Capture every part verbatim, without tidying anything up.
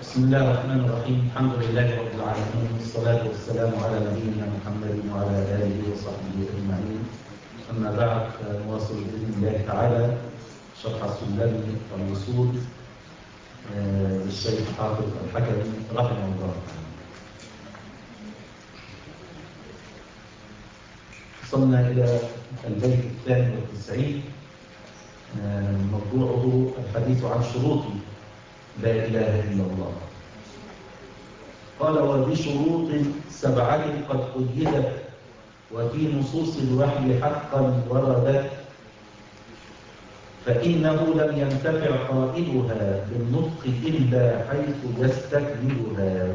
بسم الله الرحمن الرحيم. الحمد لله رب العالمين، والصلاة والسلام على نبينا محمد وعلى آله وصحبه أجمعين. أما بعد، فنواصل بإذن الله تعالى شرح سلم الوصول للشيخ حافظ الحكمي رحمه الله. وصلنا إلى البيت الثاني والتسعين، موضوعه الحديث عن شروط لا إله إلا الله. قال: وبشروط سبعة قد قيدت، وفي نصوص الوحي حقا وردت، فإنه لم ينتفع قائلها بالنطق إلا حيث يستكملها.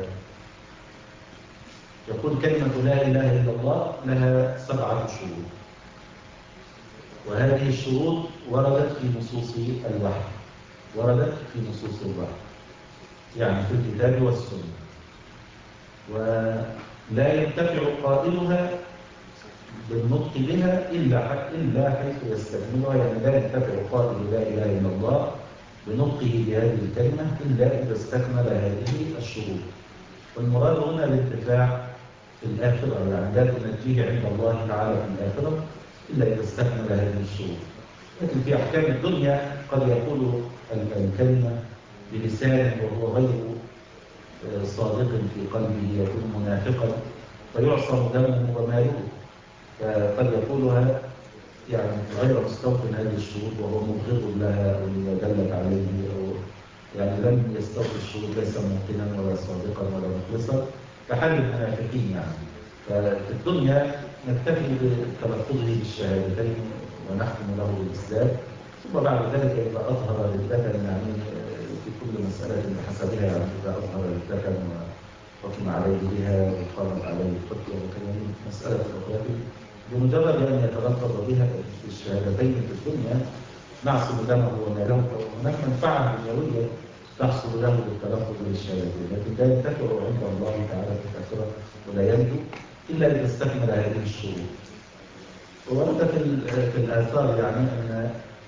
يقول: كلمة لا إله إلا الله لها سبعة شروط، وهذه الشروط وردت في نصوص الوحي، وردت في نصوص الوحي يعني في الكتاب والسنة، ولا ينتفع قائلها بالنطق بها إلا إلا حيث يستكملها. يعني لا ينتفع قائل لا إله إلا الله بنطقه بهذه الكلمة إلا إذا استكمل هذه الشروط. والمراد هنا الانتفاع في الآخرة، يعني لا تنجيه عند الله تعالى في الآخرة إلا إذا استكمل هذه الشروط. لكن في أحكام الدنيا قد يقول الكلمة بلسانه وهو غير صادق في قلبه، يكون منافقا فيعصم دمه وماله، فقد يقولها يعني غير مستوطن هذه الشروط وهو مبغض لها أو دلت عليه، أو يعني لم يستوطن الشروط، ليس موقنا ولا صادقا ولا مخلصا، كحال المنافقين. يعني ففي الدنيا نكتفي بتلفظه بالشهادتين ونحكم له بالإسلام، ثم بعد ذلك إذا أظهر ردة يعني في كل مسألة بحسبها، يعني إذا أظهر ردة وحكم عليه بها وقامت عليه الفتوى وكذا مسألة أخرى، بمجرد أن يتلفظ بها في الشهادتين في الدنيا نعصم دمه وماله، وهناك منفعة دنيوية تحصل له بالتلفظ بالشهادتين، لكن لا ينتفع عند الله تعالى في الآخرة ولا ينجو إلا إذا استكمل هذه الشروط. وورد في الآثار يعني أن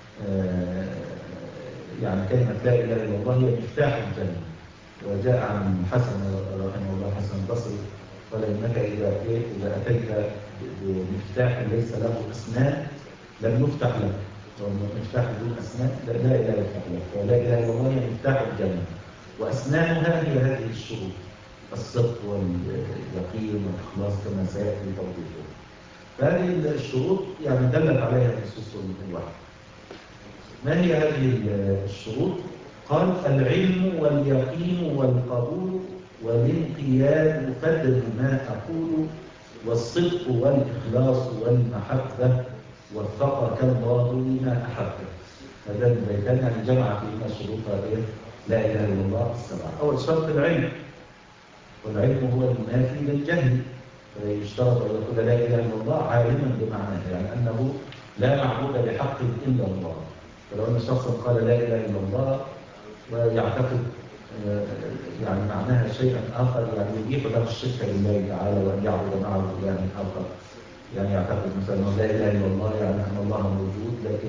يعني كلمة لا إله إلا الله هي مفتاح الجنة. وجاء عن حسن رحمه الله، حسن البصري، قال: إنك إذا إذا أتيت بمفتاح ليس له أسنان لم يفتح لك، مفتاح بدون أسنان لا إله يفتح لك. فلا إله إلا الله هي مفتاح الجنة، وأسنانها هي هذه الشروط: الصدق واليقين والإخلاص كما سيأتي توضيحه. فهذه الشروط يعني دلت عليها نصوص الوحي. ما هي هذه الشروط؟ قال: العلم واليقين والقبول والانقياد قدر ما أقول، والصدق والإخلاص والمحبة، وفقك الله لما أحبه. هذا البيتان يعني جمع فيهما شروط هذه لا إله إلا الله السبعة. أول شرط العلم، والعلم هو المنافي للجهل، فيشترط أن يقول لا إله إلا الله عالما بمعناه، يعني أنه لا معبود بحق إلا الله. فلو أن شخصا قال لا إله إلا الله ويعتقد يعني معناها شيئا آخر، يعني يبيح له الشرك لله تعالى وأن يعبد معه إلها آخر، يعني يعتقد مثلا لا إله إلا الله يعني أن الله موجود، لكن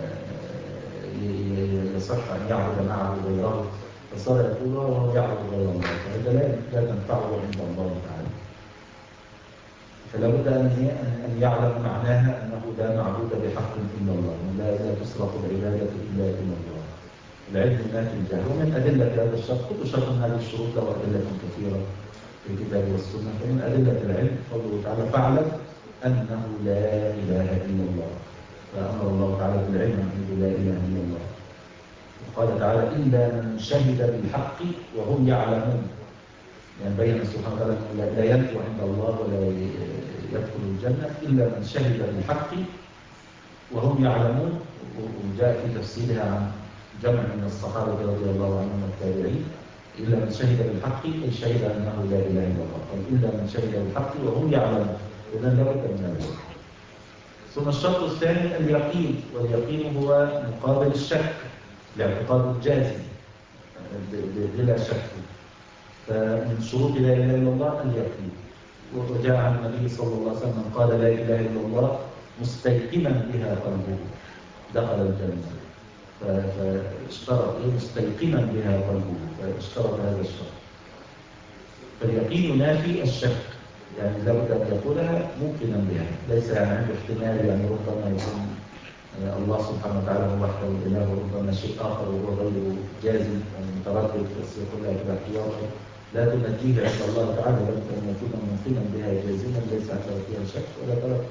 يصح أن يعبد معه غيره، فصار يقول وهو يعبد غير الله، فهذا لا تنفعه عند الله تعالى. فلا بد أن يعلم معناها أنه لا معبود بحق إلا الله، لا تصرف العبادة إلا إلى الله. العلم نافي الجهل. ومن أدلة هذا الشرط، كل شرط من هذه الشروط له أدلة كثيرة في الكتاب والسنة، فمن أدلة العلم قوله تعالى: فاعلم أنه لا إله إلا الله. فأمر الله تعالى بالعلم أنه لا إله إلا الله. وقال تعالى: إلا من شهد بالحق وهم يعلمون. يعني بين سبحانه وتعالى لا ينجو عند الله ولا يدخل الجنة إلا من شهد بالحق وهم يعلمون. وجاء في تفسيرها عن جمع من الصحابة رضي الله عنهم والتابعين: إلا من شهد بالحق أي شهد أنه لا إله إلا الله، قال: إلا من شهد بالحق وهم يعلمون. إذا لابد من هذا. ثم الشرط الثاني اليقين، واليقين هو مقابل الشك، الاعتقاد الجازم بلا شك. فمن شروط لا إله إلا الله اليقين. وجاء عن النبي صلى الله عليه وسلم قال: لا إله إلا الله مستيقنا بها قلبه دخل الجنة. فاشترط إيه مستيقنا بها قلبه، فاشترط هذا الشرط. فاليقين ينافي الشك، يعني لابد أن يقولها موقنا بها، ليس يعني عنده احتمال، يعني ربما يكون الله سبحانه وتعالى هو وحده الإله، وربما شيء آخر وهو غير جازم متردد، بس يقول لك باحتياطا لا تنجيه عند الله تعالى، لابد أن يكون موقنا بها جازما ليس عنده فيها شك ولا تردد.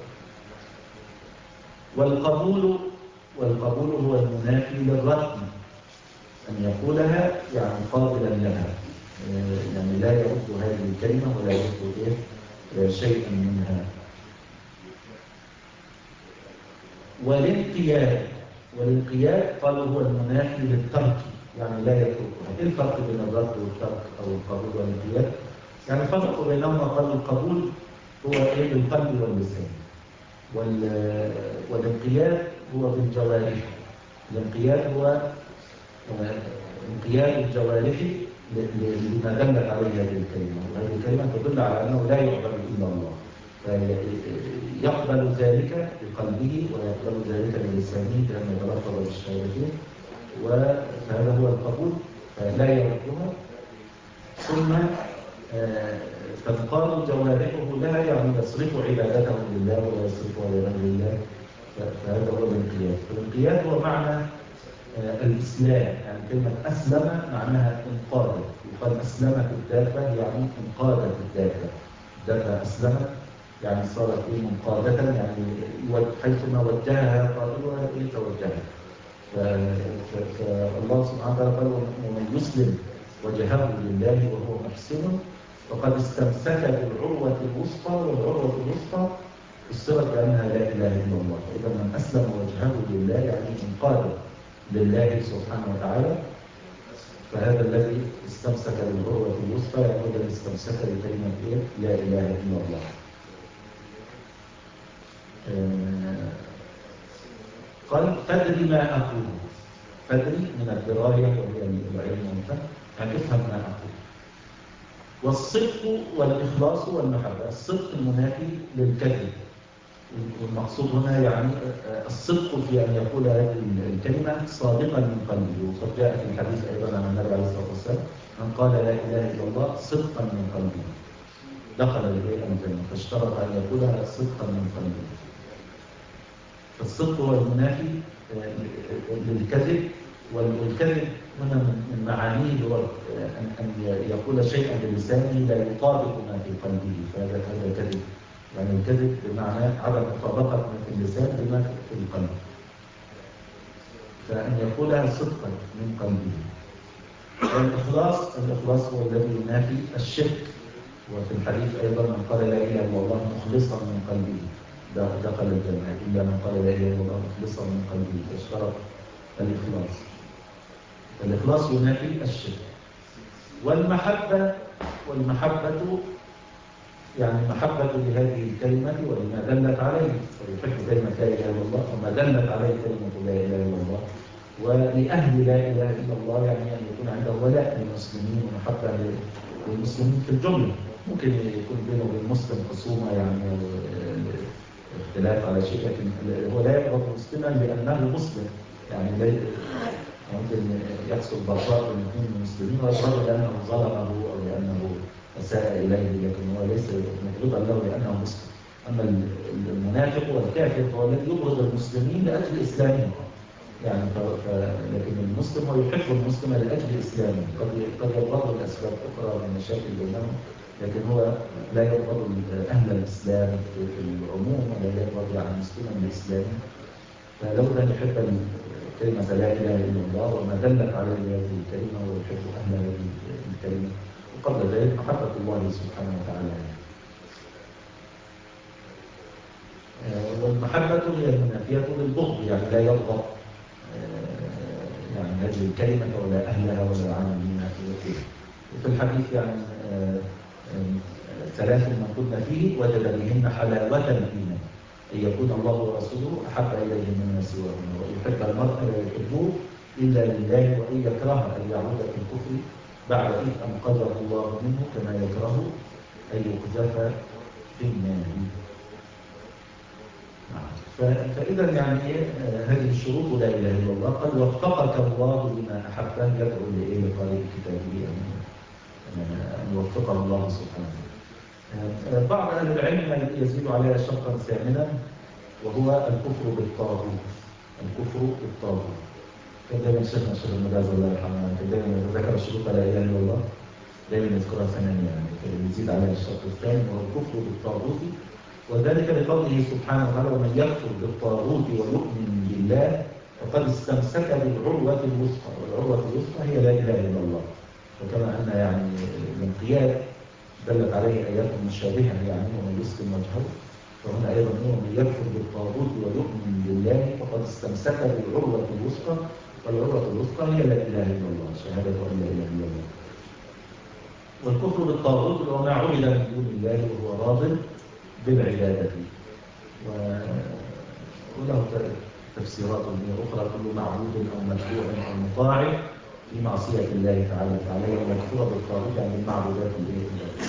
والقبول والقبول هو المنافي للرد، أن يقولها يعني قابلا لها، يعني لا يرد هذه الكلمة ولا يرد إيه شيئا منها. والانقياد والانقياد قالوا هو المنافي للترك، يعني لا يتركها. ايه الفرق بين الرد والترك او القبول والانقياد؟ يعني فرق بينهما، قالوا القبول هو ايه بالقلب واللسان، والانقياد هو بالجوارح. الانقياد هو انقياد الجوارح لما دلت عليه هذه الكلمه، وهذه الكلمه تدل على انه لا يعبد الا الله، يقبل ذلك بقلبه ويقبل ذلك بلسانه لأنه يتلفظ بالشهادتين، وهذا هو القبول، لا يردها. ثم تنقاد جوارحه لها، يعني يصرف عبادته لله ولا يصرفها لغير الله، فهذا هو الانقياد. فالانقياد هو معنى الإسلام، يعني كلمة أسلم معناها انقادت، يقال أسلمت الدابة يعني انقادت الدابة، الدابة أسلمت يعني صارت إيه منقادة، يعني حيثما وجهها قائلها إيه توجهها. فالله سبحانه وتعالى قال ومن يسلم وجهه لله وهو محسن فقد استمسك بالعروة الوسطى، والعروة الوسطى فسرت بأنها لا إله إلا الله. فإذا من أسلم وجهه لله يعني انقاد لله سبحانه وتعالى، فهذا الذي استمسك بالعروة الوسطى يعني هو الذي استمسك بكلمة إيه لا إله إلا الله. قال تدري ما أقول، تدري من الدراية وهي العلم والفهم، يعني افهم ما أقول. والصدق والإخلاص والمحبة، الصدق المنافي للكذب، والمقصود هنا يعني الصدق في أن يقول هذه الكلمة صادقا من قلبه. وقد جاء في الحديث أيضا عن النبي عليه الصلاة والسلام من قال لا إله إلا الله صدقا من قلبه دخل الجنة، فاشترط أن يقولها صدقا من قلبه. فالصدق هو المنافي للكذب، والكذب هنا من معانيه هو أن يقول شيئا بلسانه لا يطابق ما في قلبه، فهذا هذا كذب. يعني الكذب بمعنى عدم مطابقة ما في اللسان بما في القلب، فأن يقولها صدقا من قلبه. والإخلاص الإخلاص هو الذي ينافي الشرك، وفي الحديث أيضا من قال لا إله إلا الله مخلصا من قلبه دخل الجنة، إلا من قال لا إله إلا الله مخلصا من قلبه، فاشترط الإخلاص. الإخلاص ينافي الشرك. والمحبة والمحبة يعني محبة لهذه الكلمة ولما دلت عليه، فيحب كلمة لا إله إلا الله وما دلت عليه كلمة لا إله إلا الله. ولأهل لا إله إلا الله يعني أن يكون عنده ولاء للمسلمين ومحبة للمسلمين في الجملة. ممكن يكون بينه وبين المسلم خصومة يعني اختلاف على شيء، لكن هو لا يبغض مسلما لأنه مسلم، يعني ممكن يحصل بغضاء بين اثنين من المسلمين ويبغض لأنه ظلمه أو لأنه أساء إليه، لكن هو ليس مبغضا له لأنه مسلم. أما المنافق والكافر هو الذي يبغض المسلمين لأجل إسلامهم، يعني ف... لكن المسلم هو يحب المسلم لأجل إسلامه، قد قد يبغض الأسباب أخرى من مشاكل بينهم، لكن هو لا يبغض أهل الإسلام في العموم ولا يبغض يعني مسلما لإسلامه. فلو أن يحب كلمة لا إله إلا الله وما دلت عليه هذه الكلمة ويحب أهل هذه الكلمة، وقبل ذلك محبة الله سبحانه وتعالى. والمحبة هي المنافية للبغض، يعني لا يبغض يعني هذه الكلمة ولا أهلها ولا عاملين فيها. وفي الحديث يعني ثلاث من كنا فيه وجد بهن حلاوة الإيمان، أن يكون الله ورسوله أحب إليه مما سواهما، ويحب المرء لا يحبه إلا لله، وإن يكره أن يعود في الكفر بعد إذ أنقذه الله منه كما يكره أن يقذف في النار. فإذا يعني هذه الشروط لا إله إلا الله. قد وفقك الله لما أحبه، يدعو لإيه لقارئ كتابه أن يوفقه الله سبحانه. بعض أهل العلم يزيد عليها شرطا ثامنا، وهو الكفر بالطاغوت. الكفر بالطاغوت كان دائما شيخنا الشيخ المجاز الله يرحمه كان دائما ذكر الشروط لا إله إلا الله، دائما يذكرها ثمانية، يعني يزيد عليها الشرط الثاني وهو الكفر بالطاغوت. وذلك لقوله سبحانه وتعالى: ومن يكفر بالطاغوت ويؤمن بالله فقد استمسك بالعروة الوثقى. والعروة الوثقى هي لا إله إلا الله. وكما أن يعني الانقياد دلت عليه آيات مشابهة، يعني ومن يسلم وجهه، فهنا أيضا ومن يكفر بالطاغوت ويؤمن بالله فقد استمسك بالعروة الوثقى. والعروة الوثقى هي لا إله إلا الله، شهادة أن لا إله إلا الله. والكفر بالطاغوت هو ما عبد من دون الله وهو راض بالعبادة، وله تفسيرات أخرى: كل معبود أو متبوع أو مطاع في معصية الله تعالى فعليه أن يكفر بالطاغوت عن المعبودات الإلهية.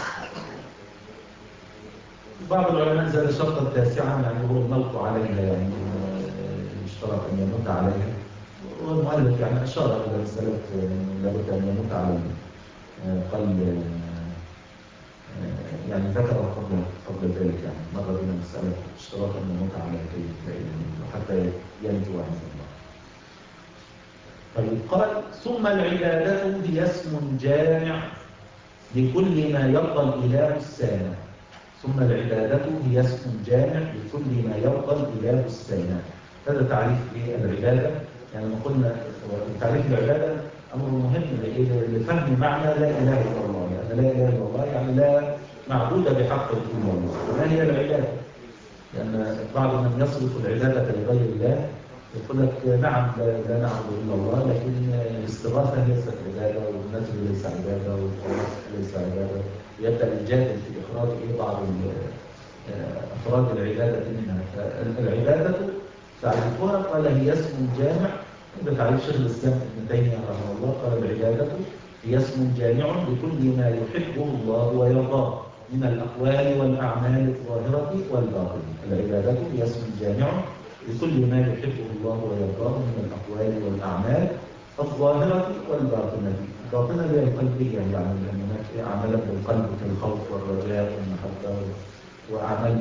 بعض العلماء زاد شرطا تاسعا، يعني هو الموت عليها، يعني اشترط أن يموت عليها. والمؤلف يعني أشار إلى مسألة لابد أن يموت عليها، قال يعني ذكر قبل قبل ذلك، يعني مر بنا مسألة اشتراط أن يموت على كي حتى ينجو عن الله. طيب قال: ثم العبادة هي اسم جامع لكل ما يرضى الإله السامع. ثم العبادة هي اسم جامع لكل ما يرضى الإله السامع. هذا تعريف ايه العبادة؟ يعني ما قلنا تعريف العبادة أمر مهم لفهم معنى لا إله إلا الله. لأن لا إله إلا الله يعني لا معبود بحق إلا الله. ما هي العبادة؟ لأن بعض من يصرف العبادة لغير الله يقول لك نعم لا نعبد إلا الله، لكن الاستغاثة ليست عبادة، والنذر ليس عبادة، والخلاص ليس عبادة. يبدأ الجادل في إخراج بعض أفراد العبادة منها. العبادة تعريفها قال هي اسم جامع. هذا تعريف شيخ الإسلام ابن تيمية رحمه الله. قال العبادة هي اسم جامع لكل ما يحبه الله ويرضاه من الأقوال والأعمال الظاهرة والباطنة. العبادة هي اسم جامع لكل ما يحبه الله ويرضاه من الأقوال والأعمال الظاهرة والباطنة. الباطنة هي القلبية، يعني هناك أعمال بالقلب كالخوف والرجاء والمحبة، وأعمال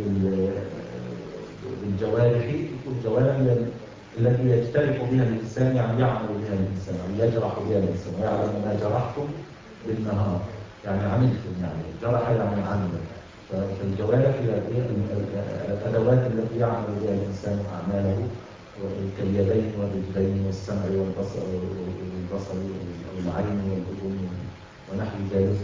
بالجوارح. والجوارح التي يجترح بها الإنسان، يعني يعمل بها الإنسان أو يجرح بها الإنسان، ويعلم ما جرحتم بالنهار، يعني عملتم، يعني جرح يعني عمل. فالجوارح هي الأدوات التي يعمل بها الإنسان أعماله، كاليدين والرجلين والسمع والبصر والبصر والعين والأذن ونحو ذلك.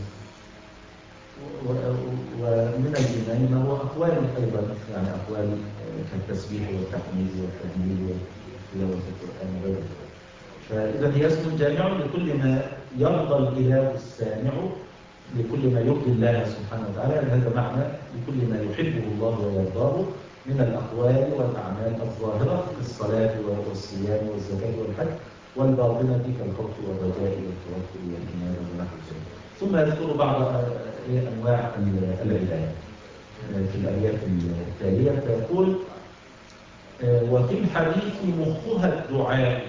ومن الإيمان ما هو أقوال أيضا، يعني أقوال كالتسبيح والتحميد والتهليل وتلاوة القرآن وغيره. فإذا هي اسم جامع لكل ما يرضى الإله السامع، لكل ما يرضي الله سبحانه وتعالى. هذا معنى لكل ما يحبه الله ويرضاه من الأقوال والأعمال الظاهرة كالصلاة والصيام والزكاة والحج، والباطنة كالخوف والرجاء والتوكل والإيمان ونحو ذلك. ثم يذكر بعض أنواع العبادة في الآيات التالية، فيقول: وفي الحديث مخها الدعاء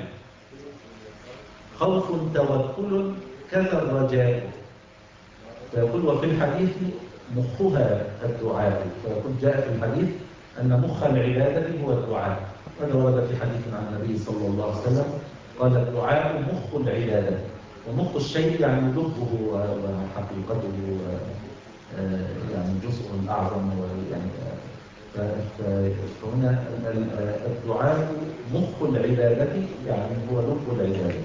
خوف توكل كذا الرجاء. فيقول: وفي الحديث مخها الدعاء. فيقول جاء في الحديث أن مخ العبادة هو الدعاء. هذا ورد في حديث عن النبي صلى الله عليه وسلم قال: الدعاء مخ العبادة. ومخ الشيء يعني لبه وحقيقته، يعني جزء أعظم. يعني فهنا الدعاء مخ العبادة، يعني هو لب العبادة.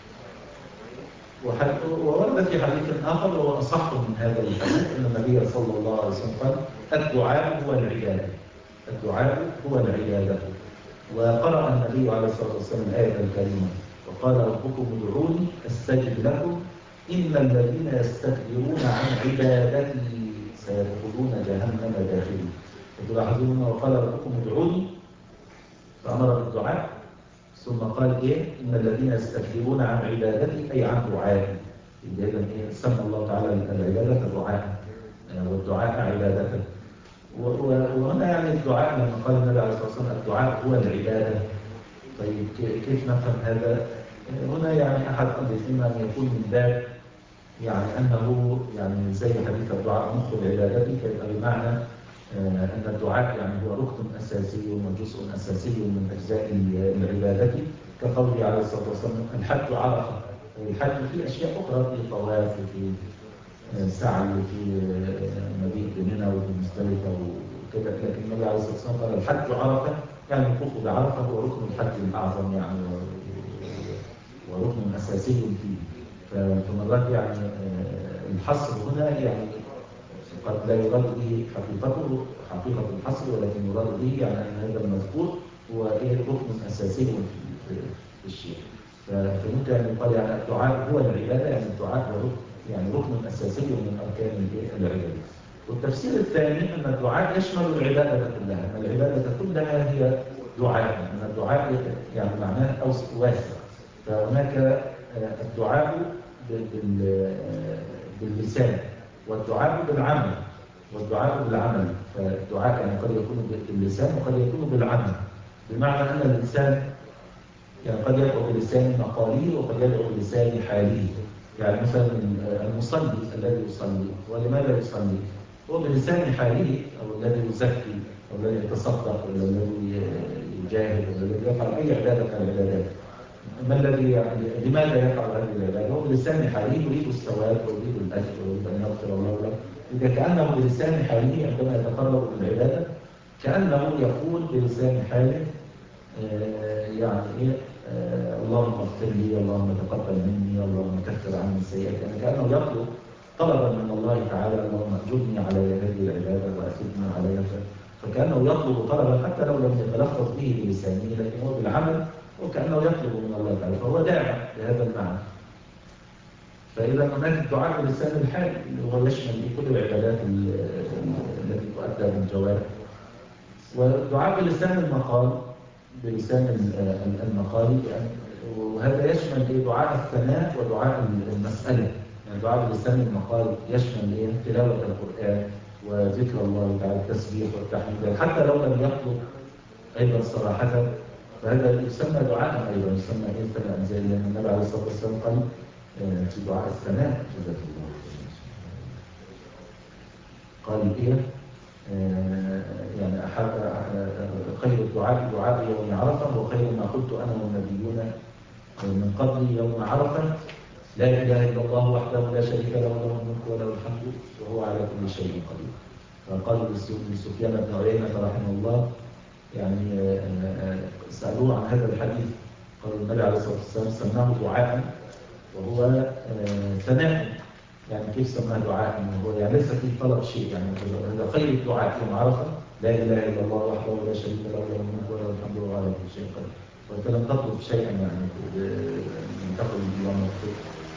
وورد في حديث آخر وهو أصح من هذا الحديث أن النبي صلى الله عليه وسلم قال: الدعاء هو العبادة. الدعاء هو العبادة. وقرأ النبي عليه الصلاة والسلام الآية الكريمة: وقال ربكم ادعوني أستجب لكم إن الذين يستكبرون عن عبادتي سيدخلون جهنم داخلين. فتلاحظون وقال ربكم ادعوني فأمر بالدعاء، ثم قال إيه؟ إن الذين يستكبرون عن عبادتي أي عن دعائي. إذا إيه سمى الله تعالى العبادة دعاء، والدعاء عبادة. وهنا يعني الدعاء لما قال النبي عليه الصلاة والسلام الدعاء هو العبادة. طيب كيف نفهم هذا؟ هنا يعني أحد قد إما أن يكون من باب يعني أنه يعني زي حديث الدعاء مخ العبادة، فيبقى بمعنى أن الدعاء يعني هو ركن أساسي وجزء أساسي من أجزاء العبادة، كقوله عليه الصلاة والسلام الحج عرفة. الحج فيه أشياء أخرى، في طواف وفي سعي وفي مبيت بمنى وفي مزدلفة وكذا، لكن النبي عليه الصلاة والسلام قال الحج عرفة، يعني الوقوف بعرفة هو ركن الحج الأعظم يعني وركن أساسي فيه. فمرات يعني الحصر هنا يعني قد لا يراد به حقيقته حقيقة الحصر، ولكن يراد به يعني أن هذا المذكور هو إيه ركن أساسي في الشيء. فممكن أن يقال يعني الدعاء هو العبادة، يعني الدعاء هو ركن يعني ركن أساسي من أركان العبادة. والتفسير الثاني أن الدعاء يشمل العبادة كلها، أن العبادة كلها هي دعاء، أن الدعاء يعني معناه واسع. فهناك الدعاء باللسان، والدعاء بالعمل، والدعاء بالعمل. فالدعاء يعني قد يكون باللسان وقد يكون بالعمل، بمعنى أن الإنسان يعني قد يدعو بلسان مقاله وقد يدعو بلسان حاله. يعني مثلا المصلي الذي يصلي ولماذا يصلي؟ هو بلسان حاله، أو الذي يزكي أو الذي يتصدق أو الذي يجاهد أو الذي يفعل أي عبادة من العبادات. ما الذي يعني لماذا يفعل هذه العبادة؟ هو بلسان حاله يريد الثواب ويريد الأجر ويريد أن يغفر الله له. إذا كأنه بلسان حاله عندما يتقرب بالعبادة كأنه يقول بلسان حاله آه يعني إيه آه اللهم اغفر لي، اللهم تقبل مني، اللهم كفر عني السيئات. يعني كأنه يطلب طلبا من الله تعالى اللهم اجرني على هذه العبادة وأفدني عليها. فكأنه يطلب طلبا حتى لو لم يتلفظ به بلسانه، لكن هو بالعمل وكأنه يطلب من الله تعالى، فهو داعي لهذا المعنى. فإذا هناك الدعاء بلسان الحال اللي هو يشمل كل العبادات التي تؤدى بالجوارح، والدعاء بلسان المقال بلسان المقال، وهذا يشمل دعاء الثناء ودعاء المسألة. يعني دعاء بلسان المقال يشمل تلاوة القرآن وذكر الله تعالى التسبيح والتحميد، حتى لو لم يطلب أيضا صراحة، فهذا يسمى دعاء أيضا، يسمى إيه ثناء، زي ما النبي عليه الصلاة والسلام قال في دعاء الثناء جزاك الله قال إيه آه يعني أحب خير الدعاء دعاء يوم عرفة، وخير ما قلت أنا والنبيون من قبل يوم عرفة لا إله إلا الله وحده لا شريك له له الملك وله الحمد وهو على كل شيء قدير. فقال لسفيان بن عيينة رحمه الله يعني سألوه عن هذا الحديث، قال النبي عليه الصلاة والسلام سماه دعاء وهو ثناء. يعني كيف سماه دعاء؟ وهو يعني ليس فيه طلب شيء، يعني هذا خير الدعاء يوم عرفة لا إله إلا الله وحده لا شريك له له الملك وله الحمد وهو على كل شيء قدير. وأنت لم تطلب شيئا يعني من تقل الله مغفر.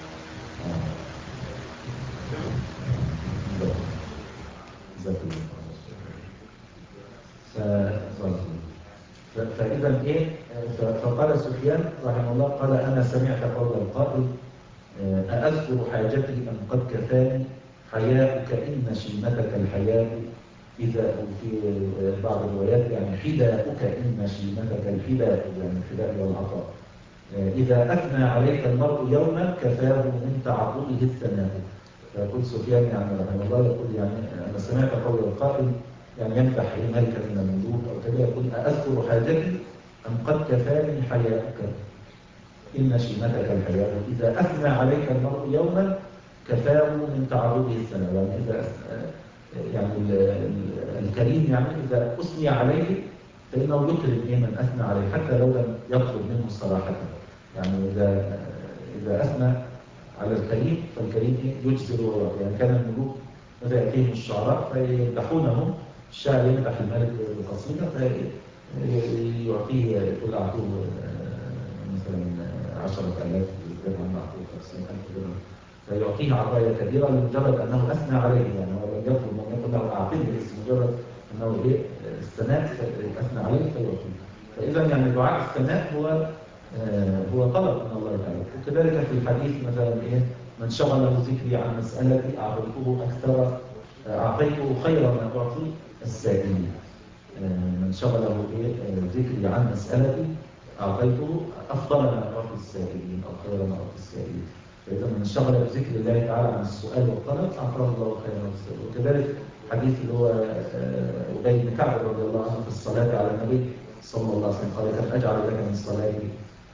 فإذا إيه؟ فقال سفيان رحمه الله قال أنا سمعت قول القائل أأذكر حاجتي أم قد كفاني حياؤك إن شيمتك الحياء إذا في بعض الروايات يعني حذاؤك إن شيمتك الحذاء، يعني الحذاء والعطاء. إذا أثنى عليك المرء يوما كفاه من تعرضه الثناء. فيقول سفيان يعني رحمه الله يقول يعني أنا سمعت قول القائل يعني يمدح ملكا من الملوك أو كذا، يقول أأذكر حاجتي أم قد كفاني حياؤك إن شيمتك الحياء إذا أثنى عليك المرء يوما كفاه من تعرضه الثناء. يعني إذا يعني الكريم يعني إذا أثني عليه فإنه يكرم إيه من أثنى عليه حتى لو لم يطلب منه صراحة. يعني إذا إذا أثنى على الكريم فالكريم يجزل ويعطي. يعني كان الملوك ماذا يأتيهم الشعراء فيمدحونهم، الشاعر يمدح الملك بقصيدة فيعطيه يقول أعطوه مثلا عشرة آلاف درهم أعطوه خمسين ألف درهم، فيعطيه عطايا كبيرة لمجرد أنه أثنى عليه. يعني هو لم يطلب من يقول له أعطيه باسم، مجرد أنه إيه الثناء أثنى عليه فيعطيه. فإذا يعني دعاء الثناء هو آه هو طلب من الله تعالى. وكذلك في الحديث مثلا إيه من شغله ذكري عن مسألتي أعطيته أكثر أعطيته خير ما أعطي السائلين. من شغله ذكري عن مسألتي أعطيته أفضل ما أعطي السائلين أو خير ما أعطي السائلين. فإذا من شغل بذكر الله تعالى عن السؤال والطلب أعطاه الله خير ما السائل. وكذلك حديث اللي هو أبي بن كعب رضي الله عنه في الصلاة على النبي صلى الله عليه وسلم قال كم أجعل لك من صلاتي؟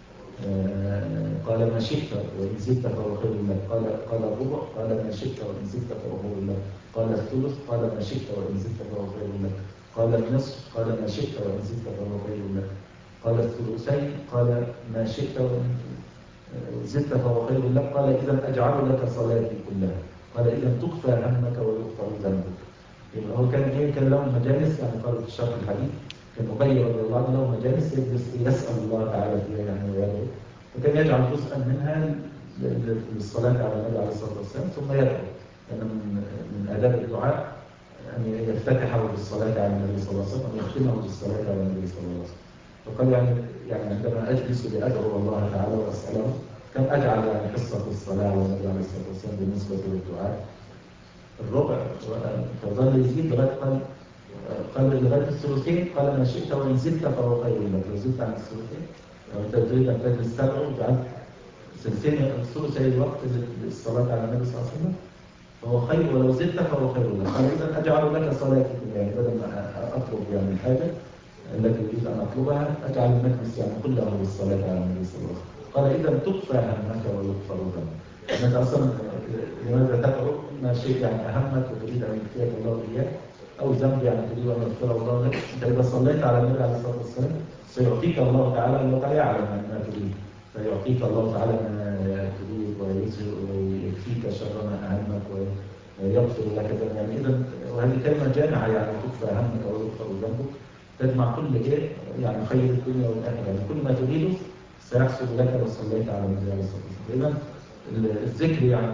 قال ما شئت وإن زدت فهو خير لك. قال قال الربع. قال ما شئت وإن زدت فهو خير لك. قال الثلث. قال ما شئت وإن زدت فهو خير لك. قال النصف. قال ما شئت وإن زدت فهو خير لك. قال الثلثين. قال ما شئت وإن زدت فهو خير لك. قال إذا أجعل لك صلاتي كلها. قال إذا تكفى همك ويغفر ذنبك. يبقى هو كان إيه؟ كان له مجالس، يعني قالوا في الشرح الحديث كان أبي رضي الله عنه له مجالس يسأل الله تعالى فيها يعني ويدعو، وكان يجعل جزءا منها للصلاة على النبي عليه الصلاة والسلام ثم يدعو. لأن من من آداب الدعاء أن يفتتحه بالصلاة على النبي صلى الله عليه وسلم ويختمه بالصلاة على النبي صلى الله عليه وسلم. فقال يعني يعني عندما أجلس لأدعو الله تعالى وأسأله كم أجعل يعني حصة الصلاة على النبي عليه الصلاة والسلام بالنسبة للدعاء الربع، فظل يزيد لغاية قال قال لغاية الثلثين. قال ما شئت وإن زدت فهو خير لك. لو زدت عن الثلثين لو أنت تريد أن تجلس تدعو وجعلت ثلثين الثلث هي الوقت للصلاة على النبي صلى الله عليه وسلم فهو خير، ولو زدت فهو خير لك. قال إذا أجعل لك صلاتي يعني بدل ما أطلب يعني الحاجة التي أريد أن أطلبها أجعل المجلس يعني كله بالصلاة على النبي صلى الله عليه وسلم. قال إذا تكفى همك ويغفر ذنبك. أنت أصلا لماذا تدعو؟ ما شيء يعني أهمك وتريد أن يغفرك الله إياه، أو ذنب يعني تريد أن يغفر الله لك. أنت إذا صليت على النبي عليه الصلاة والسلام سيعطيك الله تعالى، الله تعالى يعلم ما تريد، فيعطيك الله تعالى ما تريد ويظهر ويكفيك شر ما أهمك ويغفر لك ذنبك. يعني إذا وهذه كلمة جامعة يعني تكفى همك ويغفر ذنبك، تجمع كل إيه يعني خير الدنيا والآخرة. يعني كل ما تريده سيحصل لك لو صليت على النبي عليه الصلاة والسلام. إذا الذكر يعني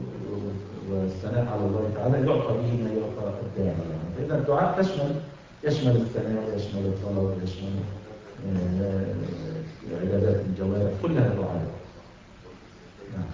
والثناء على الله تعالى يعطى به ما يعطى الداعي يعني. فإذا الدعاء تشمل يشمل الثناء ويشمل الطلب ويشمل عبادات الجوارح كلها دعاء. نعم.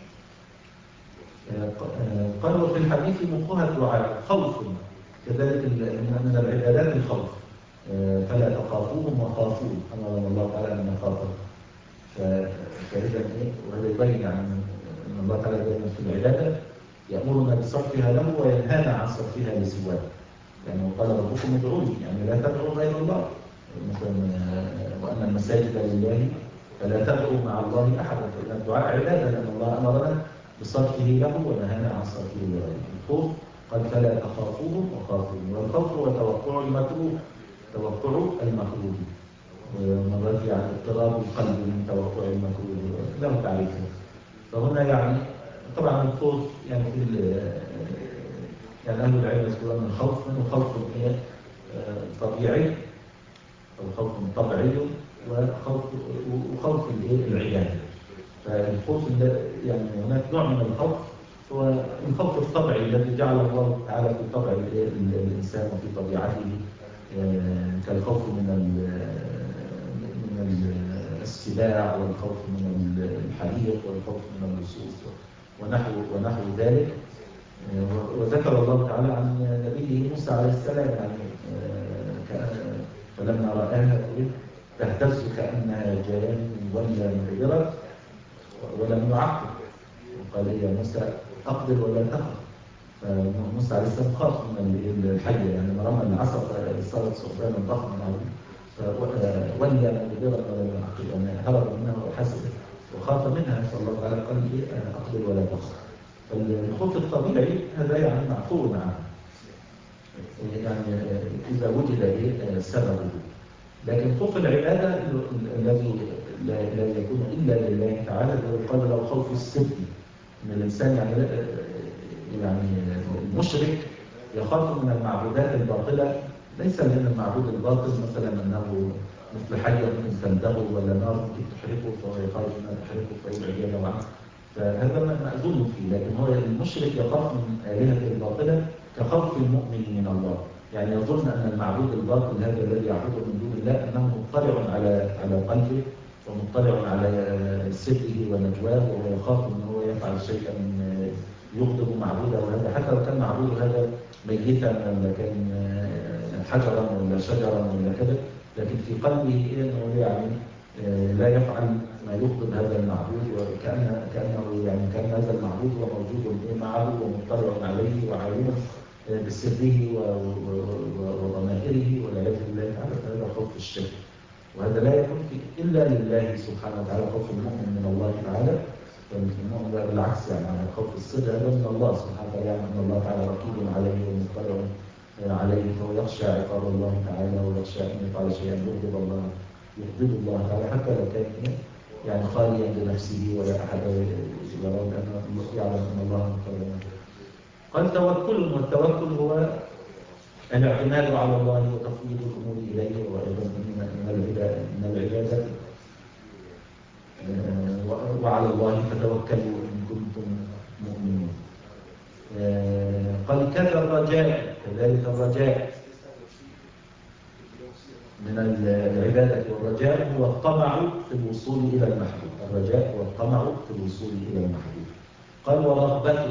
قالوا في الحديث مخها الدعاء خوف، كذلك من العبادات الخوف. فلا تخافوهم وخافون، أمرنا الله تعالى أن نخافه. فإذا إيه؟ وهذا يبين يعني أن الله تعالى دائما في العبادة يأمرنا بصرفها له وينهانا عن صرفها لسواه. يعني قال ربكم ادعوني، يعني لا تدعوا غير الله، مثلا وأن المساجد لله فلا تدعوا مع الله أحدا. فإن الدعاء عبادة لأن الله أمرنا بصرفه له ونهانا عن صرفه لغيره. الخوف قال فلا تخافوهم وخافون، والخوف هو توقع المكروه، توقع المكروه ومرات يعني اضطراب القلب من توقع المكروه له تعريفه. فهنا يعني طبعا الخوف يعني في يعني أهل العلم يذكرون من الخوف منه خوف طبيعي أو خوف طبيعي وخوف وخوف العبادة. فالخوف يعني هناك نوع من الخوف هو الخوف الطبيعي الذي جعل الله تعالى في طبع الإنسان وفي طبيعته، كالخوف من من السباع والخوف من الحريق والخوف من اللصوص ونحو ونحو ذلك. وذكر الله تعالى عن نبيه موسى عليه السلام يعني فلما رآها تهتز كأنها جان ولا مدبرة ولم يعقب وقال يا موسى أقبل ولا تخف. فموسى عليه السلام خاف من الحية يعني لما رمى العصا صارت ثعبانا ضخما ولا مدبرة ولم يعقب يعني هرب منها وحسب وخاف منها، فالله تعالى قال أقبل ولا تخف. فالخوف الطبيعي هذا يعني معفو عنه يعني إذا وجد سببه. لكن خوف العبادة الذي لا يكون إلا لله تعالى يقال له خوف السبت، إن الإنسان يعني يعني المشرك يخاف من المعبودات الباطلة، ليس لأن المعبود الباطل مثلا أنه مثل حية ممكن تندغه ولا نار ممكن تحرقه فهو يخاف أنها تحرقه فيبعد يده عنه، فهذا مأذون فيه. لكن هو المشرك يخاف من آلهة الباطلة كخوف المؤمن من الله، يعني يظن أن المعبود الباطل هذا الذي يعبده من دون الله أنه مطلع على على قلبه ومطلع على سره ونجواه، وهو يخاف أن هو يفعل شيئا يغضب معبوده هذا، حتى لو كان معبوده هذا ميتا ولا كان حجرا ولا شجرا ولا كذا، لكن في قلبه انه يعني لا يفعل ما يغضب هذا المعبود، وكأنه كأنه يعني كان هذا المعبود هو موجود معه ومطلع عليه وعالما بسره وضمائره والعياذ بالله تعالى. فهذا خوف الشرك، وهذا لا يكون الا لله سبحانه وتعالى. خوف المؤمن من الله تعالى، والمؤمن بالعكس يعني خوف الصدق هذا من الله سبحانه وتعالى، يعني ان الله تعالى رقيب عليه ومطلع عليه، فهو يخشى عقاب الله تعالى ويخشى ان يفعل شيئا يغضب الله يغضب الله تعالى، حتى لو كان يعني خاليا بنفسه ولا احد يرى انه يعلم ان الله مطلع. قال توكل، والتوكل هو الاعتماد على الله وتفويض الامور اليه، وايضا من العباده وعلى الله فتوكلوا ان كنتم مؤمنين. قال كذا الرجاء، كذلك الرجاء من العبادة، والرجاء هو الطمع في الوصول إلى المحبوب. الرجاء هو الطمع في الوصول إلى المحبوب. قال ورغبة،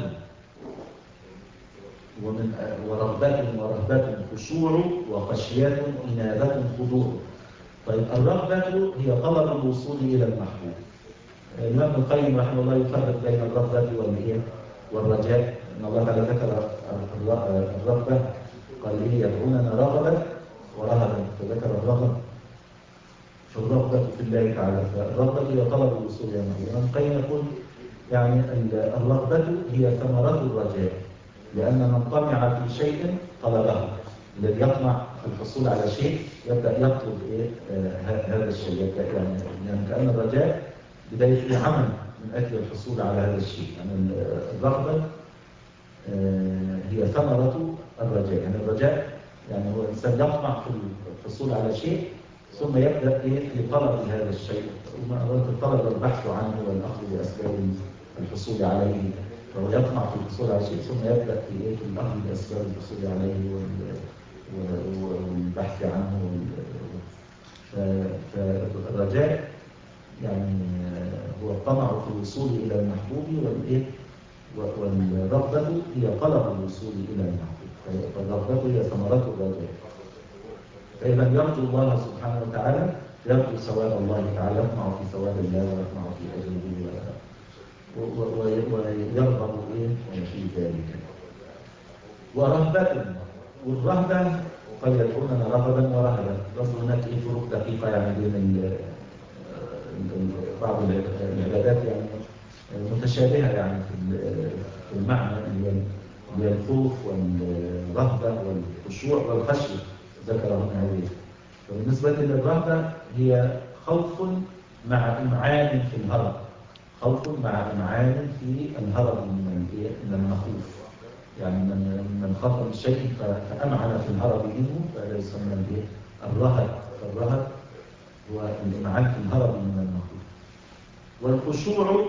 ومن ورغبة ورهبة خشوع، وخشية إنابة خضوع. طيب الرغبة هي طلب الوصول إلى المحبوب. الإمام ابن القيم رحمه الله يفرق بين الرغبة والإيه والرجاء. إن الله تعالى ذكر الرغبة قال إيه يدعوننا رغبا ورهبا، فذكر الرغبة فالرغبة في الله تعالى. فالرغبة هي طلب الوصول إلى المحبوب. ابن القيم يقول يعني الرغبة هي ثمرة الرجاء، لأن من طمع في شيء طلبه. الذي يطمع في الحصول على شيء يبدأ يطلب إيه آه هذا الشيء، يبدأ يعني, يعني كأن الرجاء بداية عمل من أجل الحصول على هذا الشيء. يعني الرغبة آه هي ثمرة الرجاء. يعني الرجاء يعني هو الإنسان يطمع في الحصول على شيء ثم يبدأ إيه في طلب هذا الشيء، الطلب والبحث عنه والأخذ بأسباب الحصول عليه. فهو يطمع في الحصول على شيء ثم يبدأ في إيه في الأخذ بأسباب الحصول عليه والبحث عنه. فالرجاء يعني هو الطمع في الوصول إلى المحبوب، والإيه والرغبة هي طلب الوصول إلى المحبوب. فالرغبة هي ثمرة الرجاء. فإذا يرجو الله سبحانه وتعالى، يرجو ثواب الله تعالى، يطمع في ثواب الله ويطمع في أجره ويرغب إيه في ذلك. ورهبة، والرهبة قد يدعوننا رغبا ورهبا. برضه هناك إيه فروق دقيقة يعني بين بعض العبادات يعني متشابهة يعني في المعنى، اللي هي الخوف والرهبة والخشوع والخشية ذكرهم هذه. فبالنسبة للرهبة هي خوف مع إمعان في الهرب، خوف مع إمعان في الهرب من من المخوف. يعني من من خاف من شيء فأمعن في الهرب منه، فهذا يسمى الرهب. فالرهب هو الإمعان في الهرب من المخوف. والخشوع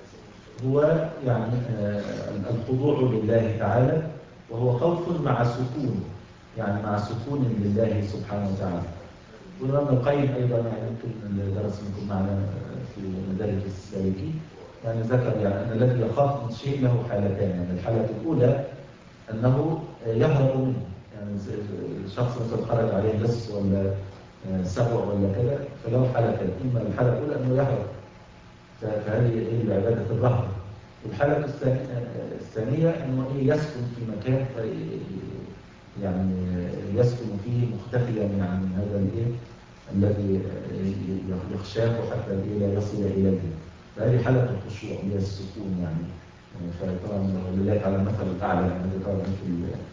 هو يعني الخضوع لله تعالى، وهو خوف مع سكون، يعني مع سكون لله سبحانه وتعالى. والإمام القيم أيضا يعني يمكن درس منكم معنا في مدارج السالكين يعني ذكر يعني أن الذي يخاف من شيء له حالتان. يعني الحالة الأولى أنه يهرب منه، يعني شخص مثلا خرج عليه لص ولا سبع ولا كذا فله حالتان، إما الحالة الأولى أنه يهرب، فهذه هي العبادة الرهبة. والحالة الثانية أنه يسكن في مكان يعني يسكن فيه مختفيا يعني من هذا الايه الذي يخشاه حتى لا يصل اليه. فهذه حالة الخشوع هي السكون يعني. فطبعا لله تعالى المثل الاعلى يعني طبعا في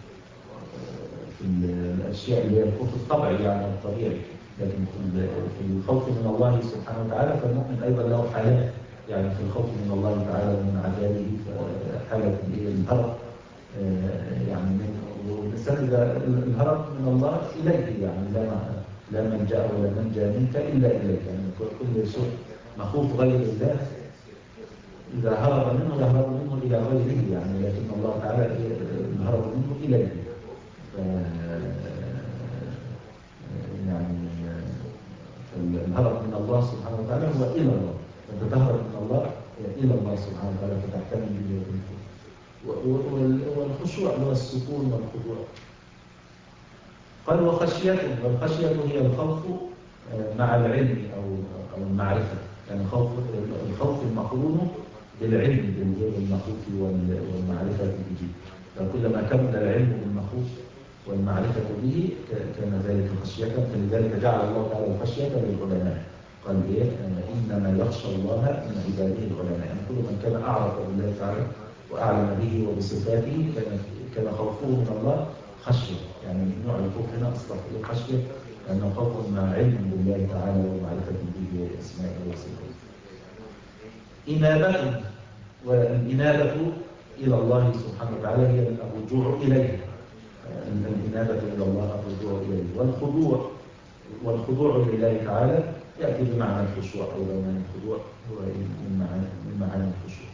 في الاشياء اللي هي الخوف الطبيعي يعني الطبيعي، لكن في الخوف من الله سبحانه وتعالى فالمؤمن ايضا له حالات يعني في الخوف من الله تعالى ومن عذابه. فحالة الهرب يعني من والإنسان إذا الهرب من الله إليه يعني لا لا ملجأ ولا منجا منك إلا إليك. يعني كل شيء مخوف غير الله إذا هرب منه يهرب منه إلى غيره يعني، لكن الله تعالى الهرب منه إليه. يعني الهرب من الله سبحانه وتعالى هو إلى الله، فأنت تهرب من الله إلى الله سبحانه وتعالى فتحتمل به. الخشوع اللي هو السكون والخضوع. قال وخشيته، والخشية هي الخوف مع العلم أو أو المعرفة، يعني خوف الخوف المقرون بالعلم بالمخوف والمعرفة به، فكلما كمل العلم بالمخوف والمعرفة به كان ذلك خشية، فلذلك جعل الله تعالى الخشية للعلماء. قال إيه؟ إنما يخشى الله من عباده العلماء، يعني كل من كان أعرف بالله تعالى وأعلم به وبصفاته كان كان خوفه من الله خشية، يعني نوع الخوف هنا أصبح فيه خشية لأنه خوف مع علم بالله تعالى ومعرفة به وأسمائه وصفاته. إنابة، والإنابة إلى الله سبحانه وتعالى هي الرجوع إليه، الإنابة إلى الله الرجوع إليه. والخضوع، والخضوع لله تعالى يأتي بمعنى الخشوع، أو بمعنى الخضوع هو من معاني الخشوع.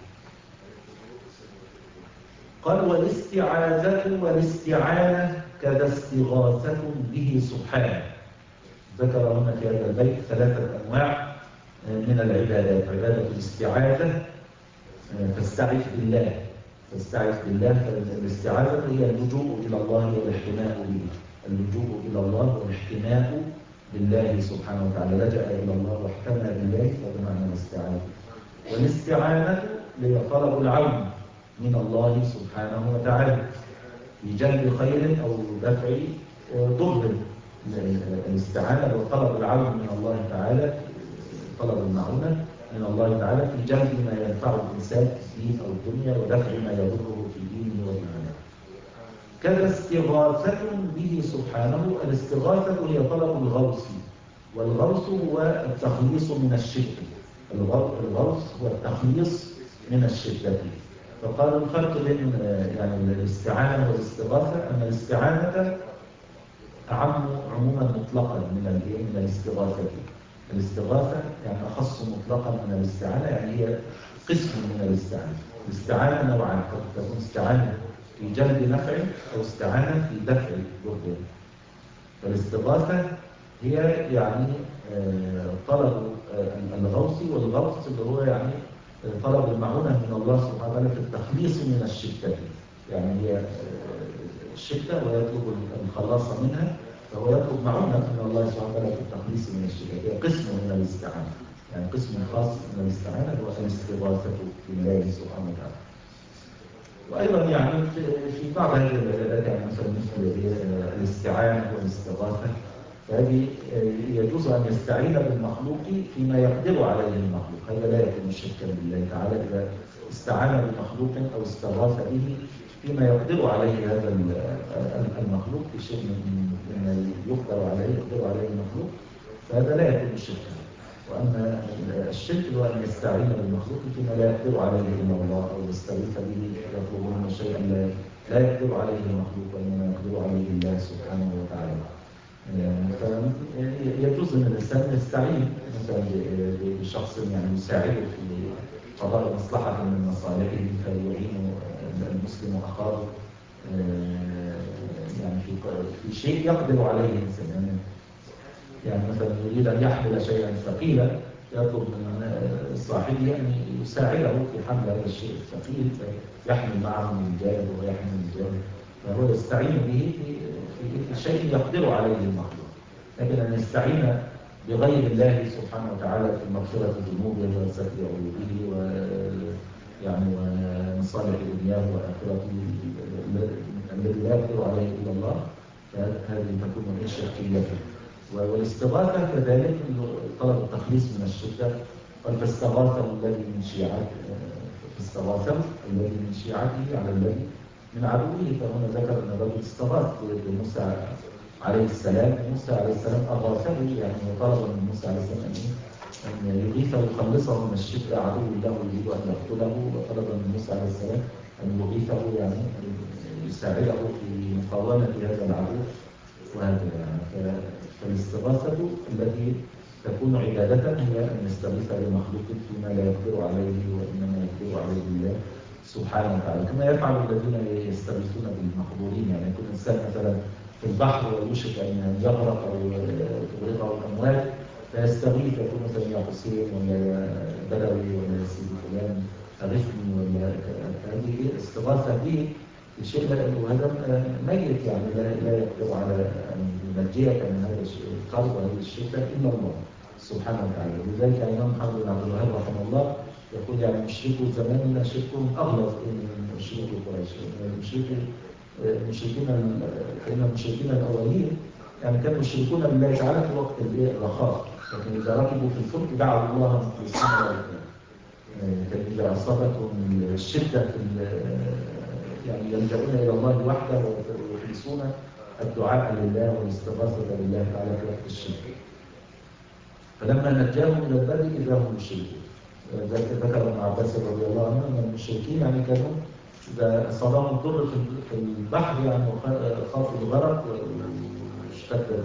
قال والاستعاذة والاستعانة كذا استغاثة به سبحانه. ذكر هنا في هذا البيت ثلاثة أنواع من العبادات. عبادة الاستعاذة، فاستعذ بالله، فاستعذ بالله، فالاستعاذة هي اللجوء إلى الله والاحتماء به، اللجوء إلى الله والاحتماء بالله سبحانه وتعالى، لجأ إلى الله واحتمى بالله، فهذا معنى الاستعاذة. والاستعانة هي طلب العون من الله سبحانه وتعالى في جلب خير أو دفع ضر. الاستعانة وطلب العون من الله تعالى، طلب المعونة من الله تعالى في جلب ما ينفع الإنسان في الدين أو الدنيا ودفع ما يضره في دينه ودنياه. كذا استغاثة به سبحانه. الاستغاثة هي طلب الغوث، والغوث هو التخليص من الشدة. الغوث هو التخليص من الشدة. فقال الفرق بين يعني الاستعانة والاستغاثة أن الاستعانة أعم عموما مطلقا من من الاستغاثة. الاستغاثة يعني أخص مطلقا من الاستعانة، يعني هي قسم من الاستعانة. الاستعانة نوعان، قد تكون استعانة في جلب نفع أو استعانة في دفع ضر. فالاستغاثة هي يعني طلب الغوث، والغوث اللي هو يعني طلب المعونة من الله سبحانه وتعالى في التخليص من الشدة، يعني هي الشدة ويطلب الخلاص منها، فهو يطلب معونة من الله سبحانه وتعالى في التخليص من الشدة. هي قسم من الاستعانة، يعني قسم خاص من الاستعانة هو الاستغاثة بالله سبحانه وتعالى. وأيضا يعني في بعض هذه العبادات، يعني مثلا مثل الاستعانة والاستغاثة، فهذه يجوز أن يستعين بالمخلوق فيما يقدر عليه المخلوق، هذا لا يكون شركا بالله تعالى إذا استعان بمخلوق أو استغاث به فيما يقدر عليه هذا المخلوق في شيء مما يقدر عليه يقدر عليه المخلوق، فهذا لا يكون شركا. وأما الشرك هو أن يستعين بالمخلوق فيما لا يقدر عليه إلا الله، أو يستغيث به يطلب منه شيئا لا لا يقدر عليه المخلوق وإنما يقدر عليه الله سبحانه وتعالى. فيجوز أن الإنسان يستعين مثلا بشخص يعني يساعده في قضاء مصلحة من مصالحه فيعين المسلم أخاه يعني في في شيء يقدر عليه الإنسان، يعني يعني مثلا يريد أن يحمل شيئا ثقيلا يطلب من صاحبه أن يساعده في حمل هذا الشيء الثقيل، فيحمل معه من الجانب ويحمل من الجانب، فهو يستعين به في, في شيء يقدر عليه المخلوق. لكن أن يستعين بغير الله سبحانه وتعالى في مغفرة ذنوبه وستر عيوبه و يعني ومصالح دنياه وآخرته الذي لا يقدر عليه إلا الله، فهذه تكون من شركيته. والاستغاثة كذلك طلب التخليص من الشدة. قال فاستغاثه الذي من شيعته فاستغاثه الذي من شيعته على الذي من عدوه. فهنا ذكر أن الرجل استغاث بموسى عليه السلام، موسى عليه السلام أغاثه، يعني طلب من موسى عليه السلام أن يغيثه ويخلصه من الشدة، عدو له يريد أن يقتله، وطلب من موسى عليه السلام أن يغيثه يعني يساعده في مقاومة هذا العدو. وهكذا يعني فالاستغاثة التي تكون عبادة هي أن يستغيث بمخلوق فيما لا يقدر عليه وإنما يقدر عليه الله سبحانه وتعالى، كما يفعل الذين يستغيثون بالمقبورين. يعني يكون إنسان مثلا في البحر ويوشك أن يغرق أو تغرقه الأمواج فيستغيث، يكون مثلا يا حسين ولا بدوي ولا سيدي فلان أغثني، ولا هذه استغاثة به الشيء لا وهذا ميت يعني لا لا يقدر على أن ينجيك من هذا القرب وهذه الشدة إلا الله سبحانه وتعالى. ولذلك الإمام محمد بن عبد الوهاب رحمه الله يقول يعني مشركو زماننا شركهم أغلظ من مشركي قريش. المشركي المشركين فإن المشركين الأولين يعني كانوا يشركون بالله تعالى في وقت الرخاء، لكن إذا ركبوا في الفلك دعوا الله مخلصين له الدين. إذا أصابتهم الشدة في يعني يلجؤون إلى الله وحده ويخلصون الدعاء لله والاستغاثة بالله تعالى في وقت الشدة. فلما نجاهم إلى البر إذا هم يشركون. ذكر ابن عباس رضي الله عنه أن المشركين يعني كانوا إذا أصابهم الضر في البحر يعني خافوا الغرق واشتدت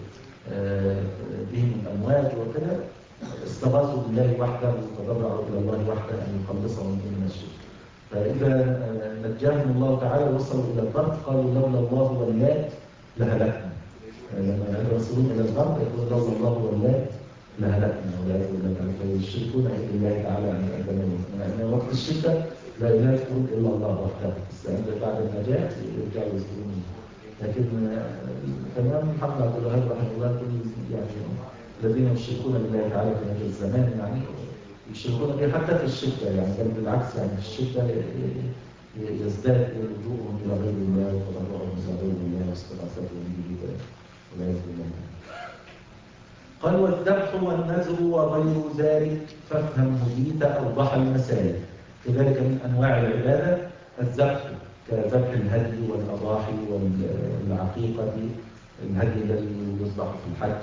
بهم الأمواج وكذا استغاثوا بالله وحده وتضرعوا إلى الله وحده أن يخلصهم من الشرك. فإذا نجاهم الله تعالى وصلوا إلى البر قالوا لولا الله واللات لهلكنا. لما يوصلون إلى البر يقولون لولا الله واللات لهلكنا والعياذ بالله. فيشركون بالله تعالى عن أدنى لأن وقت الشدة لا إله إلا الله وحده. بس بعد النجاة يرجعوا يذكرون. لكن الإمام محمد عبد الوهاب رحمه الله يقول يعني الذين يشركون بالله تعالى في هذا الزمان يعني يشركون به حتى في الشدة يعني بل بالعكس يعني في الشدة يزداد لجوءهم إلى غير الله وتضرعهم إلى غير الله واستغاثتهم به والعياذ بالله. قال والذبح والنذر وغير ذلك فافهم هديت أوضح المسائل. كذلك من أنواع العبادة الذبح كذبح الهدي والأضاحي والعقيقة، الهدي الذي يذبح في الحج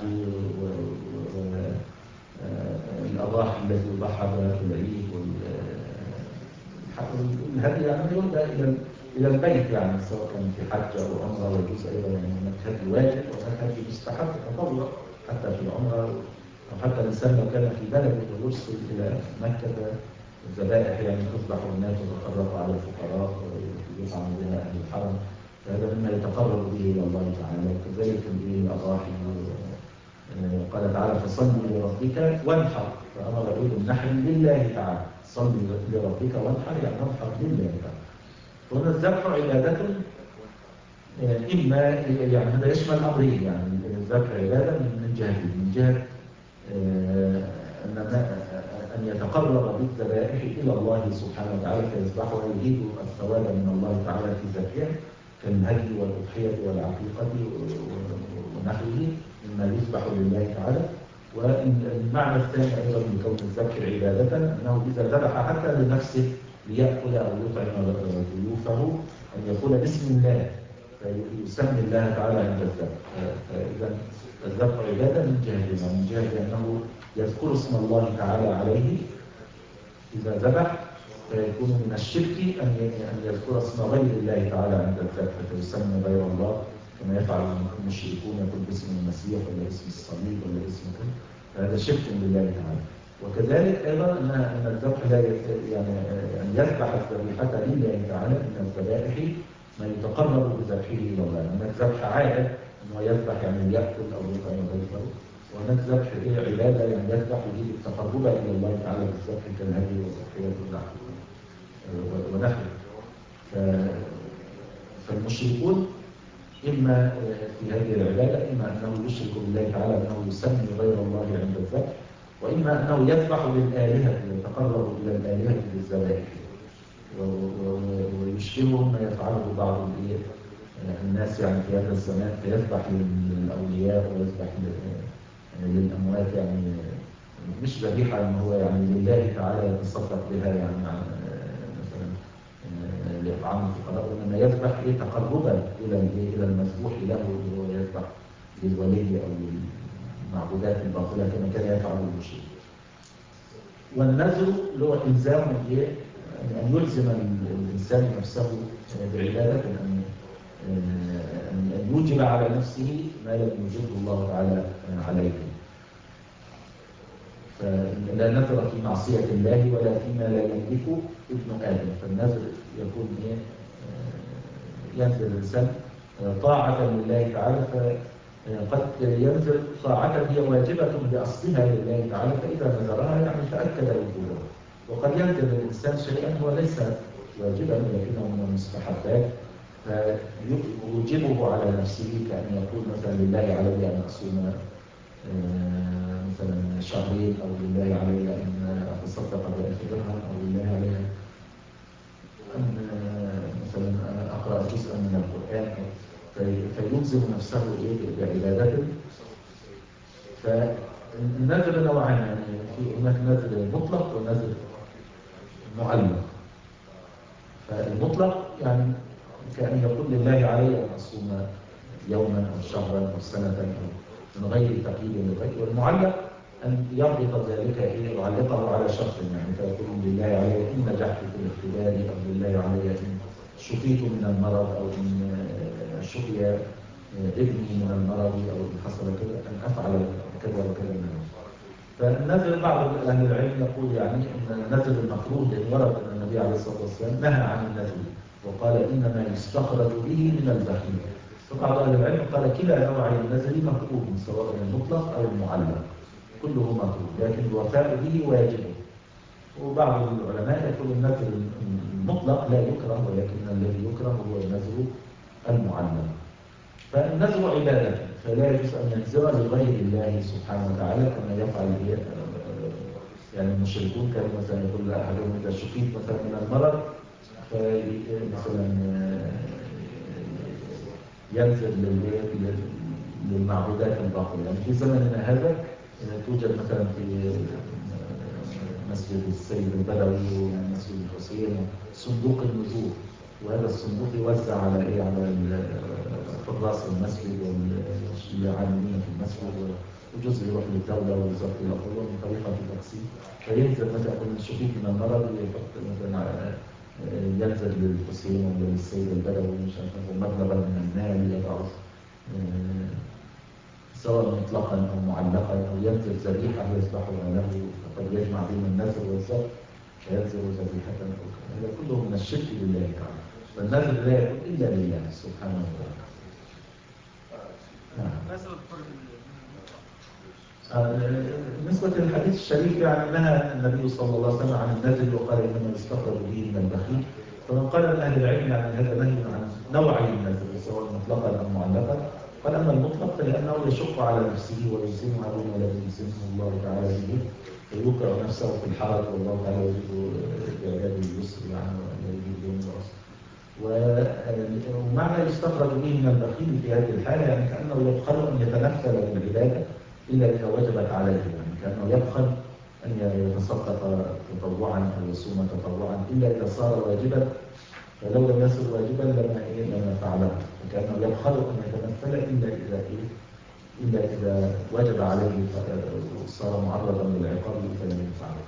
والأضاحي التي يضحى بها في العيد. والهدي يعني يهدى إلى إلى البيت يعني سواء كان في حج أو عمرة، ويجوز أيضا يعني هناك هدي واجب وهناك هدي مستحب تطوع حتى في العمرة، أو حتى الإنسان لو كان في بلده ويرسل إلى مكة الذبائح يعني تذبح الناس وتقرب على الفقراء ويطعم بها أهل الحرم، فهذا مما يتقرب به إلى الله تعالى. وكذلك الأضاحي قال تعالى فصل لربك وانحر، فأمر به بالنحر لله تعالى. صل لربك وانحر يعني انحر لله تعالى. هنا الذبح عبادة إما يعني هذا يشمل أمرين، يعني الذبح عبادة من جهتين، من جهة أن أن يتقرب بالذبائح إلى الله سبحانه وتعالى فيذبحها يجيب الثواب من الله تعالى في ذبحها كالهدي والأضحية والعقيقة ونحوه مما يذبح لله تعالى. والمعنى الثاني أيضا من كون الذبح عبادة أنه إذا ذبح حتى لنفسه ليأكل أو يطعم ضيوفه أن يقول بسم الله فيسمي الله تعالى عند الذبح. فإذا الذبح عبادة من جهة من جهة أنه يذكر اسم الله تعالى عليه إذا ذبح، فيكون من الشرك أن يذكر اسم غير الله تعالى عند الذبح فيسمى غير الله كما يفعل المشركون يقول باسم المسيح ولا اسم الصليب ولا اسم كذا، فهذا شرك بالله تعالى. وكذلك أيضا أن الذبح لا يعني أن يذبح الذبيحة لله تعالى من الذبائح ما يتقرب بذبحه إلى الله. هناك ذبح عادة أنه يذبح يعني يأكل أو يطعم ضيفه، وهناك ذبح عبادة يعني يذبح يجيب التقرب إلى الله تعالى بالذبح كالهدي والأضحية ونحوه. فالمشركون إما في هذه العبادة إما أنه يشرك بالله تعالى أنه يسمي غير الله عند الذبح، وإما أنه يذبح للآلهة ويتقرب إلى الآلهة بالذبائح، ويشبههم ما يفعله بعض الناس يعني في هذا الزمان فيذبح للأولياء ويذبح للأموات يعني مش ذبيحة أن هو يعني لله تعالى يتصدق بها يعني مثلا لإطعام الفقراء، وإنما يذبح إيه تقربا إلى إلى المذبوح له اللي هو يذبح للولي أو للمعبودات الباطلة كما كان يفعل المشرك. والنذر اللي هو إلزام إيه أن يلزم الإنسان نفسه بعبادة أن أن يوجب على نفسه ما لم يوجبه الله تعالى عليه. فلا نذر في معصية الله ولا فيما لا يملك ابن آدم. فالنذر يكون إيه ينذر الإنسان طاعة لله تعالى، فقد ينذر طاعة هي واجبة بأصلها لله تعالى فإذا نذرها يعني تأكد وجوبها. وقد ينذر الإنسان شيئا هو ليس واجبا ولكنه من المستحبات يوجبه على نفسه، كأن يقول مثلا لله علي أن أصوم مثلا شهرين، أو لله علي أن أتصدق بألف درهم، أو لله علي أن مثلا أقرأ جزءا من القرآن، فيلزم نفسه بعبادته. فالنذر نوعان، يعني في هناك نذر مطلق ونذر معلق. فالمطلق يعني كأن يقول لله علي أن أصوم يوما أو شهرا أو سنة أو من غير تقييد لغيره. والمعلق أن يربط ذلك إيه، يعلقه على شخص، يعني فيقول لله علي إن نجحت في الاختبار، أو لله علي إن شفيت من المرض، أو إن شفي ابني من المرض، أو إن حصل كذا أن أفعل كذا وكذا من المرض. فالنذر بعض أهل العلم يقول يعني أن النذر المكروه، لأن ورد أن النبي عليه الصلاة والسلام نهى عن النذر وقال إنما يستخرج به من البخيل. فبعض أهل العلم قال كلا نوعي النذر مكروه، سواء المطلق أو المعلق، كله مكروه، لكن الوفاء به واجب. وبعض العلماء يقول النذر المطلق لا يكره، ولكن الذي يكره هو النذر المعلق. فالنذر عبادة، فلا يجوز أن ينذر لغير الله سبحانه وتعالى كما يفعل به يعني المشركون. كانوا مثلا يقول أحدهم إذا شفيت مثلا من المرض فمثلا ينذر للمعبودات الباطلة. يعني في زمننا هذا توجد مثلا في مسجد السيد البدوي ومسجد الحسين صندوق النذور، وهذا الصندوق يوزع على ايه، على حراس المسجد والعاملين في المسجد، وجزء يروح للدوله ووزاره الاطفال من طريقه التقسيم. فينزل مثلا يكون شفيت من المرض يحط مثلا ينزل للحسين ولا للسيد البدوي مش عارف مبلغا من المال يضعه سواء مطلقا او معلقا، او ينزل ذبيحه يذبحها له، فقد يجمع بين النذر والذبح فينزل ذبيحه. هذا كله من الشرك بالله تعالى، والنذر لا يكون الا لله سبحانه وتعالى. نعم. بالنسبة للحديث الشريف يعني نهى النبي صلى الله عليه وسلم عن النذر وقال إنما يستخرج به من البخيل. فمن قال من أهل العلم يعني هذا نهي عن نوعي النذر سواء مطلقا أو معلقا. قال أما المطلق فلأنه يشق على نفسه ويلزمها بما لا يلزمه الله تعالى به، فيوقع نفسه في الحرج، والله تعالى يريد بعباده اليسر يعني ولا يريد بهم العسر. ومعنى يستخرج به من البخيل في هذه الحالة يعني كأنه يبخل أن يتنفل بالعبادة إلا إذا وجبت عليه، يعني كأنه يبخل أن يتصدق تطوعا أو يصوم تطوعا إلا إذا صار واجبا، فلو لم يصل واجبا لما إيه لما فعله، فكأنه يبخل أن يتنفل إلا إذا إيه إلا إذا وجب عليه وصار معرضا للعقاب فلم يفعله.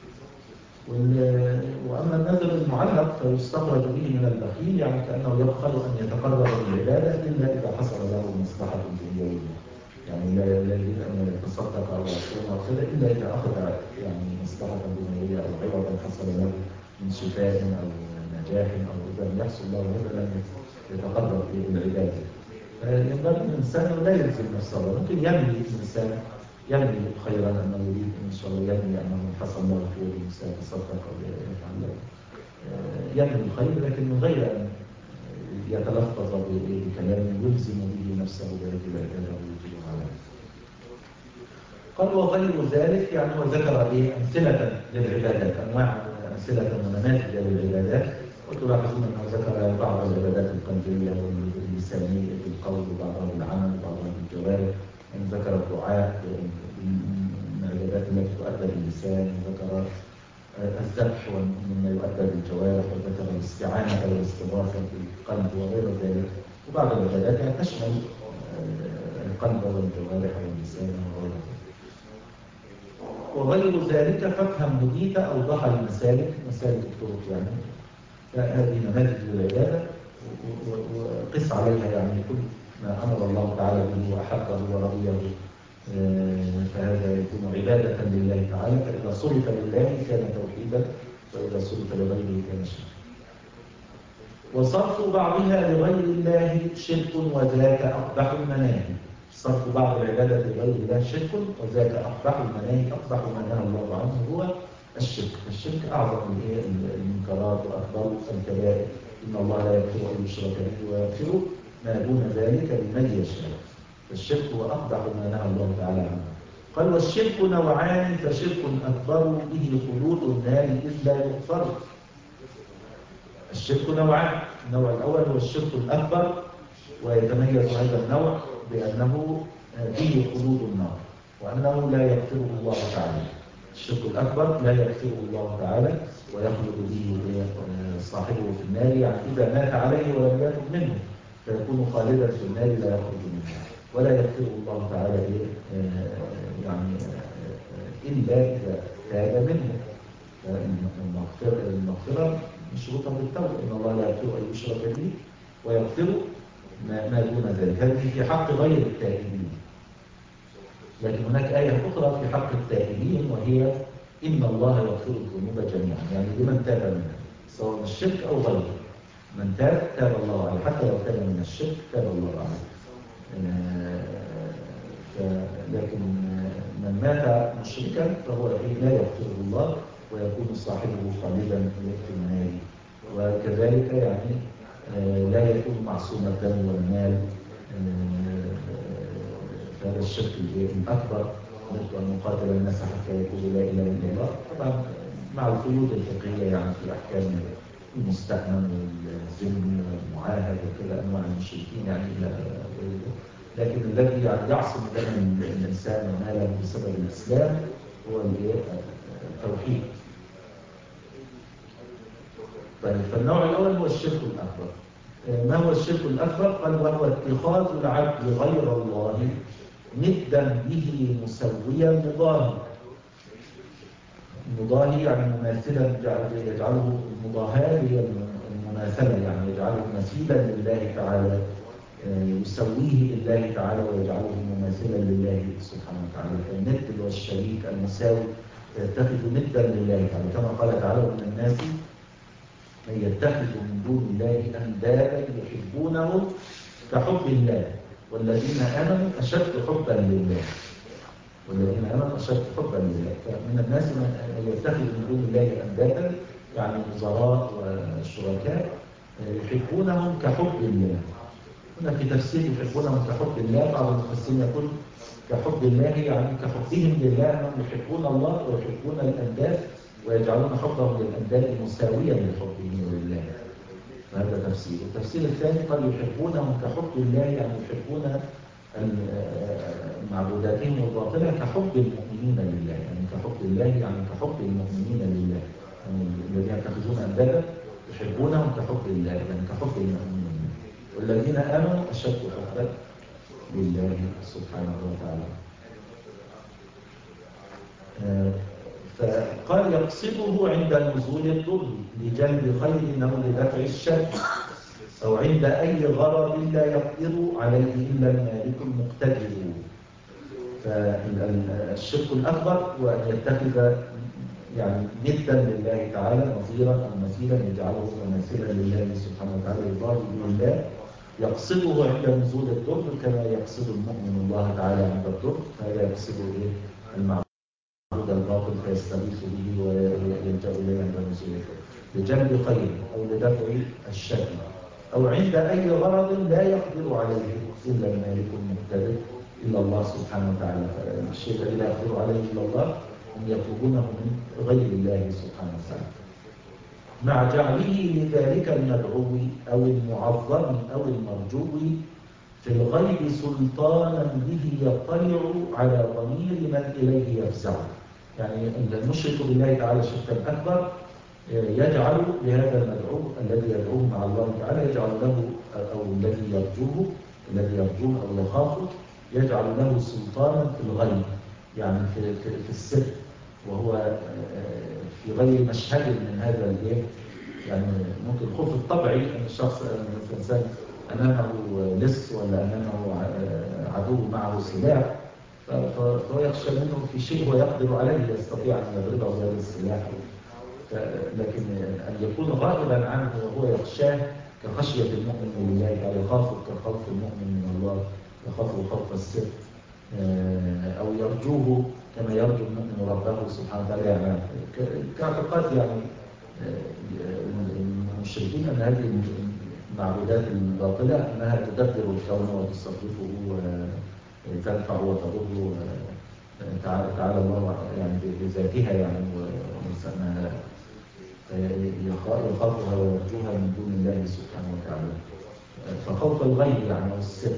وأما النذر المعلق فيستخرج به من البخيل يعني كأنه يبخل أن يتقرب بالعبادة إلا إذا حصل له مصلحة دنيوية، يعني لا يريد أن يتصدق أو يصوم أو كذا إلا إذا أخذ يعني مصلحة دنيوية أو عوضا حصل له من شفاء أو نجاح، أو إذا لم يحصل له هذا لم يتقرب بالعبادة. ينبغي الإنسان لا يلزم نفسه، ممكن ينوي الإنسان ينوي خيرا أنه يريد إن شاء الله ينوي أنه حصل له خير سيتصدق أو يفعل له ينوي الخير، لكن من غير أن يتلفظ بكلام يلزم به نفسه بهذه العبادة ويجب عليه. قال وغير ذلك يعني هو ذكر ايه أمثلة للعبادات، أنواع أمثلة ونماذج للعبادات، وتلاحظون أنه ذكر بعض العبادات القلبية واللسانية بالقول وبعضها بالعمل وبعضها بالجوارح، يعني ذكر الدعاء من العبادات التي تؤدى باللسان، وذكر الذبح مما يؤدى بالجوارح، وذكر الاستعانة والاستغاثة بالقلب وغير ذلك. وبعض العبادات يعني تشمل القلب والجوارح واللسان وغير ذلك. وغير ذلك فافهم هديت أوضح المسالك، مسالك الطرق يعني، فهذه نماذج للعبادة وقس عليها يعني كل ما أمر الله تعالى به وأحبه ورضيه فهذا يكون عبادة لله تعالى. فإذا صرف لله كان توحيدا، وإذا صرف لغيره كان شركا. وصرف بعضها لغير الله شرك وذاك أقبح المناهي. صرف بعض العبادة لغير الله شرك وذاك أقبح المناهي. أقبح ما نهى الله عنه هو الشرك. الشرك أعظم المنكرات وأكبر الكبائر. إن الله لا يغفر أن يشرك به ويغفر ما دون ذلك لمن يشاء. الشرك هو أقبح ما نهى الله تعالى عنه. قال والشرك نوعان، فشرك أكبر به خلود النار إذ لا يغفر. الشرك نوعان، النوع الأول هو الشرك الأكبر، ويتميز هذا النوع بأنه به خلود النار، وأنه لا يغفره الله تعالى. الشرك الأكبر لا يغفره الله تعالى ويخلد به صاحبه في النار، يعني إذا مات عليه ولم يتب منه فيكون خالدا في النار لا يخرج منها، ولا يغفره الله تعالى يعني إلا إذا تاب منه. المغفرة المغفرة مشروطة بالتوبة، إن الله لا يغفر أن يشرك به ويغفر ما دون ذلك. هذه في حق غير التائبين. لكن هناك آية أخرى في حق التائبين، وهي إن الله يغفر الذنوب جميعا، يعني لمن تاب منها سواء من الشرك أو غيره. من تاب تاب الله عليه، حتى لو كان من الشرك تاب الله عليه. لكن من مات مشركا فهو لا يغفره الله ويكون صاحبه خالدا في النار. وكذلك يعني لا يكون معصوم الدم والمال. فهذا الشرك الأكبر، مثل أن نقاتل الناس حتى يقولوا لا إله إلا الله، طبعا مع القيود الفقهية يعني في أحكام المستأمن والذم والمعاهد وكذا أنواع المشركين يعني إلى لكن الذي يعني يعصم دم الإنسان وماله بسبب الإسلام هو التوحيد. طيب، فالنوع الأول هو الشرك الأكبر. ما هو الشرك الأكبر؟ قال وهو اتخاذ العبد غير الله ندا به مسويا مضاهي. مضاهي يعني مماثلا، يجعله المضاهاة هي المماثلة، يعني يجعله مثيلا لله تعالى، يسويه لله تعالى ويجعله مماثلا لله سبحانه وتعالى. فالند اللي هو الشريك المساوي يتخذ ندا لله تعالى، كما قال تعالى من الناس من يتخذ من دون الله أندادا يحبونهم كحب الله والذين آمنوا أشد حبا لله. والذين آمنوا أشد حبا لله. فمن الناس من يتخذ من دون الله أندادا يعني نظراء وشركاء يحبونهم كحب الله. هنا في تفسير يحبونهم كحب الله، بعض المفسرين يقول كحب الله يعني كحبهم لله، أنهم يحبون الله ويحبون الأنداد ويجعلون حبهم للأنداد مساويا لحبهم لله. هذا تفسير. التفسير الثاني قال يحبونهم كحب الله، يعني يحبون معبوداتهم الباطلة كحب المؤمنين لله، يعني كحب الله يعني كحب المؤمنين لله، يعني الذين يتخذون أندادا يحبونهم كحب الله يعني كحب المؤمنين، والذين آمنوا أشد حبا لله سبحانه وتعالى. فقال يقصده عند نزول الضر لجلب خير أو لدفع الشر، أو عند أي غرض لا يقدر عليه إلا المالك المقتدر. فالشرك الأكبر هو أن يتخذ يعني ندا لله تعالى، نظيرا أو مثيلا يجعله مماثلا لله سبحانه وتعالى يضاهي بالله، يقصده عند نزول الضر كما يقصد المؤمن الله تعالى عند الضر. فهذا يقصده إيه؟ المعبود الباطل فيستغيث به ويلجأ إليه عند نزول الضر لجلب خير أو لدفع الشر، أو عند أي غرض لا يقدر عليه إلا المالك المقتدر إلا الله سبحانه وتعالى. فالشيء الذي لا يقدر عليه إلا الله هم يطلبونه من غير الله سبحانه وتعالى، مع جعله لذلك المدعو أو المعظم أو المرجو في الغيب سلطانا به يطلع على ضمير من إليه يفزع. يعني المشرك بالله تعالى شركا أكبر يجعل لهذا المدعو الذي يدعوه مع الله تعالى، يجعل له أو الذي يرجوه الذي يرجوه أو يخافه يجعل له سلطانا في الغيب، يعني في, في, في السر، وهو في غير مشهد من هذا الايه. يعني ممكن الخوف الطبيعي ان الشخص ان الانسان امامه لص ولا امامه عدو معه سلاح، فهو يخشى منه في شيء هو يقدر عليه يستطيع ان يضربه بهذا السلاح. لكن ان يكون غائبا عنه وهو يخشاه كخشيه المؤمن لله تعالى، يخافه كخوف المؤمن من الله، يخافه خوف السر، او يرجوه كما يرجو المؤمن ربه سبحانه وتعالى. يعني كاعتقاد يعني المشركين ان هذه المعبودات الباطلة أنها تدبر الكون وتصرفه وتنفع وتضر. تعالى تعالى الله يعني بذاتها يعني وسماها يخافها ويرجوها من دون الله سبحانه وتعالى. فخوف الغيب يعني والسر.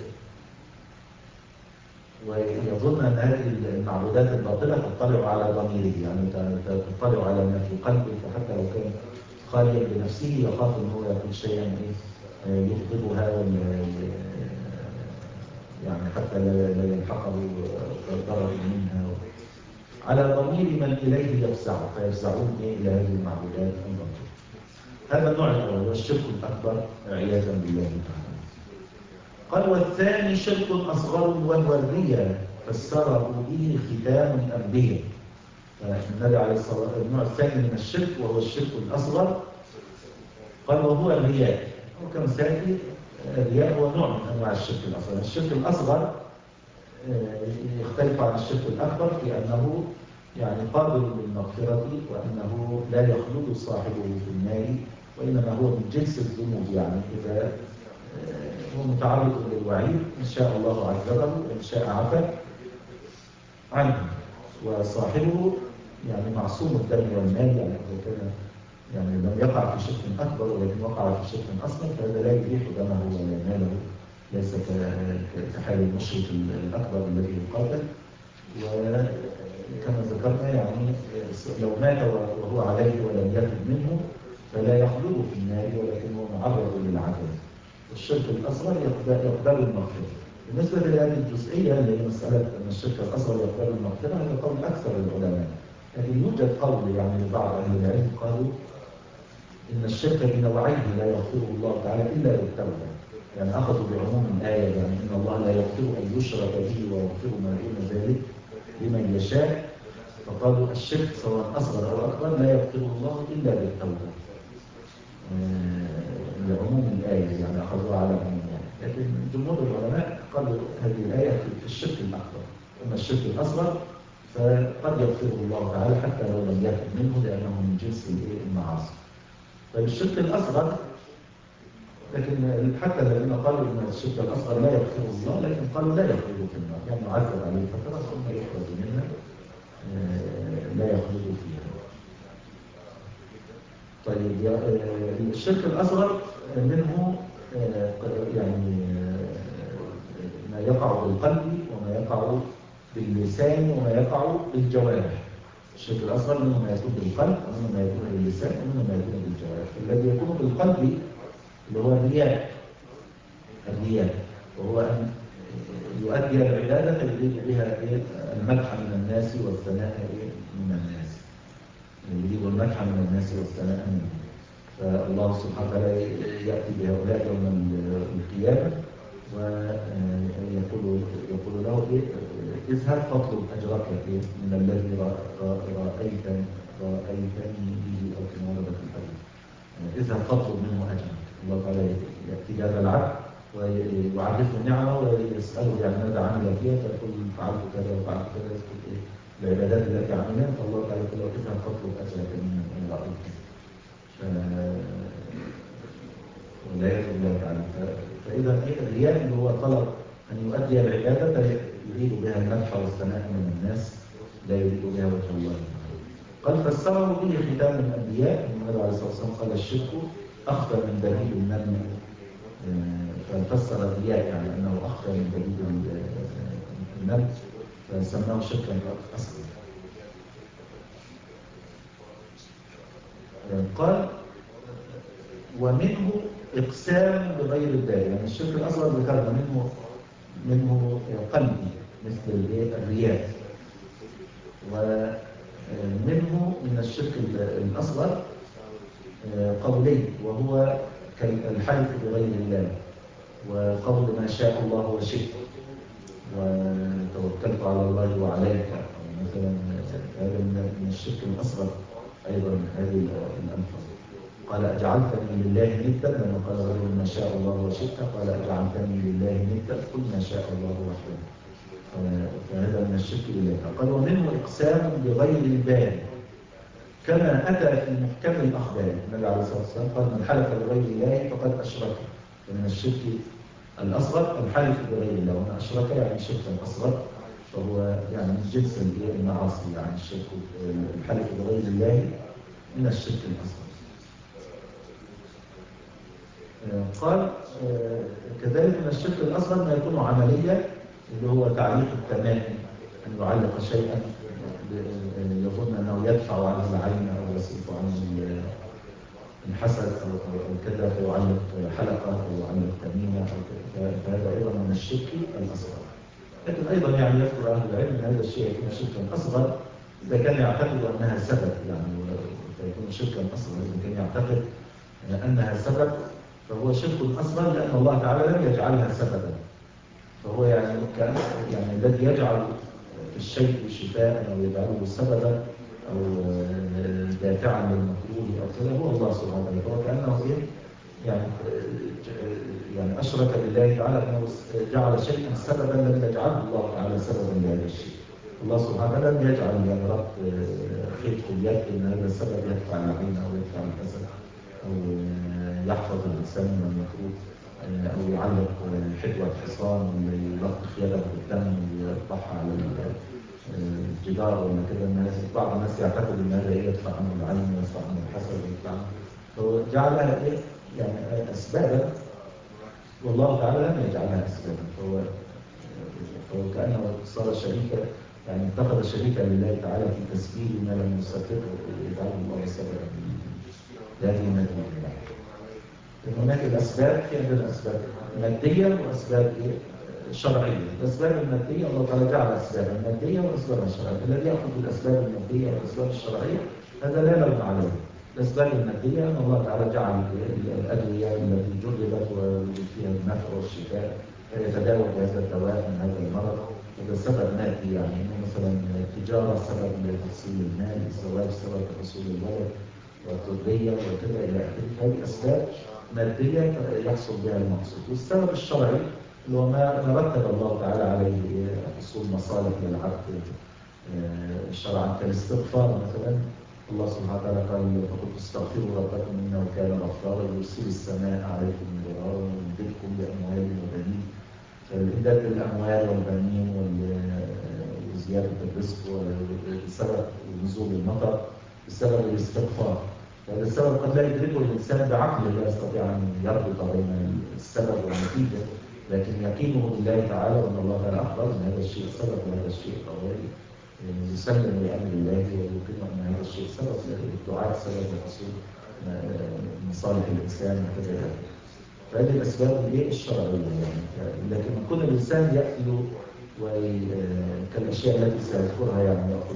ويظن أن هذه المعبودات الباطلة تطلع على ضميره، يعني تطلع على ما في قلبه، فحتى لو كان خاليا بنفسه يخاف أن هو يقول شيئا يغضبها ولا يعني حتى لا يلحقه ضرر منها، على ضمير من إليه يفزع فيفزعون إلى هذه المعبودات الباطلة. هذا النوع الأول والشرك الأكبر عياذا بالله تعالى. قال والثاني شرك أصغر وهو الرياء فسره به ختام الأنبياء. النبي عليه الصلاة والسلام النوع الثاني من الشرك وهو الشرك الأصغر قال وهو الرياء. وكما سيأتي الرياء هو نوع من أنواع الشرك الأصغر. الشرك الأصغر يختلف عن الشرك الأكبر في أنه يعني قابل للمغفرة وأنه لا يخلد صاحبه في النار، وإنما هو من جنس الذنوب، يعني إذا هو متعرض للوعيد إن شاء الله عذبه وإن شاء عفى عنه، وصاحبه يعني معصوم الدم والمال، يعني إذا كان يعني لم يقع في شرك أكبر ولكن وقع في شرك أصغر فهذا لا يبيح دمه ولا ماله، ليس كحال المشرك الأكبر الذي يقاتل. وكما ذكرنا يعني لو مات وهو عليه ولم يتب منه فلا يخلد في النار ولكن هو معرض للعذاب. الشرك الأصغر يقبل المغفرة. بالنسبة لهذه الجزئية اللي هي مسألة أن الشرك الأصغر يقبل المغفرة هذا قول أكثر العلماء، لكن يوجد قول يعني لبعض أهل العلم قالوا إن الشرك بنوعيه لا يغفره الله تعالى إلا بالتوبة، يعني أخذوا بعموم الآية يعني إن الله لا يغفر أن يشرك به ويغفر ما دون ذلك لمن يشاء، فقالوا الشرك سواء أصغر أو أكبر لا يغفره الله إلا بالتوبة لعموم الآية، يعني أخذوها على عمومها. لكن جمهور العلماء قالوا هذه الآية في الشرك الأكبر، أما الشرك الأصغر فقد يغفره الله تعالى حتى لو لم يكن منه لأنه من جنس المعاصي. طيب الشرك الأصغر، لكن حتى الذين قالوا ان الشرك الاصغر لا يغفره الله لكن قالوا لا يخلد في النار، يعني يعذب عليه فتره ثم يخرج منها لا يخلد فيها. طيب الشرك الاصغر منه يعني ما يقع بالقلب وما يقع باللسان وما يقع بالجوارح. الشرك الاصغر منه ما يكون بالقلب ومنه ما يكون باللسان ومنه ما يكون بالجوارح. الذي يكون بالقلب اللي هو الرياء، الرياء وهو أن يؤدي العبادة فيريد بها المدح من الناس والثناء من الناس، يريد المدح من الناس والثناء منهم. فالله سبحانه وتعالى يأتي بهؤلاء يوم القيامة ويقول يقول له إيه؟ اذهب فاطلب أجرك إيه؟ من الذي رأيتني رأيتني به أو كما ورد في الحديث، اذهب فاطلب منه أجرك. الله تعالى يأتي بهذا العبد ويعرفه النعمة ويسأله يعني ماذا عمل فيها فيقول فعلت كذا وفعلت كذا، يذكر العبادات التي عملها، فالله تعالى يقول له اذهب فاطلب أجرك من من رأيك. ولا يجب الله تعالى. فإذا الرياء اللي هو طلب أن يؤدي العبادة يريد بها المدح والثناء من الناس لا يريد بها وجه الله. قد فسره به ختام الأنبياء. النبي عليه الصلاة والسلام قال الشرك أخفى من دليل النمل، ففسر الرياء يعني أنه أخفى من دليل النمل فسماه شركا أصغر. قال ومنه إقسام بغير الداعي، يعني الشرك الأصغر ذكرنا منه منه قلبي مثل الرياء، ومنه من الشرك الأصغر قولي وهو الحلف بغير الله وقول ما شاء الله وشئت وتوكلت على الله وعليك مثلا، هذا من الشرك الأصغر أيضا هذه الألفاظ. قال أجعلتني لله ندا، لما قال رجل ما شاء الله وشئت قال أجعلتني لله ندا قل ما شاء الله وحده، فهذا من الشرك بالله. قال ومنه إقسام بغير البال كما أتى في محكم الأخبار. النبي عليه الصلاة والسلام قال من حلف بغير الله فقد أشرك فمن الشرك الأصغر الحلف بغير الله، ومن أشرك يعني شركا أصغر، فهو يعني من جنس المعاصي، يعني الشرك الحلف بغير الله من الشرك الأصغر. قال كذلك من الشرك الأصغر ما يكون عمليا، اللي هو تعليق التمائم، أن يعلق شيئا يظن أنه يدفع عنه العين أو يصرف عنه الحسد أو كذا، فيعلق حلقة أو يعلق تميمة أو كذا، فهذا أيضا من الشرك الأصغر. لكن أيضا يعني يذكر أهل العلم أن هذا الشيء يكون شركا أصغر إذا كان يعتقد أنها سبب، يعني فيكون شركا أصغر إذا كان يعتقد أنها سبب، فهو شرك أصغر لأن الله تعالى لم يجعلها سببا. فهو يعني كان يعني الذي يجعل الشيء شفاء أو يجعله سببا أو دافعا للمكروه أو كذا هو الله سبحانه وتعالى. فهو كأنه يعني يعني أشرك بالله تعالى أنه جعل شيئا سببا لم يجعله الله تعالى سببا لهذا الشيء. الله سبحانه وتعالى لم يجعل يعني ربط خيط في اليد أن هذا السبب يدفع العين أو يدفع الحسد أو يحفظ الإنسان من المكروه أو يعلق حدوة حصان ولا يلطخ يده بالدم ويطبعها على الجدار ولا كده. الناس بعض الناس يعتقد ان هذا يدفع عنه العين ويدفع عنه الحسد ويدفع عنه، فهو جعلها ايه يعني اسبابا والله تعالى لم يجعلها اسبابا. فهو فهو كانه صار شريكا، يعني اتخذ شريكا لله تعالى في تسبيل ما لم يسببه يجعله الله سببا لهذه النتيجه. هناك الاسباب، في عندنا اسباب ماديه واسباب ايه شرعية. الأسباب المادية الله تعالى جعل أسبابا مادية وأسبابا شرعية. الذي يأخذ بالأسباب المادية والأسباب الشرعية هذا لا لوم عليه. الأسباب المادية أن الله تعالى جعل الأدوية التي جربت ووجد فيها النفع والشفاء يتداوى بهذا الدواء من هذا المرض، هذا سبب مادي. يعني مثلا التجارة سبب لتحصيل المال، الزواج سبب لحصول الولد والذرية وكذا إلى آخره. هذه أسباب مادية يحصل بها المقصود. والسبب الشرعي اللي هو ما رتب الله تعالى عليه حصول مصالح للعبد شرعا كالاستغفار مثلا. الله سبحانه وتعالى قال فقلت استغفروا ربكم انه كان غفارا يرسل السماء عليكم مدرارا ويمددكم باموال وبنين. فالامداد بالاموال والبنين وزياده الرزق بسبب نزول المطر بسبب الاستغفار. هذا السبب قد لا يدركه الانسان بعقله، لا يستطيع ان يربط بين السبب والنتيجه، لكن يقينه بالله تعالى وان الله تعالى اخبر ان هذا الشيء سبب وهذا الشيء قوي يسلم لامر الله ويقين ان هذا الشيء سبب للدعاء، سبب لحصول مصالح الانسان وكذا. فهذه الاسباب الايه الشرعيه يعني. لكن كل الانسان ياتي كالاشياء التي سيذكرها، يعني ياخذ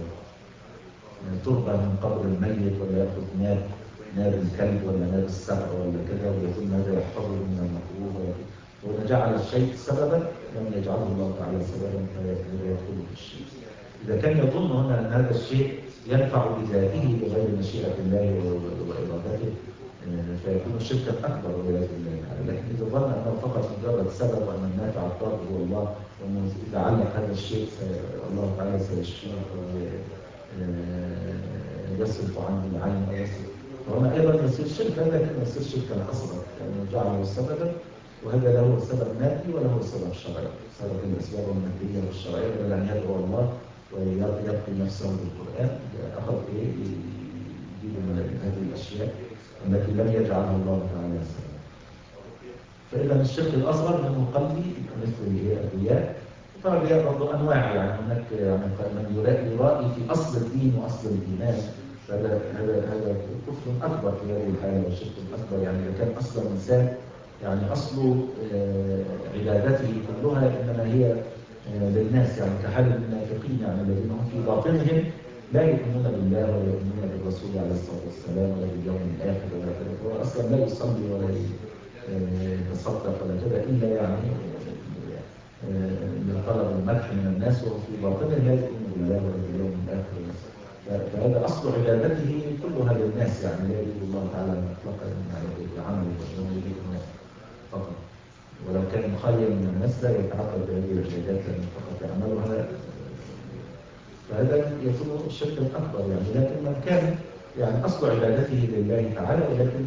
تربه من قبر الميت ولا ياخذ ناب ناب الكلب ولا ناب السبع ولا كذا ويقول هذا يحفظه من المكروه. وإذا جعل الشيء سببا لم يجعله الله تعالى سببا فيدخل في الشيء. إذا كان يظن هنا أن هذا الشيء ينفع بذاته بغير مشيئة الله وإرادته فيكون شركا أكبر والعياذ بالله. لكن إذا ظن أنه فقط مجرد سبب وأن النافع الضار هو الله، وأنه إذا علق هذا الشيء الله تعالى سيشفيه ويصرف عنه العين أو يصرف، وهنا أيضا يصير شركا، لكن يصير شركا أصغر لأنه جعله سببا، وهذا له سبب مادي وله سبب شرعي. سبب الأسباب المادية والشرعية بدل أن يدعو الله ويرقي نفسه بالقرآن أخذ إيه يجيب من هذه الأشياء التي لم يجعلها الله تعالى سببا. فإذا الشرك الأصغر منه قلبي مثل الرياء. فالرياء برضه أنواع، يعني هناك يعني من يرائي في أصل الدين وأصل الإيمان، هذا هذا هذا كفر أكبر في هذه الحالة وشرك أكبر. يعني إذا كان أصل الإنسان يعني أصل عبادته كلها إنما هي للناس، يعني كحال المنافقين، يعني الذين هم في باطنهم لا يؤمنون بالله ولا يؤمنون بالرسول عليه الصلاة والسلام ولا باليوم الآخر ولا كذا. هو أصلا لا يصلي ولا يتصدق ولا كذا إلا يعني لطلب المدح من الناس، وفي باطنه لا يؤمن بالله ولا باليوم الآخر. فهذا أصل عبادته كلها للناس، يعني لا يريد الله تعالى مطلقا يعني بعمله وإنما يريد الناس فقط. ولو كان مخير من الناس لا يتعبد بهذه العبادات لأنه فقط يعملها، فهذا يكون شركا أكبر يعني. لكن من كان يعني أصل عبادته لله تعالى ولكن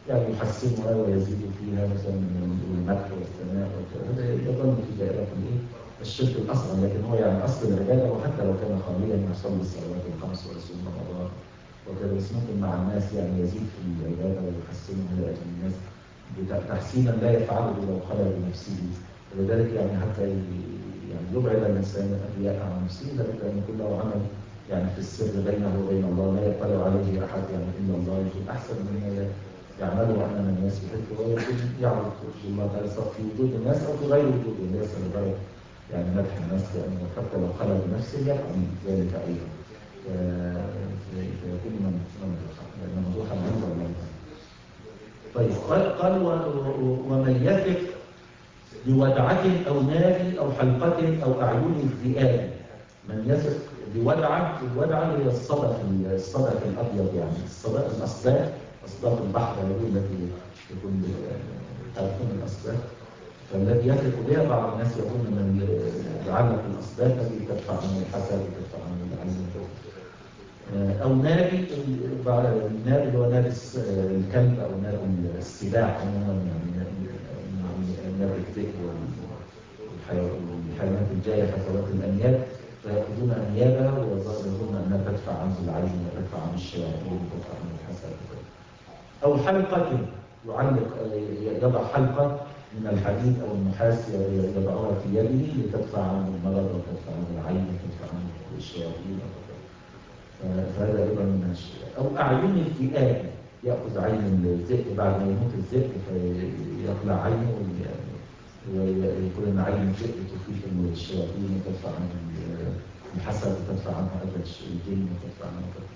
يعني يحسنها ويزيدوا فيها مثلا من المكر والثناء وكذا، يظل في دائرة الايه؟ الشرك الأصغر، لكن هو يعني أصل العبادة، وحتى لو كان خاليا يصلي الصلوات الخمس ويصوم رمضان وكذا، بس ممكن مع الناس يعني يزيد في العبادة ويحسنها لأجل الناس تحسينا لا يفعله لو خلا بنفسه. ولذلك يعني حتى يعني يبعد الإنسان الرياء عن نفسه، لذلك أن يكون له عمل يعني في السر بينه وبين الله لا يطلع عليه أحد يعني إلا الله، يكون أحسن مما يعمله أمام الناس بحيث ويكون يعرض وجه الله تعالى سواء في وجود الناس أو في غير وجود الناس، لدرجة يعني مدح الناس، لأنه حتى لو خلا بنفسه يفعل ذلك أيضا فيكون ممدوحا عند الله. طيب قال قال ومن يثق بودعة أو نار أو حلقة أو أعين الذئاب. من يثق بودعة، الودعة هي الصدف الصدف الأبيض، يعني الصدف الأصداف، أصداف البحر التي تكون تعرفون الأصداف، فالذي يثق بها بعض الناس يقول من يعلق الأصداف التي تدفع عنه الحسد وتدفع عنه العلم، أو نابي. النابي اللي هو نابي الكلب أو نابي السباع عموما، يعني نابي الذئب والحيوانات الجاية حسوات الأنياب، فيأخذون أنيابها ويظن أنها تدفع عنه العلم وتدفع عنه الشياطين وتدفع عنه الحسد. أو حلقة يعلق يضع حلقة من الحديد أو النحاس يضعها في يده لتدفع عنه المرض وتدفع عنه العين وتدفع عنه الشياطين، فهذا أيضا من الشيء. أو أعين الذئاب، يأخذ عين الذئب بعد ما يموت الذئب فيقلع عينه ويقول أن عين الذئب تخيف الشياطين وتدفع عنه الحسد وتدفع عنه أذى الجن وتدفع عنه كذا.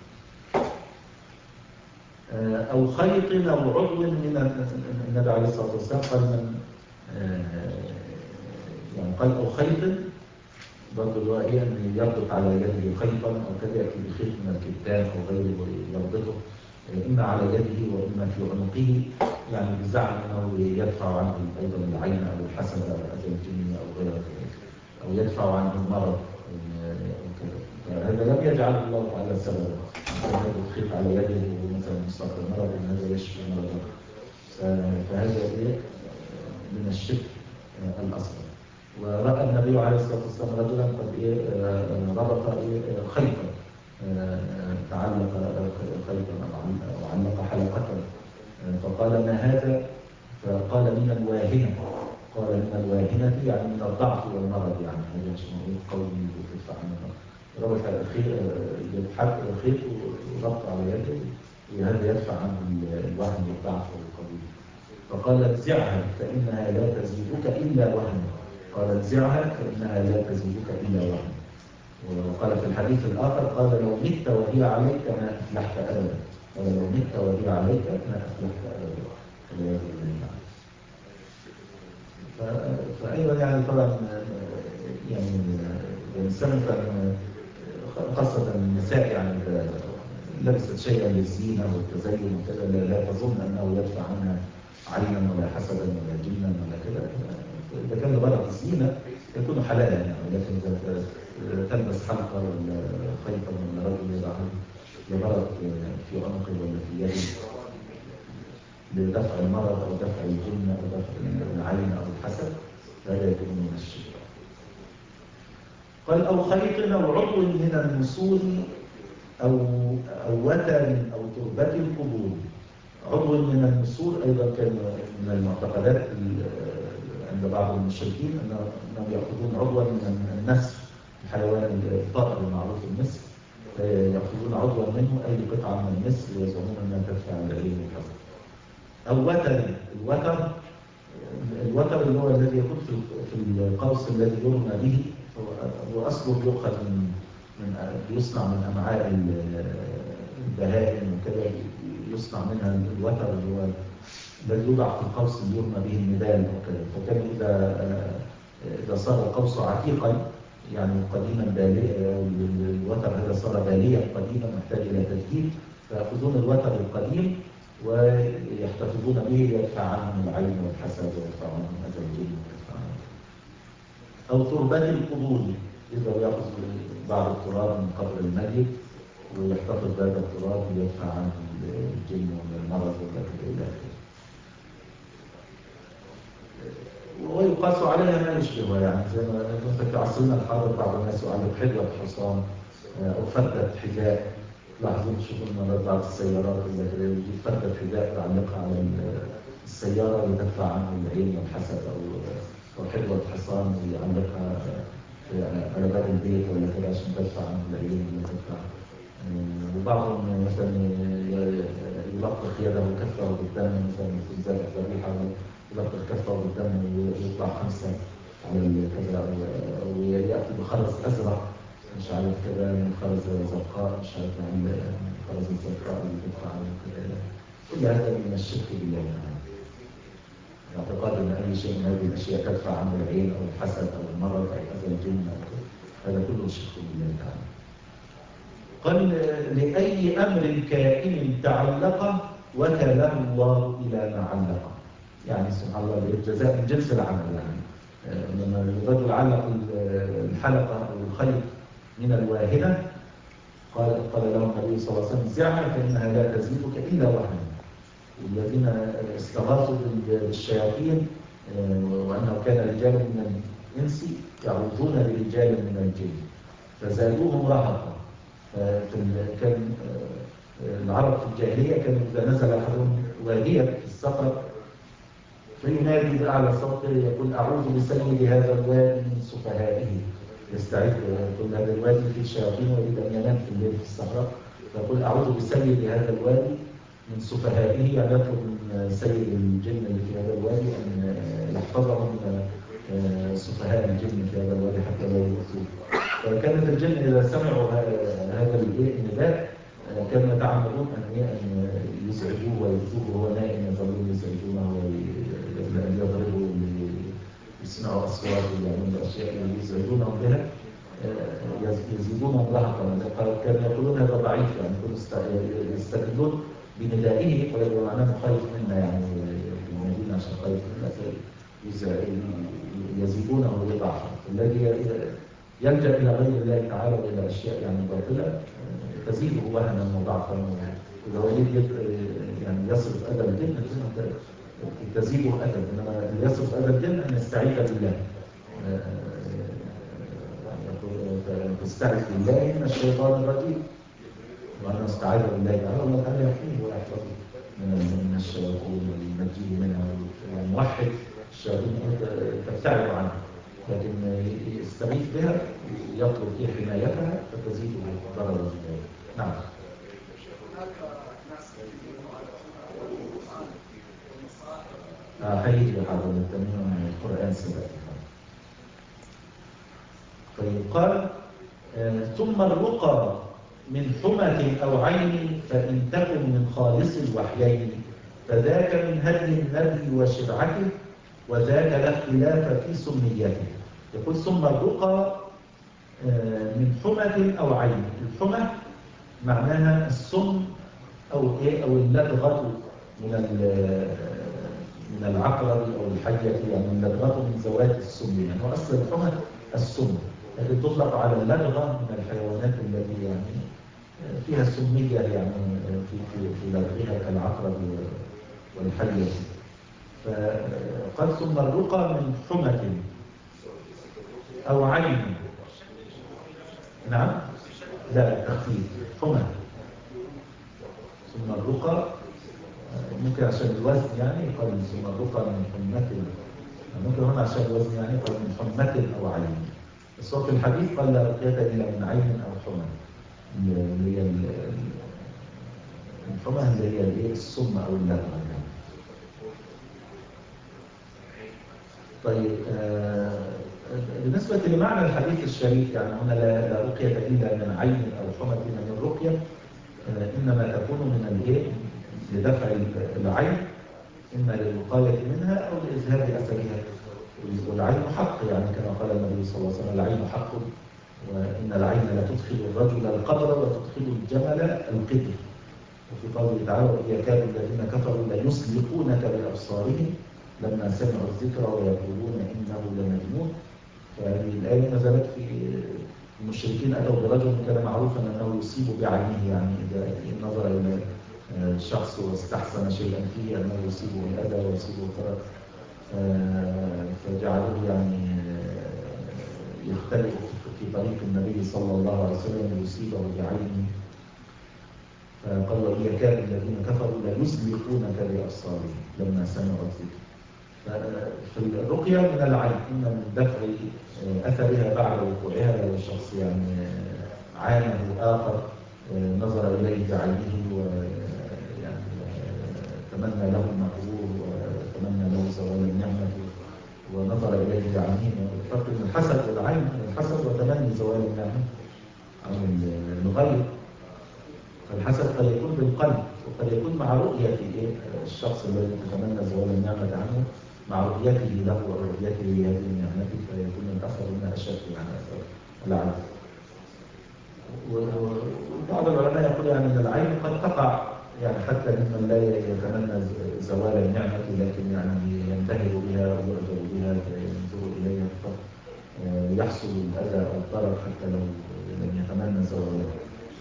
أو خيط أو عضو من النبي عليه الصلاة والسلام قال من يعني قال أو خيط برضه اللي هو ايه ان يربط على يده خيطا او كذا، ياتي بخيط من الكتان او غيره يربطه اما على يده واما في عنقه، يعني بزعم انه يدفع عنه ايضا العين او الحسد او اذى الجن او غيره، او يدفع عنه المرض او كذا. فهذا لم يجعل الله تعالى سببا، هذا الخيط على يده مثلا مصاب المرض ان هذا يشفي مرضه، فهذا ايه من الشرك الاصغر. ورأى النبي عليه الصلاة والسلام رجلا قد إيه ربط إيه خيطا، تعلق خيطا أو علق حلقة، فقال ما هذا؟ فقال من الواهنة. قال من الواهنة يعني من الضعف والمرض، يعني هذا شيء قوي وتدفع عنه. ربط الخيط وربط على يده وهذا يدفع عنه الوهن والضعف والقوي. فقال انزعها فإنها لا تزيدك إلا وهنا. قال انزعها فإنها لا تزيدك إلا وهنا. وقال في الحديث الآخر قال لو مت وهي عليك ما أفلحت أبدا. قال لو مت وهي عليك ما أفلحت أبدا. فأيضا يعني طبعا يعني الإنسان كان خاصة النساء يعني لبست شيئا للزينة والتزين وكذا لا تظن أنه يدفع عنها عينا ولا حسدا ولا جنا ولا كذا. إذا كان لغرض الزينة يكون حلالا يعني، لكن إذا تلبس حلقة ولا خيطا ولا رجل يضعها لغرض في عنقه ولا في يده لدفع المرض أو دفع الجن أو دفع العين أو الحسد، فهذا يكون من الشرك. قال أو خيط أو عضو من النسور أو أو وتر أو تربة القبور. عضو من النسور أيضا كان من المعتقدات عند بعض المشركين أنهم يأخذون عضوا من النسر، الحيوان الطائر المعروف النسر، يأخذون عضوا منه أي قطعة من النسر ويزعمون أنها تدفع العين والحسد. أو وتر، الوتر الوتر اللي هو الذي يكون في القوس الذي يرمى به، هو أصله يؤخذ من من يصنع من أمعاء البهائم وكذا، يصنع منها الوتر اللي هو الذي يوضع في القوس اللي يرمى به النبال وكذا. فكان إذا إذا صار القوس عتيقا يعني قديما باليا، الوتر هذا صار باليا قديما محتاج إلى تجديد، فيأخذون الوتر القديم ويحتفظون به يدفع عنهم العين والحسد ويدفع عنهم أذى الجن ويدفع عنهم. أو تربة القبور، إذا يأخذ بعض التراب من قبر الميت ويحتفظ بهذا التراب ويدفع عنه الجن والمرض ولا كذا إلى آخره. يقاس عليها ما يشبهها، يعني زي ما مثلا في عصرنا الحاضر بعض الناس يعلق حذوة حصان أو فردة حذاء. لاحظوا تشوفوا المرات بعض السيارات اللي كده يجيب فردة حذاء يعلقها على السيارة لتدفع عنه العين والحسد، أو أو حذوة حصان يعلقها على باب البيت ولا كده عشان تدفع عنه العين ولا تدفع. وبعضهم مثلا يلطخ يده وكفه بالدم، مثلا في ذبح ذبيحة يلطخ كفه بالدم ويطلع خمسة على كذا، أو يأتي بخرز أزرق مش عارف كذا من خرز زرقاء مش عارف عن خرز الزرقاء اللي تدفع عنه كذا. كل هذا من الشرك بالله تعالى. اعتقاد أن أي شيء من هذه الأشياء تدفع عنه العين أو الحسد أو المرض أو أذى الجن، هذا كله شرك بالله تعالى. قال لأي أمر كائن تعلق وكله الله إلى ما علق. يعني سبحان الله الجزاء من جنس العمل. يعني لما الرجل علق الحلقة أو الخيط من الواهنة قال قال له النبي صلى الله عليه وسلم زعها فإنها لا تزيدك إلا وهنا. والذين استغاثوا بالشياطين وأنه كان رجال من الإنس يعوذون برجال من الجن فزادوهم رهقا. كان العرب في الجاهلية كانوا إذا نزل أحدهم واديا في السفر فينادي بأعلى صوته يقول أعوذ بسيد هذا الوادي من سفهائه. يستعيد كل هذا الوادي في الشياطين ويريد أن ينام في الليل في الصحراء، فيقول أعوذ بسيد هذا الوادي من سفهائه، يعني يطلب من سيد الجن اللي في هذا الوادي أن يحفظه من سفهاء الجن في هذا الوادي حتى لا يؤذوه. فكانت الجن إذا سمعوا هذا النداء كانوا يتعمدون أن يزعجوه ويؤذوه وهو نائم، يظلون يزعجونه ويضربوا يسمعوا أصوات ويعملوا أشياء يزعجونهم بها يزيدونهم رهقا. كانوا يقولون هذا ضعيف، يعني يكونوا يستدلون بندائه ويقولون معناه خايف منا، يعني ينادينا عشان خايف منا يزيدونه ويضعف. الذي يلجأ إلى غير الله تعالى وإلى أشياء يعني باطلة تزيده وهنا وضعفا، وإذا يريد يعني يصرف أذى الجن تزيده أذى، إنما اللي يصرف أذى الجن أن يستعيذ بالله، تستعيذ بالله من الشيطان الرجيم، وأنا استعاذ بالله تعالى والله تعالى يحميه ويحفظه من الشياطين وينجيه منها. يعني موحد الشياطين تبتعد عنه، لكن يستغيث بها يطلب في حمايتها فتزيد ضرر الزبائن. نعم. هيجي هذا التمرين من القرآن سبق. فيقال ثم الرقى من حمة أو عين فإن تكن من خالص الوحيين فذاك من هدي النبي وشرعته وذاك لا اختلاف في سميته. يقول ثم الرقى من حمة أو عين. الحمة معناها السم أو إيه أو اللدغة من من العقرب أو الحية، يعني اللدغة من ذوات السم، يعني وأصل الحمة السم، لكن تطلق على اللدغة من الحيوانات التي يعني فيها سمية، يعني في في في لدغها كالعقرب والحية. فقد ثم الرقى من حمة أو عين. نعم؟ لا، تخفيف حمى. ثم الرقى ممكن عشان الوزن يعني قال ثم الرقى من حمة، ممكن هنا عشان الوزن يعني قال من حمة أو عين. بس هو في الحديث قال لا رقية إلا من عين أو حمى، اللي هي الحمى اللي هي الايه السم أو اللدغة. طيب آه بالنسبة لمعنى الحديث الشريف، يعني هنا لا, لا رقية إلا من عين أو حمة من الرقية، آه إنما تكون من الايه لدفع العين، إما للوقاية منها أو لإذهاب أثرها. والعين حق، يعني كما قال النبي صلى الله عليه وسلم العين حق، وإن العين لا تدخل الرجل القبر وتدخل الجمل القدر. وفي قوله تعالى وإذ يكاد الذين كفروا ليسلقونك بأبصارهم لما سمعوا الذكر ويقولون إنه لمجنون. فهذه الآية نزلت في المشركين أتوا برجل كان معروفا أنه يصيب بعينه، يعني إذا نظر إلى الشخص واستحسن شيئا فيه أنه يصيبه الأذى ويصيبه الضرر، جعلوه يعني يختلف في طريق النبي صلى الله عليه وسلم ليصيبه بعينه. فقال وإن كان الذين كفروا ليزلقونك بأبصارهم لما سمعوا الذكر. فالرقية من العين، إما من دفع أثرها بعد وقوعها لو الشخص يعني عانه آخر نظر إليه بعينه ويعني تمنى له المكروه وتمنى له زوال النعمة ونظر إليه بعينه. الفرق بين الحسد والعين، الحسد وتمني زوال النعمة عن الغير. فالحسد قد يكون بالقلب وقد يكون مع رؤية الشخص الذي يتمنى زوال النعمة عنه، مع رؤيته له ورؤيته لهذه النعمة، فيكون الأثر هنا أشد عن أثر العين. وبعض العلماء يقول يعني أن العين قد تقع يعني حتى ممن لا يتمنى زوال النعمة، لكن يعني ينتهر بها ويعجب بها فينظر إليها يحصل الأذى أو الضرر حتى لو لم يتمنى زوالها.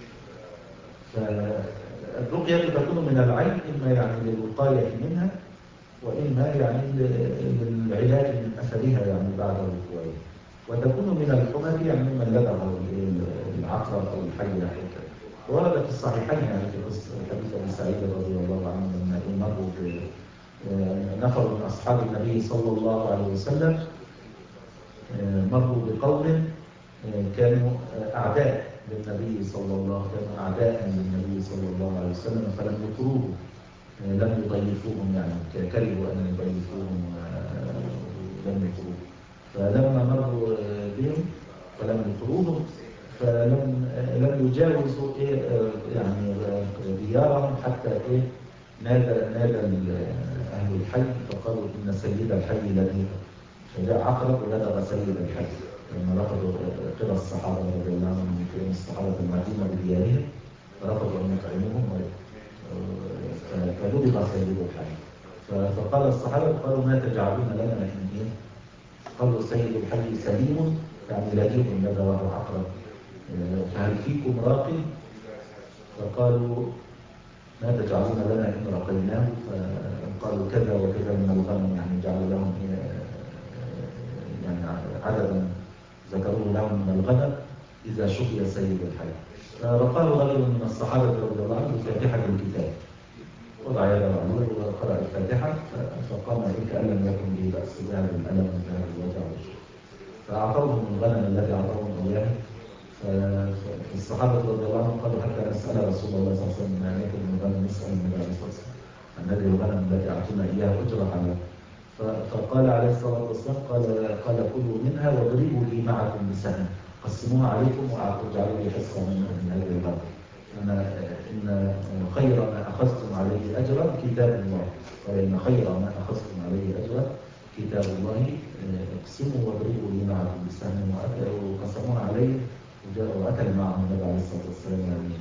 فالرقية تكون من العين إما يعني للوقاية منها، وإما يعني للعلاج من أثرها يعني بعد الوقوع. وتكون من الحمى يعني ممن لدغه العقرب أو الحية حتى. ورد في الصحيحين يعني في حديث أبي سعيد رضي الله عنه لما مروا نفر من أصحاب النبي صلى الله عليه وسلم، مروا بقوم كانوا أعداء للنبي صلى الله عليه وسلم، كانوا أعداء للنبي صلى الله عليه وسلم، فلم يطروه، لم يضيفوهم يعني كرهوا أن يضيفوهم ولم يطروه. فلما مروا بهم فلم يطروهم، فلم لم يجاوزوا إيه يعني ديارهم حتى إيه نادى نادى أهل الحي فقالوا إن سيد الحي الذي جاء عقرب ولدغ سيد الحي. لما رفضوا قرى الصحابة رضي الله عنهم من قرى الصحابة المدينة بديارهم فرفضوا أن يطعموهم فلدغ سيد الحي. فقال الصحابة قالوا ما تجعلون لنا من قالوا سيد الحي سليم يعني لديهم لدغه عقرب فهل فيكم راق؟ فقالوا ما تجعلون لنا إن رقيناه؟ فقالوا كذا وكذا من الغنم، يعني جعلوا لهم يعني عددا ذكروه لهم من الغنم إذا شفي سيد الحي. فرقاه رجل من الصحابة رضي الله عنه بفاتحة الكتاب، وضع يده عليه وقرأ الفاتحة فقام كأن لم يكن به بأس بهذا الألم وبهذا الوجع. فأعطوهم الغنم الذي أعطوهم إياه. فالصحابة رضي الله عنهم قالوا حتى نسأل رسول الله صلى الله عليه وسلم ما ناكل من الغنم، نسأل النبي عليه الصلاة والسلام عن هذه الغنم التي أعطونا إياها أجرة على. فقال عليه الصلاة والسلام قال قال كلوا منها واضربوا لي معكم بسهم، قسموها عليكم واجعلوا لي حصة من هذه الغنم. أنا إن خير ما أخذتم عليه أجرا كتاب الله، وإن خير ما أخذتم عليه أجرا كتاب الله، اقسموا واضربوا لي معكم بسهم. وقسموها عليه وأكل معهم النبي عليه الصلاة والسلام. يعني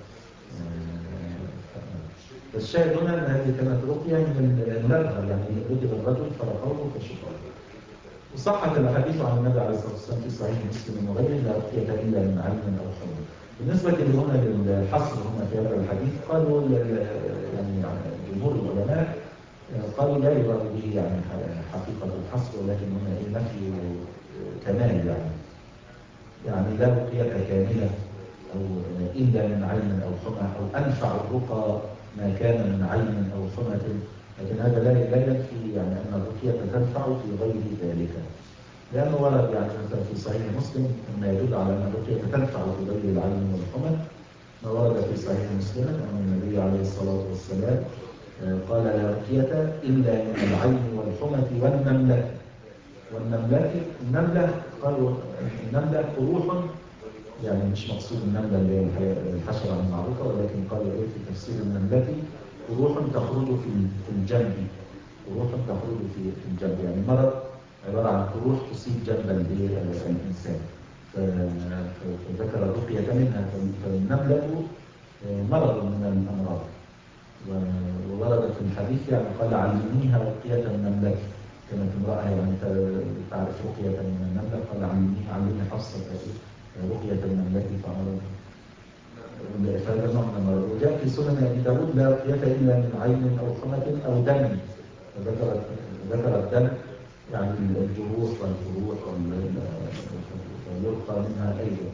الشاهد هنا أن هذه كانت رقية من اللدغة، يعني لدغ الرجل فرقوه فشفاه. وصحت الأحاديث عن النبي عليه الصلاة والسلام في صحيح مسلم وغيره لا رقية إلا من عين أو حمى. بالنسبة هنا للحصر هنا في هذا الحديث قالوا يعني جمهور العلماء قالوا لا يراد به يعني حقيقة الحصر، ولكن هنا إيه نفي كمال يعني يعني لا رقية كاملة أو إلا من عين أو حمى، أو أنفع الرقى ما كان من عين أو حمى. لكن هذا لا لا ينفي يعني أن الرقية تنفع في غير ذلك، لأنه ورد يعني مثلا في صحيح مسلم ما يدل على أن الرقية تنفع في غير العين والحمى. ما ورد في صحيح مسلم أن النبي عليه الصلاة والسلام قال لا رقية إلا من العين والحمى والنملة. والنملة النملة قالوا النملة قروح، يعني مش مقصود النملة اللي هي الحشرة المعروفة، ولكن قالوا إيه في تفسير النملة قروح تخرج في الجنب، قروح تخرج في الجنب يعني مرض عبارة عن قروح تصيب جنب الإنسان. فذكر الرقية منها. فالنملة مرض من الأمراض. وورد في الحديث يعني قال علميها رقية النملة، كانت امرأة يعني تعرف رقية من النملة قال علميها علمي حفصة رقية النملة فأمرها. فهذا نوع من المرض. وجاء في سنن أبي داود لا رقية إلا من عين أو حمى أو دم، ذكر ذكر الدم يعني الجروح والفروح ويرقى منها أيضا.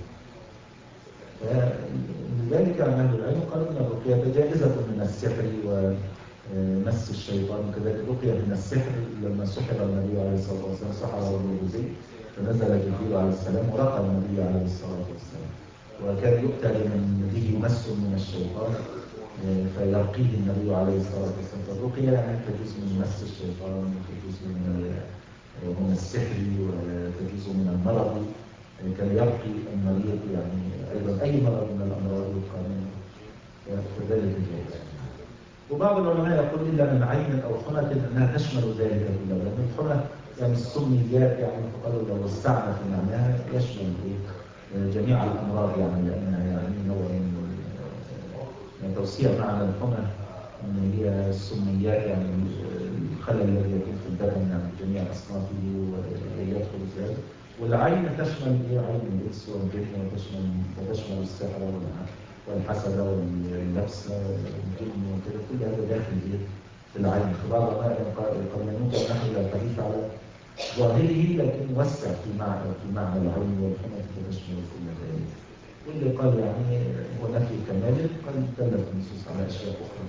فلذلك عن أهل العلم قالوا أن الرقية جائزة من السحر ومس الشيطان، وكذلك الرقية من السحر. لما سحر النبي عليه الصلاة والسلام سحر الجوزي فنزل جبريل عليه السلام ورقى النبي عليه الصلاة والسلام، وكان يؤتى لمن به مس من الشيطان فيرقيه النبي عليه الصلاة والسلام. فالرقية يعني تجوز من مس الشيطان وتجوز من من السحر وتجوز من المرض، كان يرقي المريض يعني أيضا أي مرض من الأمراض القانونية فذلك جائز. وبعض العلماء يقول إلا من عين أو حمى أنها تشمل ذلك كله، لأن الحمى يعني السميات يعني فقالوا لو وسعنا في معناها يشمل جميع الأمراض يعني، لأنها يعني نوع من توسيع معنى الحمى أن هي السميات يعني الخلل الذي يكون في البدن يعني جميع أصنافه ويدخل في ذلك. والعين تشمل هي عين الإنس والجن، وتشمل وتشمل السحر والحسد والنفس والجن وكذا، كل هذا داخل في العين. فبعض العلماء قد يمكن أن نحمل الحديث على ظاهره لكن وسع في معنى في معنى العين والحمى فتشمل كل ذلك. واللي قال يعني هو نفي كمال قد دلت النصوص على أشياء أخرى.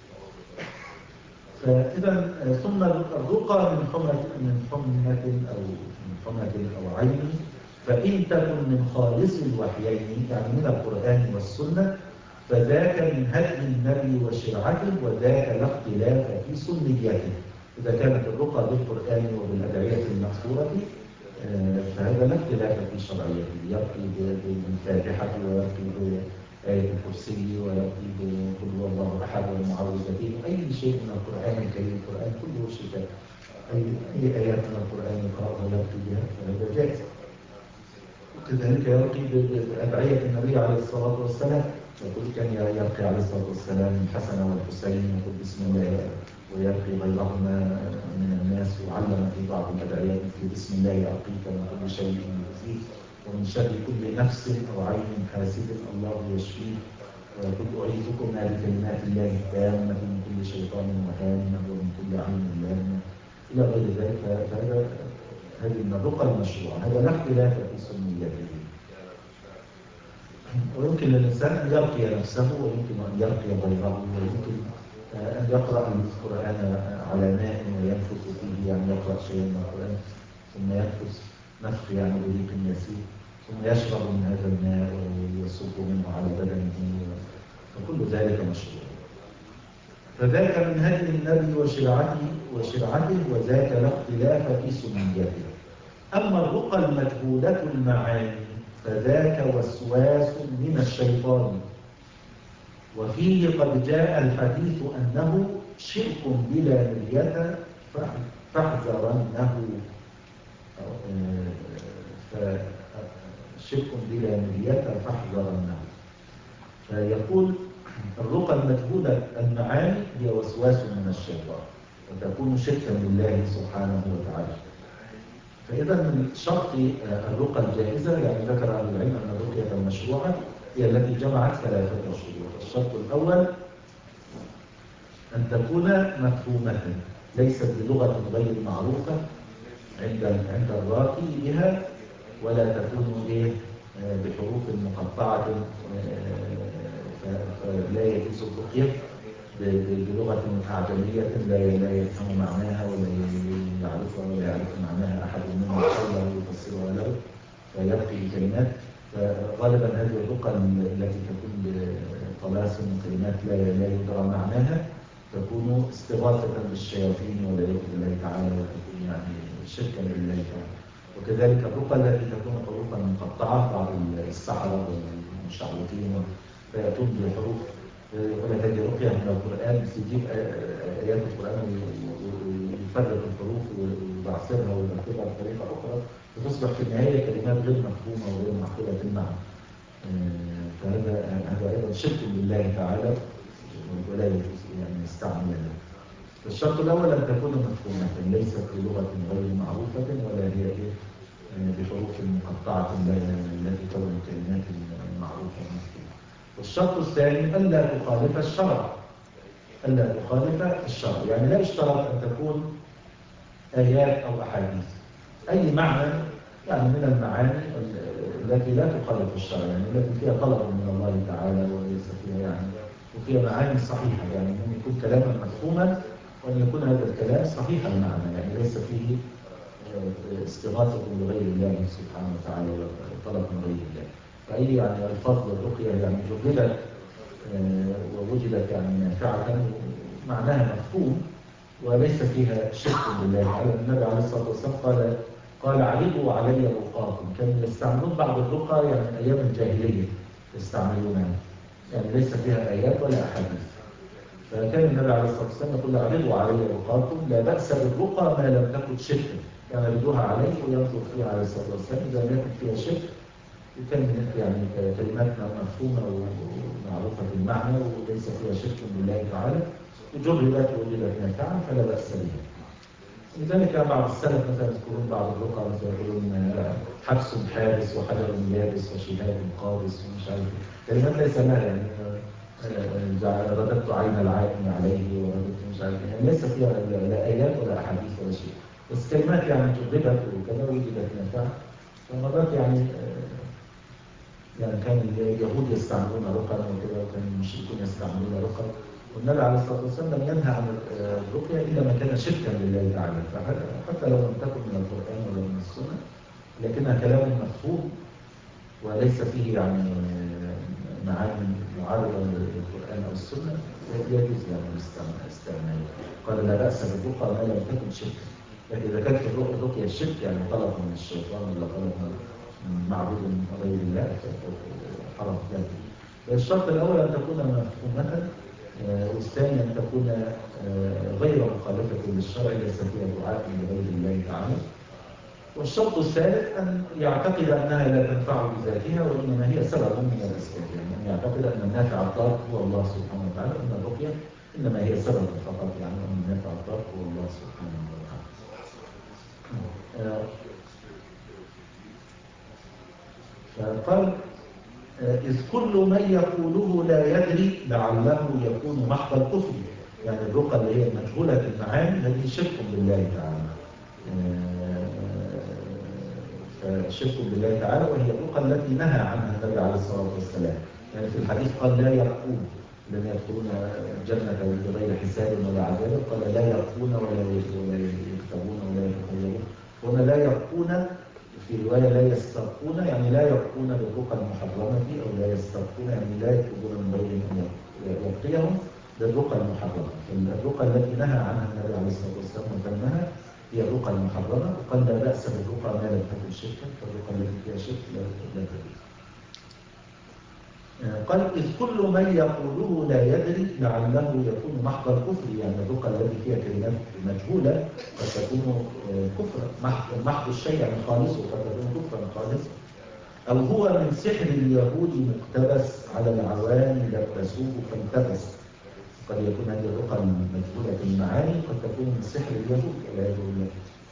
فإذا ثم الرقى من حمى من حمى أو من حمى أو عين، فإن تكن من خالص الوحيين يعني من القرآن والسنة فذاك من هدي النبي وشرعته، وذاك لا اختلاف في سنيته. إذا كانت الرقى بالقرآن وبالأدعية المأثورة فهذا لا اختلاف في شرعيته، يرقي بالفاتحة ويرقي بآية الكرسي ويرقي بقل هو الله أحد والمعوذتين، أي شيء من القرآن الكريم. القرآن كله شفاء، أي أي آيات من القرآن يقرأها يرقي بها فهذا جائز. وكذلك يرقي بأدعية النبي عليه الصلاة والسلام، يقول كان يرقي عليه الصلاة والسلام الحسن والحسين يقول بسم الله، ويرقي غيرهما من الناس، وعلم في بعض الأدعيات في بسم الله أرقيك من كل شيء يؤذيك ومن شر كل نفس أو عين حاسد الله يشفيك، ويقول أعيذكم بكلمات الله التامة من كل شيطان وهامة ومن كل عين لامة إلى غير ذلك. فهذا هذه من الرقى المشروعة، هذا لا اختلاف في سنيته. ويمكن للإنسان أن يرقي نفسه ويمكن أن يرقي غيره، ويمكن أن يقرأ القرآن على ماء وينفث فيه يعني يقرأ شيئا من القرآن ثم ينفث نفخ يعني بريق يسير ثم يشرب من هذا الماء ويصب منه على بدنه، فكل ذلك مشروع. فذاك من هدي النبي وشرعته وشرعته وذاك لا اختلاف في سنيته. أما الرقى المجهولة المعاني فذاك وسواس من الشيطان، وفيه قد جاء الحديث أنه شرك بلا مرية فاحذرنه. شرك بلا مرية فاحذرنه. فيقول الرقى المجهولة المعاني هي وسواس من الشيطان وتكون شركا بالله سبحانه وتعالى. فإذا من شرط الرقى الجائزة يعني ذكر أهل العلم أن الرقية المشروعة هي التي جمعت ثلاثة شروط. الشرط الأول أن تكون مفهومة ليست بلغة غير معروفة عند عند الراقي بها، ولا تكون إيه بحروف مقطعة فلا يجوز الرقية بلغة أعجمية لا لا يفهم معناها ولا يعرفها ولا يعرف معناها أحد منهم حوله يفسرها له فيرقي بكلمات. فغالبا هذه الرقى التي تكون بطلاسم وكلمات لا لا يدرى معناها تكون استغاثة بالشياطين والعياذ بالله تعالى، وتكون يعني شركا بالله تعالى. وكذلك الرقى التي تكون حروفا مقطعة، بعض السحرة والمشعوذين فيأتون بحروف يقول هذه رقية من القرآن، يجيب آيات القرآن ويفرق الحروف ويعصرها ويرتبها بطريقة أخرى فتصبح في النهاية كلمات غير مفهومة وغير معقولة المعنى. فهذا هذا أيضا شرك بالله تعالى ولا يجوز أن يستعمل له. الشرط الأول أن تكون مفهومة ليست بلغة غير معروفة ولا هي بحروف مقطعة التي تكون كلمات معروفة مفهومة. والشرط الثاني ألا تخالف الشرع، ألا تخالف الشرع يعني لا يشترط أن تكون آيات أو أحاديث، أي معنى يعني من المعاني التي لا تخالف الشرع، يعني التي فيها طلب من الله تعالى وليس فيها يعني، وفيها معاني صحيحة، يعني أن يكون كلاما مفهوما وأن يكون هذا الكلام صحيح المعنى، يعني ليس فيه استغاثة بغير الله سبحانه وتعالى وطلب من غير الله. فأي يعني الفضل والرقية يعني جددت ووجدت يعني نافعة معناها مفهوم وليس فيها شرك بالله تعالى. النبي عليه الصلاة والسلام قال قال عرضوا علي رقاكم، كانوا يستعملون بعض الرقى يعني أيام الجاهلية يستعملونها، يعني ليس فيها آيات ولا أحاديث. فكان النبي عليه الصلاة والسلام يقول عرضوا علي رقاكم لا بأس بالرقى ما لم تكن شركا، كان يردوها عليه وينظر فيها عليه الصلاة والسلام إذا لم يكن فيها شرك وكان يعني كلماتنا مفهومة ومعروفة المعنى وليس فيها شرك بالله تعالى وجربت ووجدت نافعة فلا بأس بها. لذلك بعض السلف مثلا يذكرون بعض الرقى مثلا يقولون حبس حارس وحجر يابس وشهاد قابس ومش عارف كلمات ليس لها يعني رددت عين العائن عليه ورددت مش عارف يعني ليس فيها لا آيات ولا أحاديث ولا شيء، بس كلمات يعني جربت وكذا وجدت نافعة. فمرات يعني يعني كان اليهود يستعملون رقى وكذا وكان المشركون يستعملون رقى، والنبي عليه الصلاة والسلام لم ينهى عن الرقية إلا ما كان شركا لله تعالى، فحتى لو لم تكن من القرآن ولا من السنة لكنها كلام مفهوم وليس فيه يعني معاني معارضة للقرآن أو السنة يجوز يعني الاستعمال. قال لا بأس بالرقى ما لم تكن شركا، لكن إذا كانت الرقية الشرك يعني طلب من الشيطان ولا طلب من معبود من غير الله حرام ذلك. الشرط الأول أن تكون مفهومة، والثاني أن تكون غير مخالفة للشرع ليس فيها دعاء لغير الله تعالى. والشرط الثالث أن يعتقد أنها لا تنفع بذاتها وإنما هي سبب من الأسباب، يعني أن يعتقد أن النافع الضار هو الله سبحانه وتعالى، أن الرقية إنما هي سبب فقط، يعني أن النافع الضار هو الله سبحانه وتعالى. فقال إذ كل من يقوله لا يدري لعله يكون محض الكفر، يعني الرقى اللي هي مجهولة المعاني هذه شرك بالله تعالى، فشرك بالله تعالى، وهي الرقى التي نهى عنها النبي عليه الصلاة والسلام. يعني في الحديث قال لا يرقون لن يدخلون الجنة بغير حساب ولا عذاب، قال لا يرقون ولا يكتبون ولا يتخيرون. هنا لا يرقون في رواية لا يسترقون، يعني لا يرقون بالرقى المحرمة أو لا يسترقون يعني لا يطلبون من غيرهم أن يرقيهم بالرقى المحرمة. الرقى التي نهى عنها النبي عليه الصلاة والسلام وذمها هي الرقى المحرمة، وقال لا بأس بالرقى ما لم تكن شركا، فالرقى التي فيها شرك لا تجوز. قال إذ كل من يقوله لا يدري لعله يكون محض الكفر، يعني الرقى التي فيها كلمات مجهولة قد تكون كفرا، محض الشيء يعني خالصه قد تكون كفرا خالصا، أو هو من سحر اليهود مقتبس على العوام لبسوه فالتبس. قد يكون هذه الرقى المجهولة في المعاني قد تكون من سحر اليهود والعياذ بالله،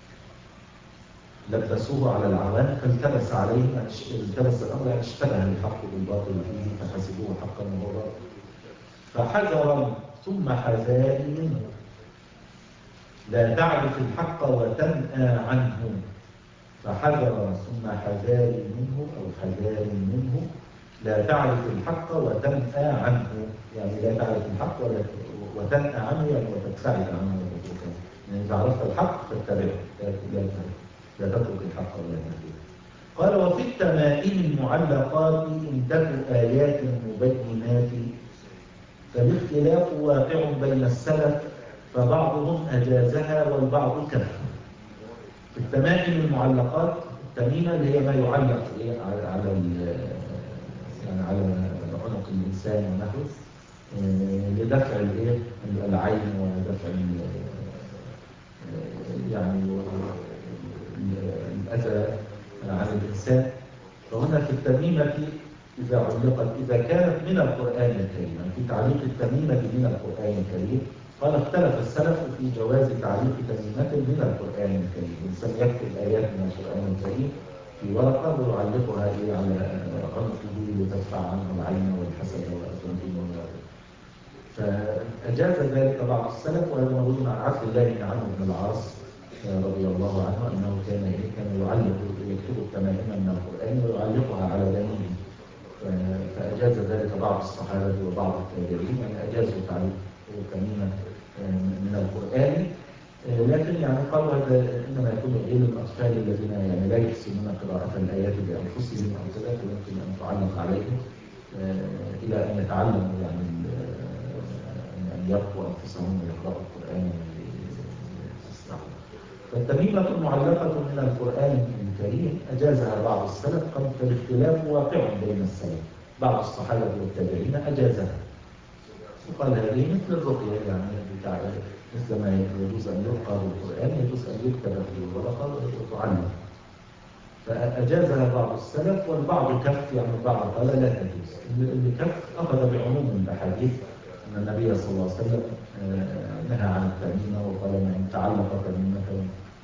لبسوه على العوام فالتبس عليهم، التبس الأمر يعني اشتبه الحق بالباطل فيه فحسبوه حقا وهو باطل. فحذرا ثم حذاري منه لا تعرف الحق وتنأى عنه، فحذرا ثم حذاري منه أو حذار منه لا تعرف الحق وتنأى عنه، يعني لا تعرف الحق وتنأى عنه يعني وتبتعد عنه وتتركه، يعني إذا عرفت الحق فاتبعه لا تترك الحق ولا تتبعه. قال وفي التمائم المعلقات إن تك آيات مبينات فالاختلاف واقع بين السلف فبعضهم أجازها والبعض كفر. في التمائم المعلقات التميمة اللي هي ما يعلق على يعني على عنق الإنسان ونحوه لدفع الايه العين ودفع يعني الأذى عن الإنسان. فهنا في التميمة إذا علقت إذا كانت من القرآن الكريم، يعني في تعليق التميمة من القرآن الكريم، قال اختلف السلف في جواز تعليق تميمة من القرآن الكريم. الإنسان يكتب آيات من القرآن الكريم في ورقة ويعلقها على عنقه لتدفع عنه العين والحسد والأذى. فأجاز ذلك بعض السلف، وهذا موجود عن عبد الله بن عمرو بن العاص رضي الله عنه أنه كان كان يعلق يكتب التمائم من القرآن ويعلقها على دمه، فأجاز ذلك بعض الصحابة وبعض التابعين، يعني أجازوا تعليق تميمة من القرآن. لكن يعني قالوا هذا إنما يكون غير الأطفال الذين يعني لا يحسنون قراءة الآيات بأنفسهم أو كذا، فيمكن أن تعلق عليهم إلى أن يتعلموا يعني أن يقوا أنفسهم ويقرأوا القرآن ويستعملوا. فالتميمة المعلقة من القرآن الكريم أجازها بعض السلف، قد فالاختلاف واقع بين السلف، بعض الصحابة والتابعين أجازها وقال هذه مثل الرقية، يعني بتاع مثل ما يجوز أن يلقى بالقرآن يجوز أن يكتب في الورقة وتعلم، فأجازها بعض السلف والبعض كف، يعني البعض قال لا تجوز. اللي كف أخذ بعموم الأحاديث أن النبي صلى الله عليه وسلم نهى عن التأميمة وقال من تعلق تأميمة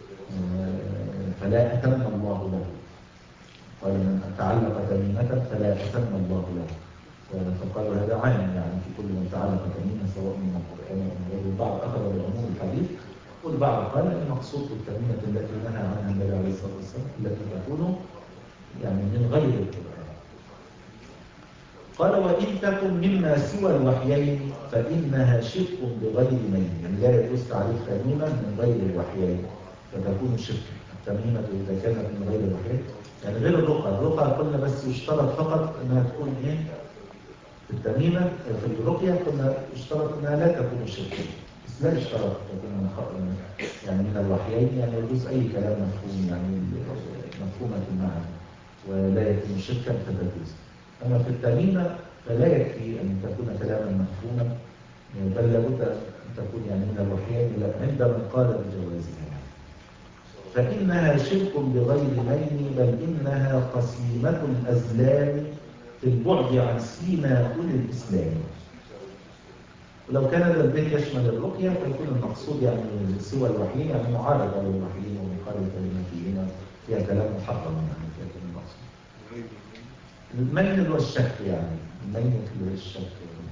فلا أتم الله له، قال من تعلق تأميمة فلا أتم الله له، فقالوا هذا عام يعني في كل من تعلق تأميمة سواء من القرآن أو من غيره. البعض أخذ بعموم الحديث والبعض قال المقصود بالتأميمة التي نهى عنها النبي عليه الصلاة والسلام التي تكون يعني من غير القرآن. قال وإن تكن مما سوى الوحيين فإنها شرك بغير مين، يعني لا يجوز تعريف تميمة من غير الوحيين فتكون شرك. التميمة إذا كانت من غير الوحيين يعني غير الرقى، الرقى قلنا بس يشترط فقط أنها تكون إيه في التميمة، في الرقية قلنا يشترط أنها لا تكون شركا، بس لا يشترط تكون من يعني من الوحيين، يعني يجوز أي كلام مفهوم يعني مفهومة المعنى ولا يكون شركا فتجوز. أما في التميمة فلا يكفي أن تكون كلاما مفهوما، بل لابد أن تكون يعني من الوحيين عند من قال بجوازها، فإنها شرك بغير مين، بل إنها قسيمة الأزلام في البعد عن سيما أولي الإسلام. ولو كان هذا البيت يشمل الرقية فيكون المقصود يعني سوى الوحيين، يعني معارضة للوحيين ومخالفة لما فيهما فيها كلام محرم، يعني فيها كلام مقصود. الميل والشك، يعني الميل والشك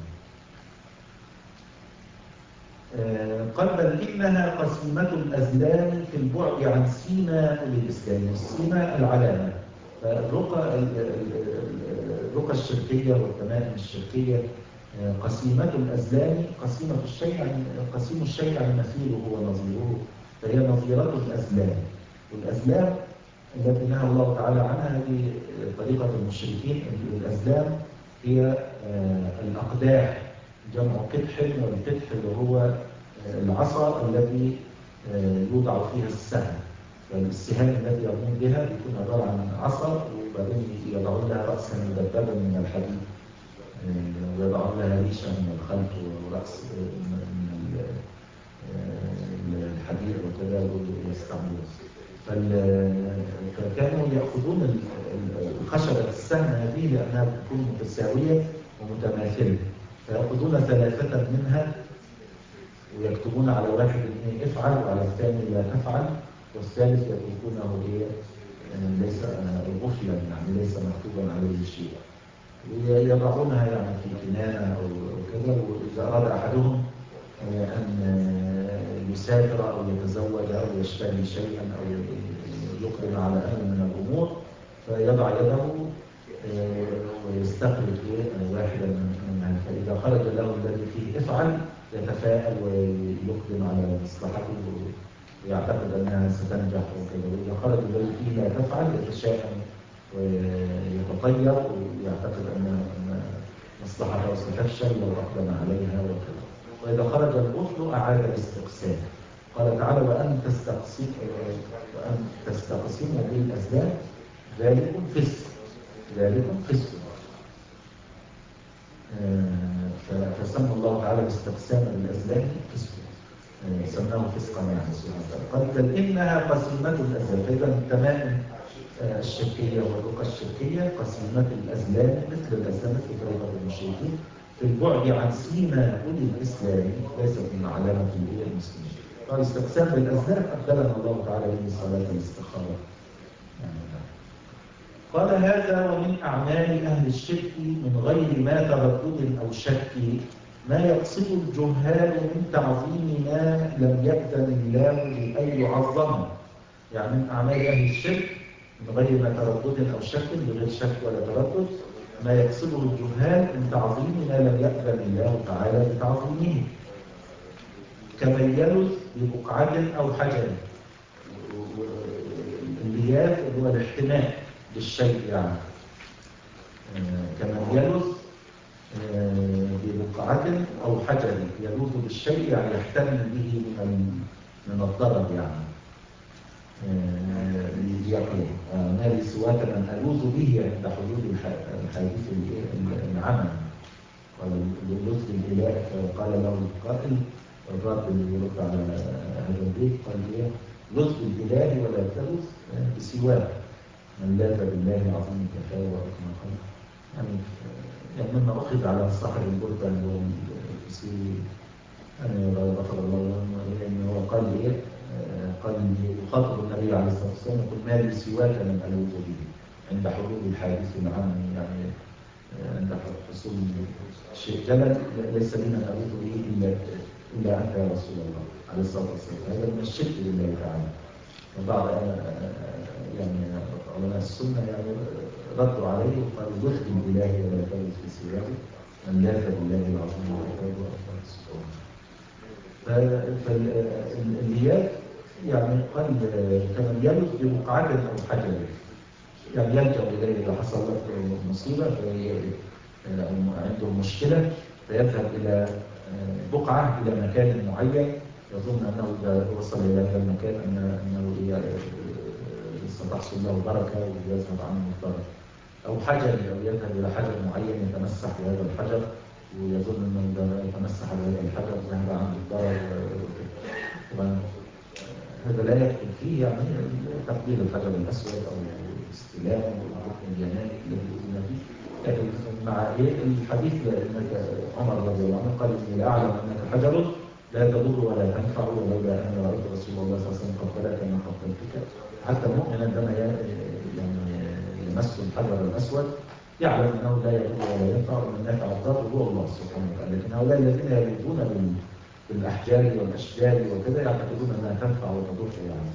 آه قال بل إنها قسيمة الأزلام في البعد عن سيما للإسلام، والسيما العلامة. فالرقى الرقى الشركية والتمائم الشركية آه قسيمة الأزلام، قسيمة الشيء يعني قسيم الشيء يعني مثيله ونظيره، فهي نظيرة الأزلام. والأزلام التي نهى الله تعالى عنها هذه طريقة المشركين. الأزلام هي آه الأقداح، جمع قدح، والقدح اللي هو العصا التي يوضع فيها السهم، فالسهام التي يرمون بها بيكون عبارة عن عصا وبعدين يضعون لها رأسا مدببا من الحديد ويضعون لها ريشة من الخلف ورأس من الحديد وكذا ويستعملون. فكانوا يأخذون الخشبة السهم هذه لأنها تكون متساوية ومتماثلة، فيأخذون ثلاثة منها ويكتبون على واحد إيه افعل وعلى الثاني لا تفعل، والثالث يتركونه إيه ليس غفلا، يعني ليس مكتوبا عليه شيء، ويضعونها يعني في كنانة أو كذا. وإذا أراد أحدهم أن يسافر أو يتزوج أو يشتري شيئا أو يقدم على أمر من الأمور فيضع يده ويستخرج واحدا منها، فإذا خرج له الذي فيه افعل يتفاءل ويقدم على مصلحته ويعتقد أنها ستنجح وكذا، وإذا خرج الذي فيه لا تفعل يتشائم ويتطير ويعتقد أن مصلحته ستفشل لو أقدم عليها وكذا. وإذا خرج الغفل أعاد الاستقسام. قال تعالى وأن تستقسم وأن تستقسموا بالأزلام ذلك فسق، ذلك فسق. فسمى الله تعالى الاستقسام بالأزلام فسقا، سماه فسقا يعني سبحانه وتعالى. قال بل إنها قسيمة الأزلام، فإذا التمائم الشركية والرقى الشركية قسيمة الأزلام مثل الأزلام في طريقة المشركين في البعد عن سيما أولي الإسلام، ليست من علامة المسلمين. قال استقسام بالأزلام أبدلنا الله تعالى به صلاة الاستخارة. قال هذا ومن أعمال أهل الشرك من غير ما تردد أو شك ما يقصد الجهال من تعظيم ما لم يأذن الله بأن يعظمه. يعني من أعمال أهل الشرك من غير ما تردد أو شك، بغير شك ولا تردد، ما يقصده الجهال من تعظيم ما لم يأذن الله تعالى بتعظيمه، كمن يلذ ببقعة أو حجر. اللياذ هو الاحتماء بالشيء، يعني كمن يلذ ببقعة أو حجر، يلوذ بالشيء يعني يحتمل به من من الضرر، يعني يقول نال سواك من ألوذ به عند حدود الحديث العمل. قال اللطف الإله، قال له القائل الرب اللي يرد على هذا البيت قال ايه؟ لطف الإله ولا تلوث بسواك من لاذ بالله العظيم كفاه وكما قال. يعني يعني مما أخذ على صاحب البردة اللي هو السوري أنا غفر الله له إن هو قال لي إيه؟ قال لي يخاطب النبي عليه الصلاة والسلام يقول ما لي سواك من ألوذ به عند حدوث الحادث العام، يعني عند حصول شيء جلل ليس لنا نلوذ به إلا إلا أنت يا رسول الله عليه الصلاة والسلام. هذا من الشرك لله تعالى. وبعض يعني علماء السنة يعني ردوا عليه وقالوا لطف بالله ولا تلوث بسواه من لاذ بالله العظيم وكتابه وأكبر سبحانه. فاللياذ يعني قال كمن يلذ ببقعة أو حجر، يعني يلجأ إليه إذا حصل له مصيبة عنده مشكلة فيذهب إلى بقعة إلى مكان معين يظن أنه إذا وصل إلى هذا المكان أنه ستحصل له بركة ويذهب عنه الضرر، أو حجر أو يذهب إلى حجر معين يتمسح بهذا الحجر ويظن أنه إذا تمسح بهذا الحجر ذهب عنه الضرر. طبعا هذا لا يدخل فيه يعني تقبيل الحجر الأسود أو استلام الركن اليماني الذي أذن فيه، لكن مع إيه الحديث لأنك عمر رضي الله عنه قال إني لا أعلم أنك حجر لا تضر ولا تنفع ولولا أن رأيت رسول الله صلى الله عليه وسلم قبلك ما قبلتك. حتى المؤمن عندما يعني يمس الحجر الأسود يعلم أنه لا يضر ولا ينفع وأن النافع الضار هو الله سبحانه وتعالى. لكن هؤلاء الذين يلوذون بالأحجار والأشجار وكذا يعتقدون أنها تنفع وتضر، يعني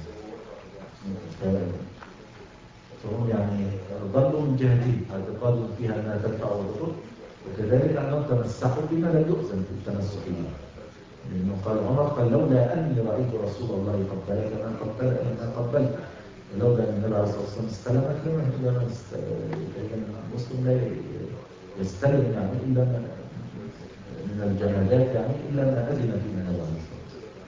فهم يعني ضلوا من جهتين، اعتقادهم فيها أنها تنفع وتضر، وكذلك أنهم تمسحوا بما لا يؤذن في التمسح به. لأنه قال عمر قال لولا أني رأيت رسول الله قبلك ما قبلك ما قبلت، ولولا أن النبي عليه الصلاة والسلام استلمك لما لما المسلم لا يستلم يعني إلا من الجمادات، يعني إلا ما أذن فيه النبي عليه الصلاة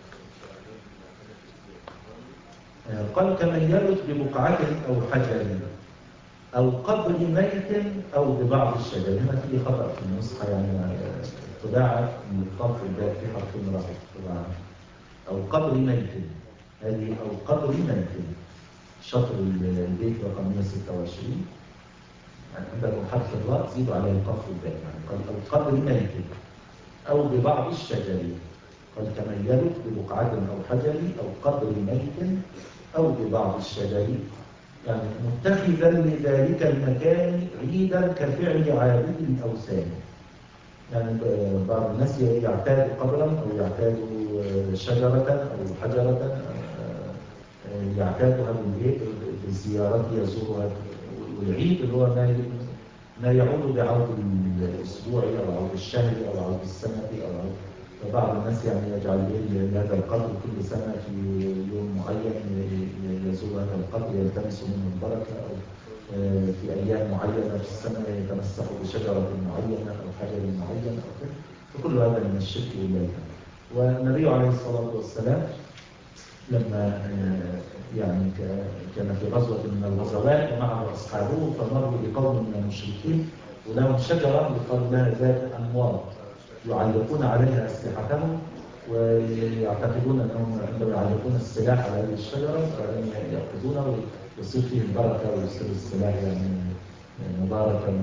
والسلام. قال كمن يلذ ببقعة أو حجر أو قبر ميت أو ببعض الشجر. هنا في خطأ في النسخة، يعني طباعة من الخط الباء في حرف راح طباعة أو قبر ميت، هذه أو قبر ميت شطر البيت رقم مئة وستة وعشرين، يعني عندكم حرف الراء زيدوا عليه القاف الباء، يعني قال أو قبر ميت أو ببعض الشجر. قال كمن يلذ ببقعة أو حجر أو قبر ميت أو ببعض الشجر، يعني متخذا لذلك المكان عيدا كفعل عابد الأوثان. يعني بعض الناس يعتاد قبرا أو يعتاد شجرة أو حجرة يعتادها بالزيارات يزورها، والعيد اللي هو ما ما يعود بعود الأسبوعي أو عود الشهري أو عود السنوي أو عود. فبعض الناس يعني يجعل هذا القبر كل سنة في يوم معين يزور هذا القبر يلتمس منه البركة، أو في أيام معينة في السنة يتمسح بشجرة معينة أو حجر معين أو كذا. فكل هذا من الشرك بالله. والنبي عليه الصلاة والسلام لما يعني كان في غزوة من الغزوات ومعه أصحابه فمروا بقوم من المشركين ولهم شجرة يقال لها ذات أنوار يعلقون عليها أسلحتهم، ويعتقدون أنهم عندما يعلقون السلاح على هذه الشجرة فإن يأخذونه ويصير فيه البركة ويصير السلاح يعني مباركا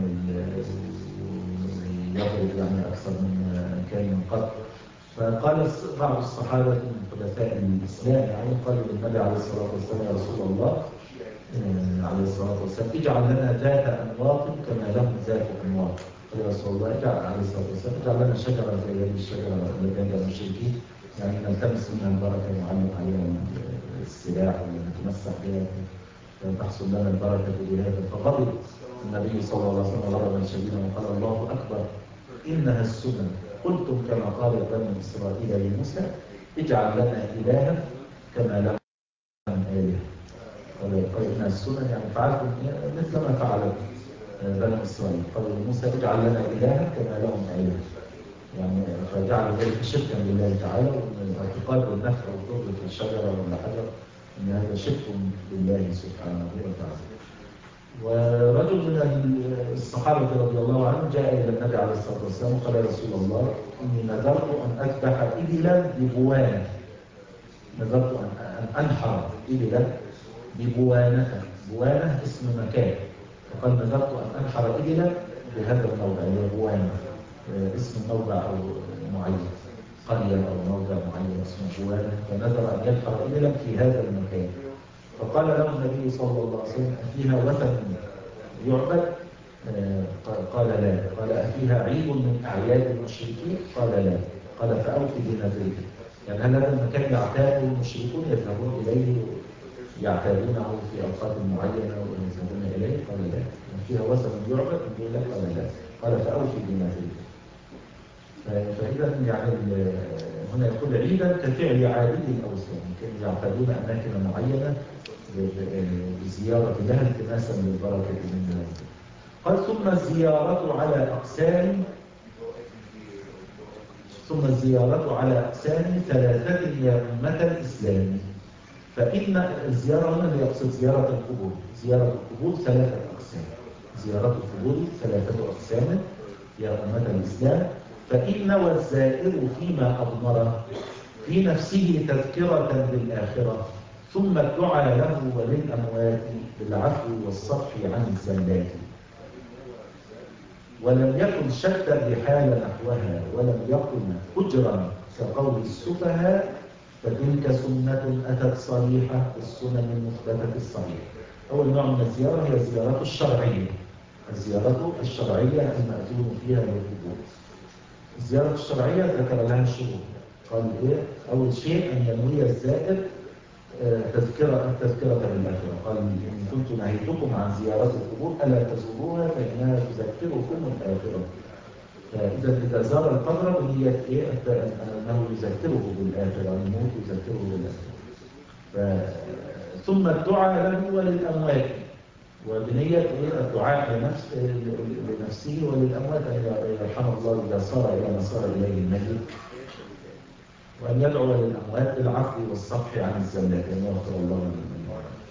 ويضرب يعني أكثر من كان من قبل. فقال بعض الصحابة من خلفاء الإسلام يعني قالوا للنبي عليه الصلاة والسلام يا رسول الله عليه الصلاة والسلام اجعل لنا ذات أنواط كما لهم ذات أنواط. قال يا رسول الله اجعل عليه الصلاة والسلام اجعل لنا شجرة زي هذه الشجرة التي عند المشركين، يعني نلتمس منها البركة ويعلق عليها السلاح ونتمسح بها تحصل لنا البركة بهذا. فغضب النبي صلى الله عليه وسلم غضبا شديدا وقال الله أكبر إنها السنن، قلتم كما قال بني إسرائيل لموسى اجعل لنا إلها كما لهم آلهة. قال إنها السنن يعني فعلتم مثل ما فعلت بني إسرائيل. قال لموسى اجعل لنا إلها كما لهم آلهة، يعني فجعل ذلك شركا لله تعالى، ومن اعتقاد النفع والضر في الشجرة ولا حجر ان هذا شرك بالله سبحانه وتعالى. ورجل من الصحابة رضي الله عنهم جاء إلى النبي عليه الصلاة والسلام وقال يا رسول الله إني نذرت أن أذبح إبلا ببوانة، نذرت أن أنحر إبلا ببوانة، بوانة اسم مكان، وقال نذرت أن أنحر إبلا بهذا الموضع اللي هو بوانة، اسم موضع أو معين، قرية أو موضع معين اسمه بوانة، فنذر أن ينحر إبلا في هذا المكان. فقال له النبي صلى الله عليه وسلم أفيها وثن يعبد؟ قال لا. قال أفيها عيد من أعياد المشركين؟ قال لا. قال فأوف بنذرك، يعني هل هذا المكان يعتاد المشركون يذهبون إليه يعتادونه في أوقات معينة ويذهبون إليه؟ قال لا. فيها وثن يعبد؟ قال لا. قال فأوف بنذرك. فإذا يعني هنا يقول عيدا كفعل عابد الأوثان، كانوا يعتادون أماكن معينة بزيارة لها التماسا للبركة من ذلك. قال ثم الزيارة على أقسام ثم الزيارة على أقسام ثلاثة يا أمة الإسلام. فإن الزيارة هنا اللي يقصد زيارة القبور، زيارة القبور ثلاثة أقسام، زيارة القبور ثلاثة أقسام يا أمة الإسلام. فإن والزائر فيما أضمره في نفسه تذكرة بالآخرة، ثم الدعاء له وللأموات بالعفو والصفح عن الزلات. ولم يكن شد الرحال نحوها، ولم يكن هجرا كقول السفهاء، فتلك سنة أتت صريحة في السنن المثبتة الصحيحة. أول نوع من الزيارة هي الزيارة الشرعية، الزيارة الشرعية المأذون فيها للقبور. الزيارة الشرعية ذكر لها شروط، قال إيه؟ أول شيء أن ينوي الزائر تذكرة التذكرة بالآخرة. قال إن كنت نهيتكم عن زيارة القبور ألا تزوروها فإنها تذكركم الآخرة. فإذا إذا زار القبر بنية إيه؟ أنه يذكره بالآخرة، الموت يذكره بالآخرة. ثم الدعاء له وللأموات، وبنية الدعاء لنفس لنفسه وللأموات أن يرحم الله إذا صار إلى ما صار إليه الميت، وأن يدعو للأموات بالعفو والصفح عن الزلات أن يغفر الله لمن.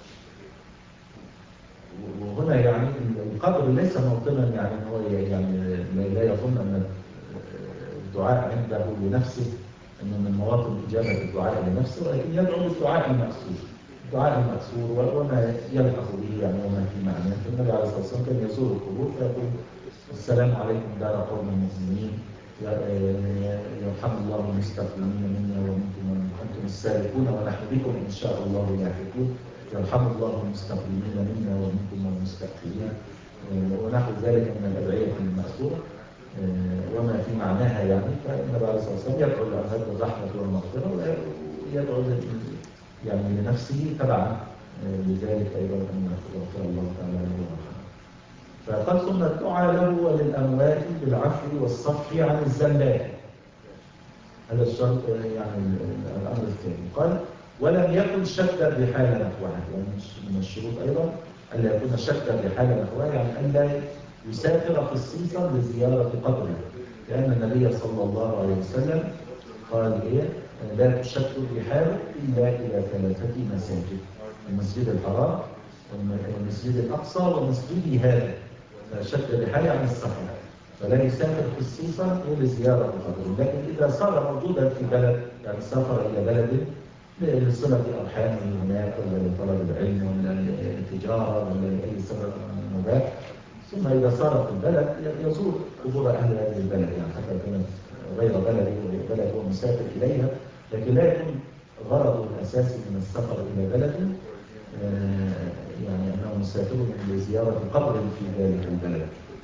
وهنا يعني القبر ليس موطنا يعني هو يعني لا يظن أن الدعاء عنده لنفسه أنه من مواطن إجابة الدعاء لنفسه، ولكن يدعو بالدعاء المأسور، الدعاء المأسور وما يلحق به يعني وما في معناه. فالنبي عليه الصلاة والسلام كان يزور القبور فيقول السلام عليكم دار قوم المؤمنين، يرحم الله المستقيمين منا ومنكم وانتم السالكون ونحن بكم ان شاء الله لاحقون، يرحم الله المستقيمين منا ومنكم والمستقيمين، ونحو ذلك من الادعيه الماثوره وما في معناها. يعني فالنبي عليه الصلاه والسلام يدعو لأهل الرحمه والمغفره ويدعو يعني لنفسه تبعا لذلك ايضا ان يغفر الله تعالى له ويرحمه. فقد ثم الدعاء له وللأموات بالعفو والصفح عن الزلات، هذا الشرط يعني الأمر الثاني. قال ولم يكن شد الرحال نحوها، يعني من الشروط أيضا ألا يكون شد الرحال نحوها، يعني ألا يسافر خصيصا لزيارة قبره، لأن النبي صلى الله عليه وسلم قال إيه؟ لا تشد الرحال إلا إلى ثلاثة مساجد، المسجد الحرام والمسجد الأقصى ومسجدي هذا، شد الرحال عن السفر، فلا يسافر خصيصا لزيارة قبره. لكن إذا صار موجودا في بلد، يعني سافر إلى بلد لصلة أرحامه هناك ولا لطلب العلم ولا للتجارة ولا لأي سبب مباح، ثم إذا صار في البلد يزور قبور أهل هذه البلد، يعني حتى كانت غير بلده بلد هو مسافر إليها، لكن لا يكون غرضه الأساسي من السفر إلى بلد يعني أنه مسافر لزيارة قبر في ذلك البلد.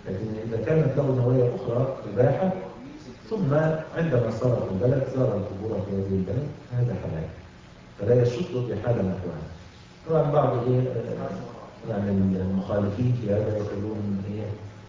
لكن إذا كانت له نوايا أخرى إباحة ثم عندما صار في البلد زار القبور في هذه البلد هذا حلال، فلا يشد بحال نحوها. طبعا بعض إيه يعني المخالفين في هذا يقولون إيه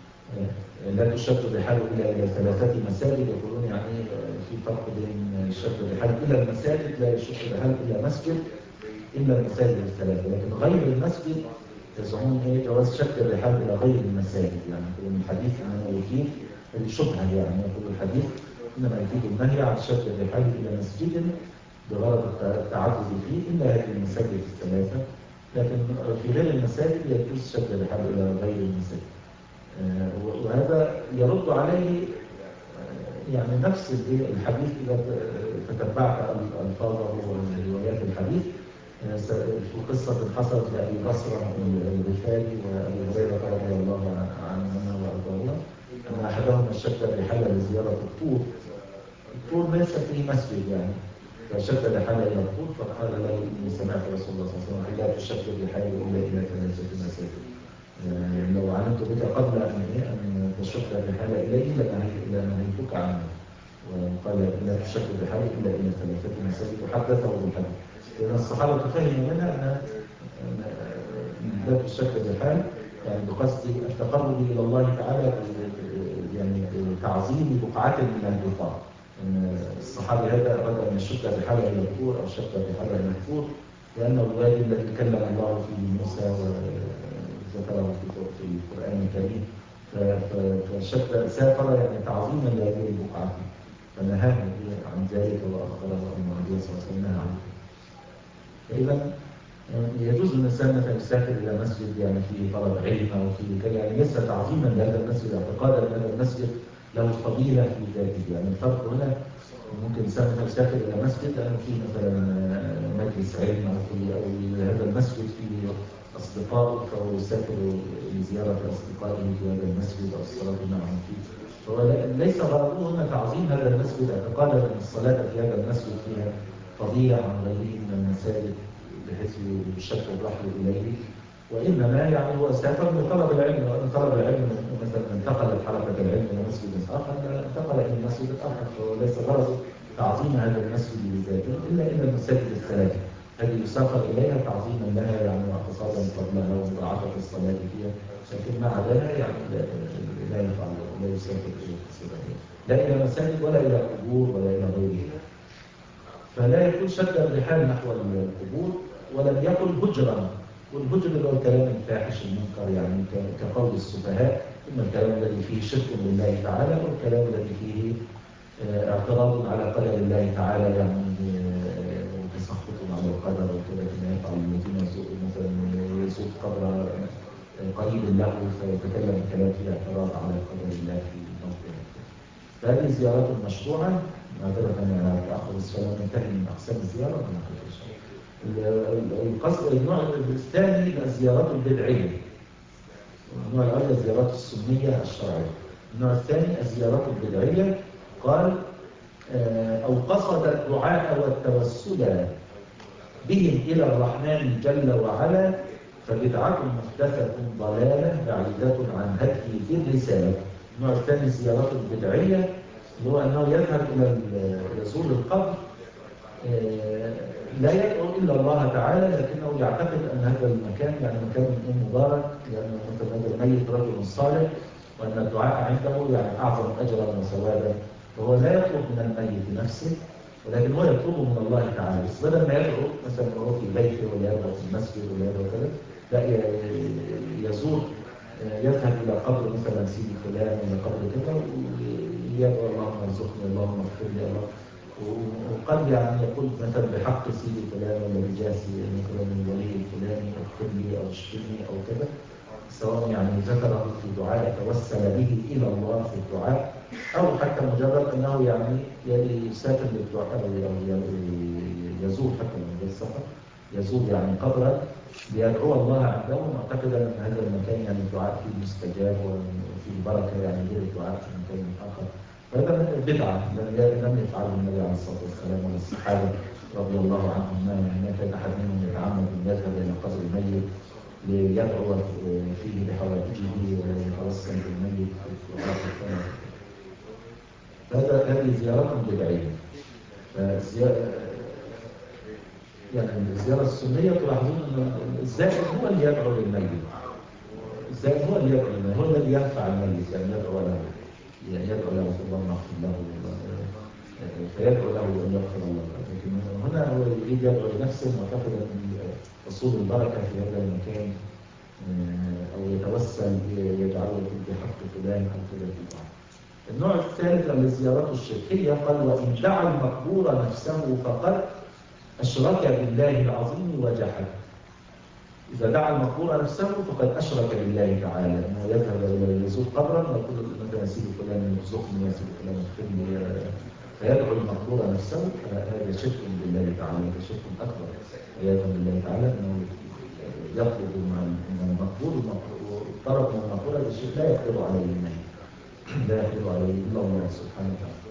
لا تشد بحال إلا إلى ثلاثة مساجد، يقولون يعني في فرق بين الشد بحال إلى المساجد، لا يشد بحال إلى مسجد إلا المساجد الثلاثة، لكن غير المسجد يزعمون إيه جواز شد الرحال إلى غير المساجد. يعني من الحديث إنما يفيد الشبهة، يعني يقول الحديث إنما يفيد النهي عن شد الرحال إلى مسجد بغرض التعبد فيه إلا هذه المساجد الثلاثة، لكن في غير المساجد يجوز شد الرحال إلى غير المساجد. وهذا يرد عليه يعني نفس الحديث إذا تتبعت ألفاظه وروايات الحديث في قصة حصلت لأبي بصرة الغفاري وأبي هريرة رضي الله عنهما وأرضاهما أن أحدهما شد الرحالة لزيارة الطور. الطور ليس فيه مسجد يعني، فشد الرحالة إلى الطور فقال له إني سمعت رسول الله صلى الله عليه وسلم لا تشد الرحالة إلا إلى ثلاثة مساجد، لو علمت بك قبل أن أن تشد الرحالة إليه لنهيتك عنه، وقال لا تشد الرحالة إلا إلى ثلاثة مساجد وحدثه بالحديث. لأن الصحابة تفهموا منها أن لا تشد الرحال يعني بقصد التقرب إلى الله تعالى يعني تعظيم بقعة من البقاع. أن الصحابي هذا أراد أن يشد الرحال إلى الطور أو شد الرحال إلى الطور لأنه الوادي الذي كلم الله فيه موسى وذكره في القرآن الكريم، فشد سافر يعني تعظيما لهذه البقعة، فنهاه عن ذلك وأخبره أن النبي صلى الله عليه وسلم عنه. فإذا يجوز الإنسان مثلا يسافر إلى مسجد يعني فيه طلب علم أو فيه كذا، يعني ليس تعظيما لهذا المسجد اعتقادا أن هذا المسجد له فضيلة في ذاته. يعني الفرق هنا ممكن الإنسان مثلا يسافر إلى مسجد لأنه فيه مثلا مجلس علم أو في أو هذا المسجد فيه أصدقاء فهو يسافر لزيارة أصدقائه في هذا المسجد أو الصلاة معهم فيه. فهو ليس غرضه هنا تعظيم هذا المسجد اعتقادا أن الصلاة في هذا المسجد فيها فضيلة عن غيره من المساجد بحيث يشد الرحل إليه، وإنما يعني هو سافر لطلب العلم، وإن طلب العلم مثلا انتقلت حركة العلم إلى مسجد آخر انتقل إلى المسجد الآخر، فهو ليس غرض تعظيم هذا المسجد بذاته إلا إلى المساجد الثلاثة هذه يسافر إليها تعظيما لها يعني واقتصادا فضلها ومراعاة الصلاة فيها، لكن مع ذلك يعني لا يفعل لا يسافر لا إلى مساجد ولا إلى قبور ولا إلى غيرها. فلا يكون شد الرحال نحو القبور، ولم يكن هجرا، والهجر هو الكلام الفاحش المنكر يعني كقول السفهاء، إما الكلام الذي فيه شرك بالله تعالى والكلام الذي فيه اعتراض على قدر الله تعالى يعني تسخط على القدر وكذا كما يفعل الذين يسوء مثلا يسوء قدر قريب له فيتكلم كلام فيه اعتراض على قدر الله في موقعه. فهذه الزيارات المشروعة معذرة أنا أخذ السلام منتهي من أقسام الزيارة من القصد. النوع الثاني الزيارات البدعية، النوع الأول الزيارات السنية الشرعية. النوع الثاني الزيارات البدعية، قال أو قصد الدعاء والتوسل بهم إلى الرحمن جل وعلا فبدعة محدثة ضلالة بعيدة عن هدي ذي الرسالة. النوع الثاني الزيارات البدعية اللي هو أنه يذهب إلى يزور القبر لا يدعو إلا الله تعالى، لكنه يعتقد أن هذا المكان يعني مكان مبارك لأنه مثل هذا الميت رجل صالح وأن الدعاء عنده يعني أعظم أجرا وثوابا، وهو لا يطلب من الميت نفسه ولكن هو يطلب من الله تعالى. بس بدل ما يدعو مثلا هو في بيته ولا يدعو في المسجد ولا يدعو كذا، لا يزور يذهب إلى قبر مثلا سيدي فلان ولا قبر كذا ويدعو اللهم ارزقني اللهم اغفر لي الله، وقد يعني يقول مثلا بحق سيدي فلان ولا بجاه مثلا الولي الفلاني اغفر لي او اشفني او كذا، سواء يعني ذكره في دعاء توسل به الى الله في الدعاء او حتى مجرد انه يعني يسافر للدعاء او يزور حتى من السفر يزور يعني قبرا ليدعو الله عنده معتقدا ان هذا المكان يعني الدعاء فيه مستجاب وفيه بركه يعني غير الدعاء في مكان اخر. فهذا بدعه لم يفعله النبي عليه الصلاه والسلام ولا الصحابه رضي الله عنهم، ما كان احد منهم يتعمد ان يذهب الى قبر الميت ليدعو فيه بحوادثه ويتوسل بالميت في آخر السنة. هذا هذه زيارات بدعية. يعني الزيارة السنية تلاحظون أن الزائر هو اللي يدعو للميت. الزائر هو اللي يدعو للميت، هو الذي ينفع الميت، يعني يدعو له، يعني يدعو له الله يغفر له، فيدعو له أن يغفر الله. لكن هنا هو يريد يدعو لنفسه معتقد أن حصول البركة في هذا المكان، أو يتوسل يجعله بحق فلان أو كذا في بعض. النوع الثالث من الزيارات الشركية قال: وإن دعا المقبور نفسه فقد أشرك بالله العظيم وجحد. إذا دعا المقبور نفسه فقد أشرك بالله تعالى، أنه يذهب إلى يزور قبرا ويقول مثلا يسيب فلان يرزقني يسيب فلان يغفرني، فيدعو المقبور نفسه، فهذا شرك بالله تعالى، هذا شرك أكبر عياذا بالله تعالى، أنه يطلب من المقبور طلب من المقبور هذا الشيء لا يقدر عليه الميت، لا يقدر عليه إلا الله سبحانه وتعالى.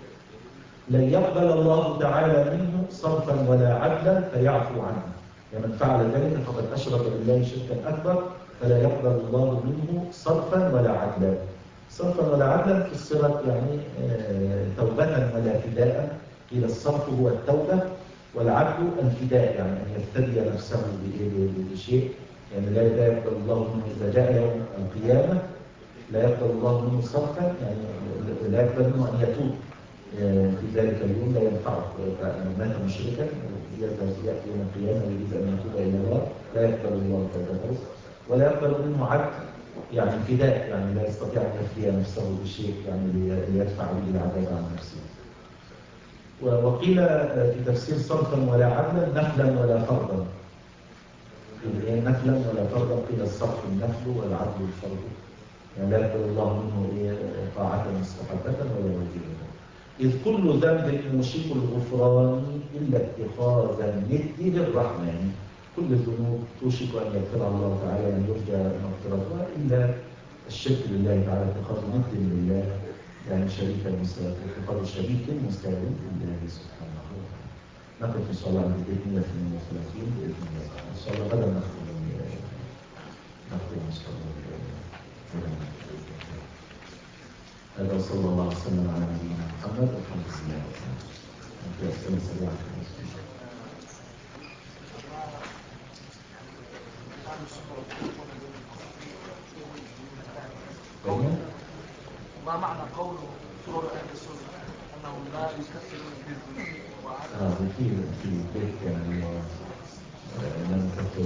لن يقبل الله تعالى منه صرفا ولا عدلا فيعفو عنه، ومن فعل ذلك فقد أشرك بالله شركا أكبر، فلا يقبل الله منه صرفا ولا عدلا. صرفا ولا عدلا فسرت يعني آه توبة ولا فداء، قيل الصرف هو التوبة والعدل الفداء، يعني أن يفتدي نفسه بشيء، يعني لا يقبل الله منه إذا جاء يوم القيامة، لا يقبل الله منه صرفا، يعني لا يقبل منه أن يتوب في ذلك اليوم، لا ينفعه، فإنه مات مشركا يذهب يأتي يوم القيامة ويريد أن يتوب إلى الله، لا يقبل الله توبته، ولا يقبل منه عدل، يعني فداء، يعني لا يستطيع أن يفدي نفسه بشيء يعني ليدفع به العذاب عن نفسه. وقيل في تفسير صرفا ولا عدلا نفلا ولا فرضا. قيل نفلا ولا فرضا، قيل الصرف النفل والعدل الفرض، يعني لا يقبل الله منه طاعة مستحبة ولا واجبة. إذ كل ذنب موشك الغفران إلا اتخاذ الند للرحمن. كل الذنوب توشك أن يغفر الله تعالى، أن يرجى مغفرتها، إلا الشرك لله تعالى، اتخاذ ند لله، يعني شريك المستوى، اتخاذ شريك مستوى لله سبحانه وتعالى. نقف إن شاء الله عند مئة واثنين وثلاثين بإذن الله. إن شاء الله غدا نختم نختم إن شاء الله. هذا صلى الله وسلم على نبينا محمد والحمد لله. في أسئلة سريعة. ما معنى قوله قول أهل السنة أنهم لا يكفرون بالذنوب؟ آه في في بيت يعني لا نكفر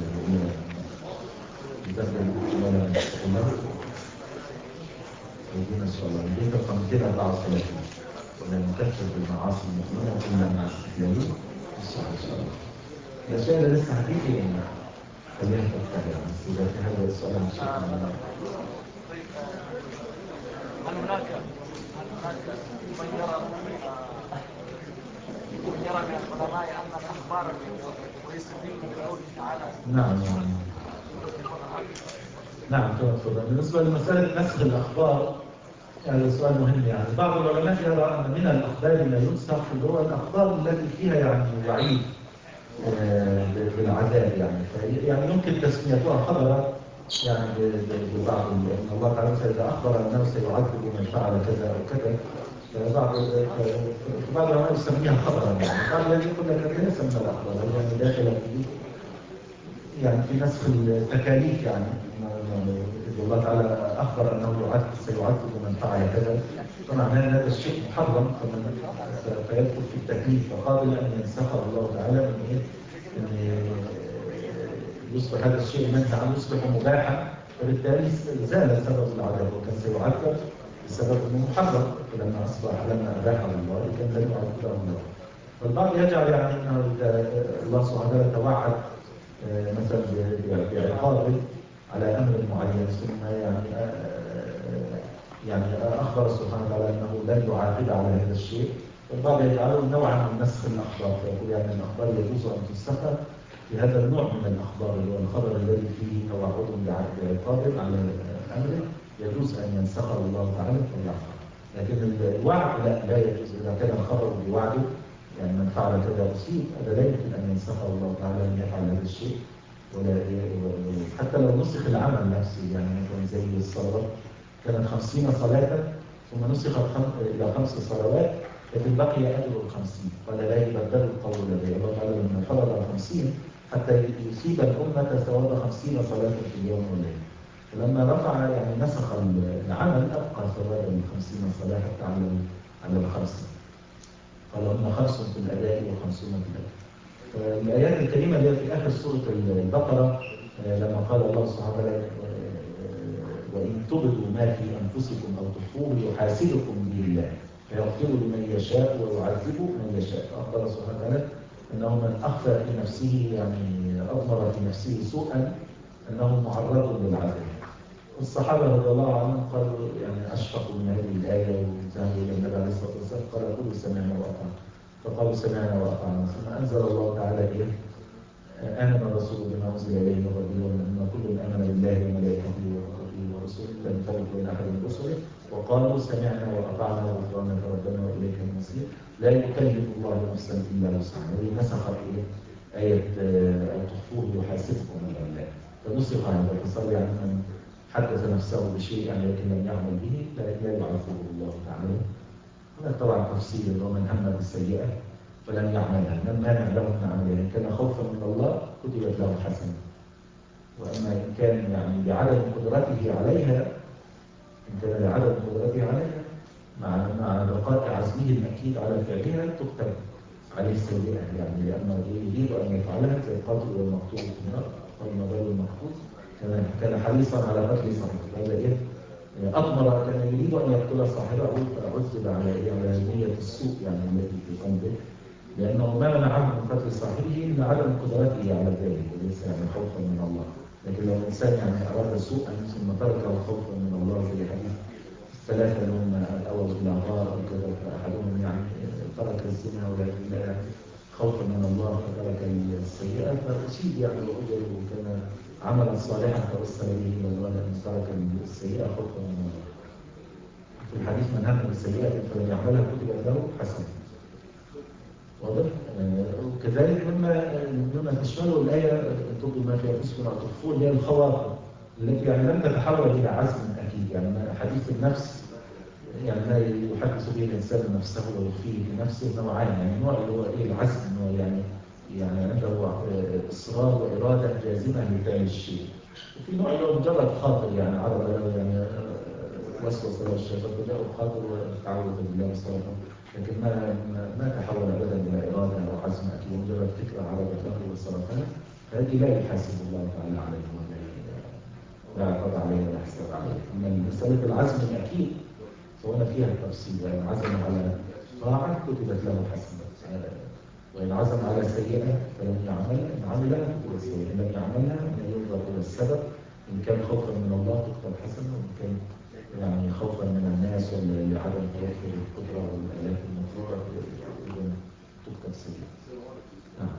بذنب ولا نستقبله. يجينا إن شاء الله البيت رقم مئتين وأربعة وثلاثين، ولا نكفر بالمعاصي المؤمنة إلا مع الاستقلالية. إن شاء الله الأشياء اللي لسه هتيجي خلينا نفكر يعني، بس إذا في هذا السؤال مش هل هناك هل هناك من يرى من يرى من العلماء أن الأخبار ويستدل بقوله تعالى؟ نعم نعم تفضل. بالنسبة لمسألة نسخ الأخبار، هذا سؤال مهم. يعني بعض العلماء يرى أن من الأخبار ما ينسخ اللي هو الأخبار التي فيها يعني وعيد بالعذاب، يعني يعني يمكن تسميتها خبرا، يعني ببعض ان الله تعالى إذا أخبر أنه سيعذب من فعل كذا أو كذا، فبعض بعض العلماء يسميها خبرا، يعني بعض الذي يقول لك لا يسمى الأخبار، يعني داخله في يعني في نسخ التكاليف، يعني إذا الله تعالى أخبر أنه يعذب سيعذب من فعل كذا، فمعناه أن هذا الشيء محرم فيدخل في التكليف، فقابل أن ينسخه الله تعالى من إيه؟ أن يصبح هذا الشيء منهى عنه، يصبح مباحا، فبالتالي زال سبب العذاب، وكان سيعذب بسبب أنه محرم، فلما أصبح لما أباحه الله كان لا يعذبه الله. فالبعض يجعل يعني أنه الله سبحانه وتعالى توعد مثلا بعقاب على أمر معين، ثم يعني يعني أخبر سبحانه وتعالى أنه لن يعاقب على هذا الشيء، والبعض يجعله نوعا من نسخ الأخبار، فيقول يعني الأخبار يجوز أن تستخدم في هذا النوع من الأخبار، اللي هو الخبر الذي فيه توعد بعقاب على أمر يجوز أن ينسخه الله تعالى فيعاقب. لكن الوعد لا لا يجوز، إذا كان الخبر بوعده يعني من فعل كذا أصيب، هذا لا يمكن أن ينسخه الله تعالى أن يفعل هذا الشيء، ولا حتى لو نسخ العمل نفسه، يعني مثلا زي الصلوات كانت خمسين صلاة ثم نسخت إلى خمس صلوات لكن بقي أجر الخمسين، قال لا يبدل القول لدي الله تعالى لما فرض الخمسين حتى يصيب الأمة ثواب خمسين صلاة في اليوم والليل. فلما رفع يعني نسخ العمل أبقى ثواب الخمسين صلاة حتى على على الخمسين. قال هم خمس في الأداء وخمسون في الأداء. فالآيات الكريمة اللي في آخر سورة البقرة لما قال الله سبحانه وتعالى وإن تبدوا ما في أنفسكم أو تخفوه يحاسبكم به الله فيغفر لمن يشاء ويعذب من يشاء. فأخبر سبحانه وتعالى أنه من أخفى في نفسه يعني أضمر في نفسه سوءا أنه معرض للعذاب. الصحابة رضي الله عنهم قالوا يعني أشفقوا من هذه الآية وذهبوا إلى النبي عليه الصلاة والسلام قال قولوا سمعنا وأطعنا، فقالوا سمعنا وأطعنا. ثم أنزل الله تعالى إيه؟ آمن الرسول بما أنزل إليه من ربه والمؤمنون كل آمن بالله وملائكته ورسله لا نفرق بين أحد من رسله وقالوا سمعنا وأطعنا وغفرانك ربنا وإليك المصير لا يكلف الله نفسا إلا وسعها. وهي نسخت إيه؟ آية أو تخفوه يحاسبكم على الله، فنسخ هذا فصلي عن من حدث نفسه بشيء يعني لكن لم يعمل به لا يعاقبه الله تعالى. هذا طبعا تفصيل اللي هو من هم بالسيئة فلم يعملها، من مانع له من عملها، إن كان خوفا من الله كتبت له حسنة، وأما إن كان يعني بعدم قدرته عليها إن كان بعدم قدرته عليها مع مع بقاء عزمه الأكيد على فعلها تكتب عليه سيئة، يعني لأنه يريد أن يفعلها زي القاتل والمقتول في النار. قال ما بال المقتول كان كان حريصا على قتل صاحبه، هذا إيه؟ أضمر كان يريد أن يقتل صاحبه فعذب على إيه؟ على نية السوء يعني التي في قلبه، لأنه ما منعه من قتل صاحبه إلا عدم قدرته على ذلك وليس يعني خوفا من الله. لكن لو الإنسان يعني أراد سوءا ثم تركه خوفا من الله زي حديث الثلاثة اللي هم الأول إلى غار أو كذا، فأحدهم يعني ترك الزنا ولا خوفا من الله فترك السيئة فأصيب يعني وأجره وكان عملا صالحا توسل به إلى الله لأنه ترك السيئة خوفا من الله. في الحديث من هم بالسيئة فلم يعملها كتبت له حسنة. واضح؟ وكذلك مما مما تشمله الآية تبدو ما في أنفسكم أو تخفوه هي الخواطر التي يعني لم تتحول إلى عزم أكيد، يعني حديث النفس يعني ما يحدث به الإنسان نفسه ويخفيه بنفسه نوعان، يعني نوع اللي هو إيه العزم إنه يعني يعني عنده إصرار وإرادة جازمة لفعل الشيء، وفي نوع اللي هو مجرد خاطر يعني عرض له يعني وسوس له الشيطان فجاءه خاطر وتعوذ بالله وصرفه، لكن ما ما تحول أبدا إلى إرادة أو عزم أكيد مجرد فكرة عرضت له وصرفها، فهذه لا يحاسب الله تعالى عليه ولا لا عقاب عليه ولا حساب عليه. أما مسألة العزم الأكيد فهنا فيها التفصيل، وإن عزم على طاعة كتبت له حسنة، وإن عزم على سيئة فلم يعمل، إن عملها كتبت سيئة، إن لم يعملها من ينظر إلى السبب، إن كان خوفا من الله تكتب حسنة، وإن كان يعني خوفا من الناس ولا لعدم توفر القدرة والآلات المطلوبة تكتب سيئة. نعم.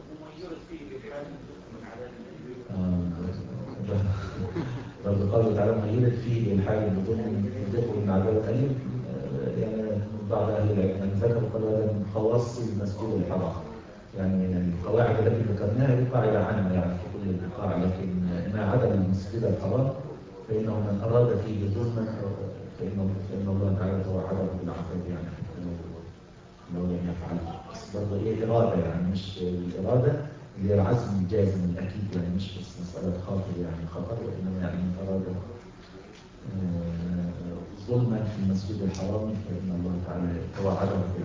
برضه قالوا تعالى ما يرد فيه الحال بدون يذكر من عذاب أليم، يعني بعض أهل العلم ذكروا قالوا هذا من خواص المسجد الحرام، يعني القواعد التي ذكرناها دي قاعدة عامة يعني في كل البقاع، لكن ما عدا المسجد الحرام فإنه من أراد فيه ظلما فإن فإن الله تعالى توعده بالعذاب يعني حتى لو لو لم يفعل، بس برضه هي إرادة يعني مش الإرادة اللي هي العزم الجازم الأكيد، يعني مش بس مسألة خاطر يعني خطر، وإنما يعني من أراد ظلما في المسجد الحرام فإن الله تعالى توعده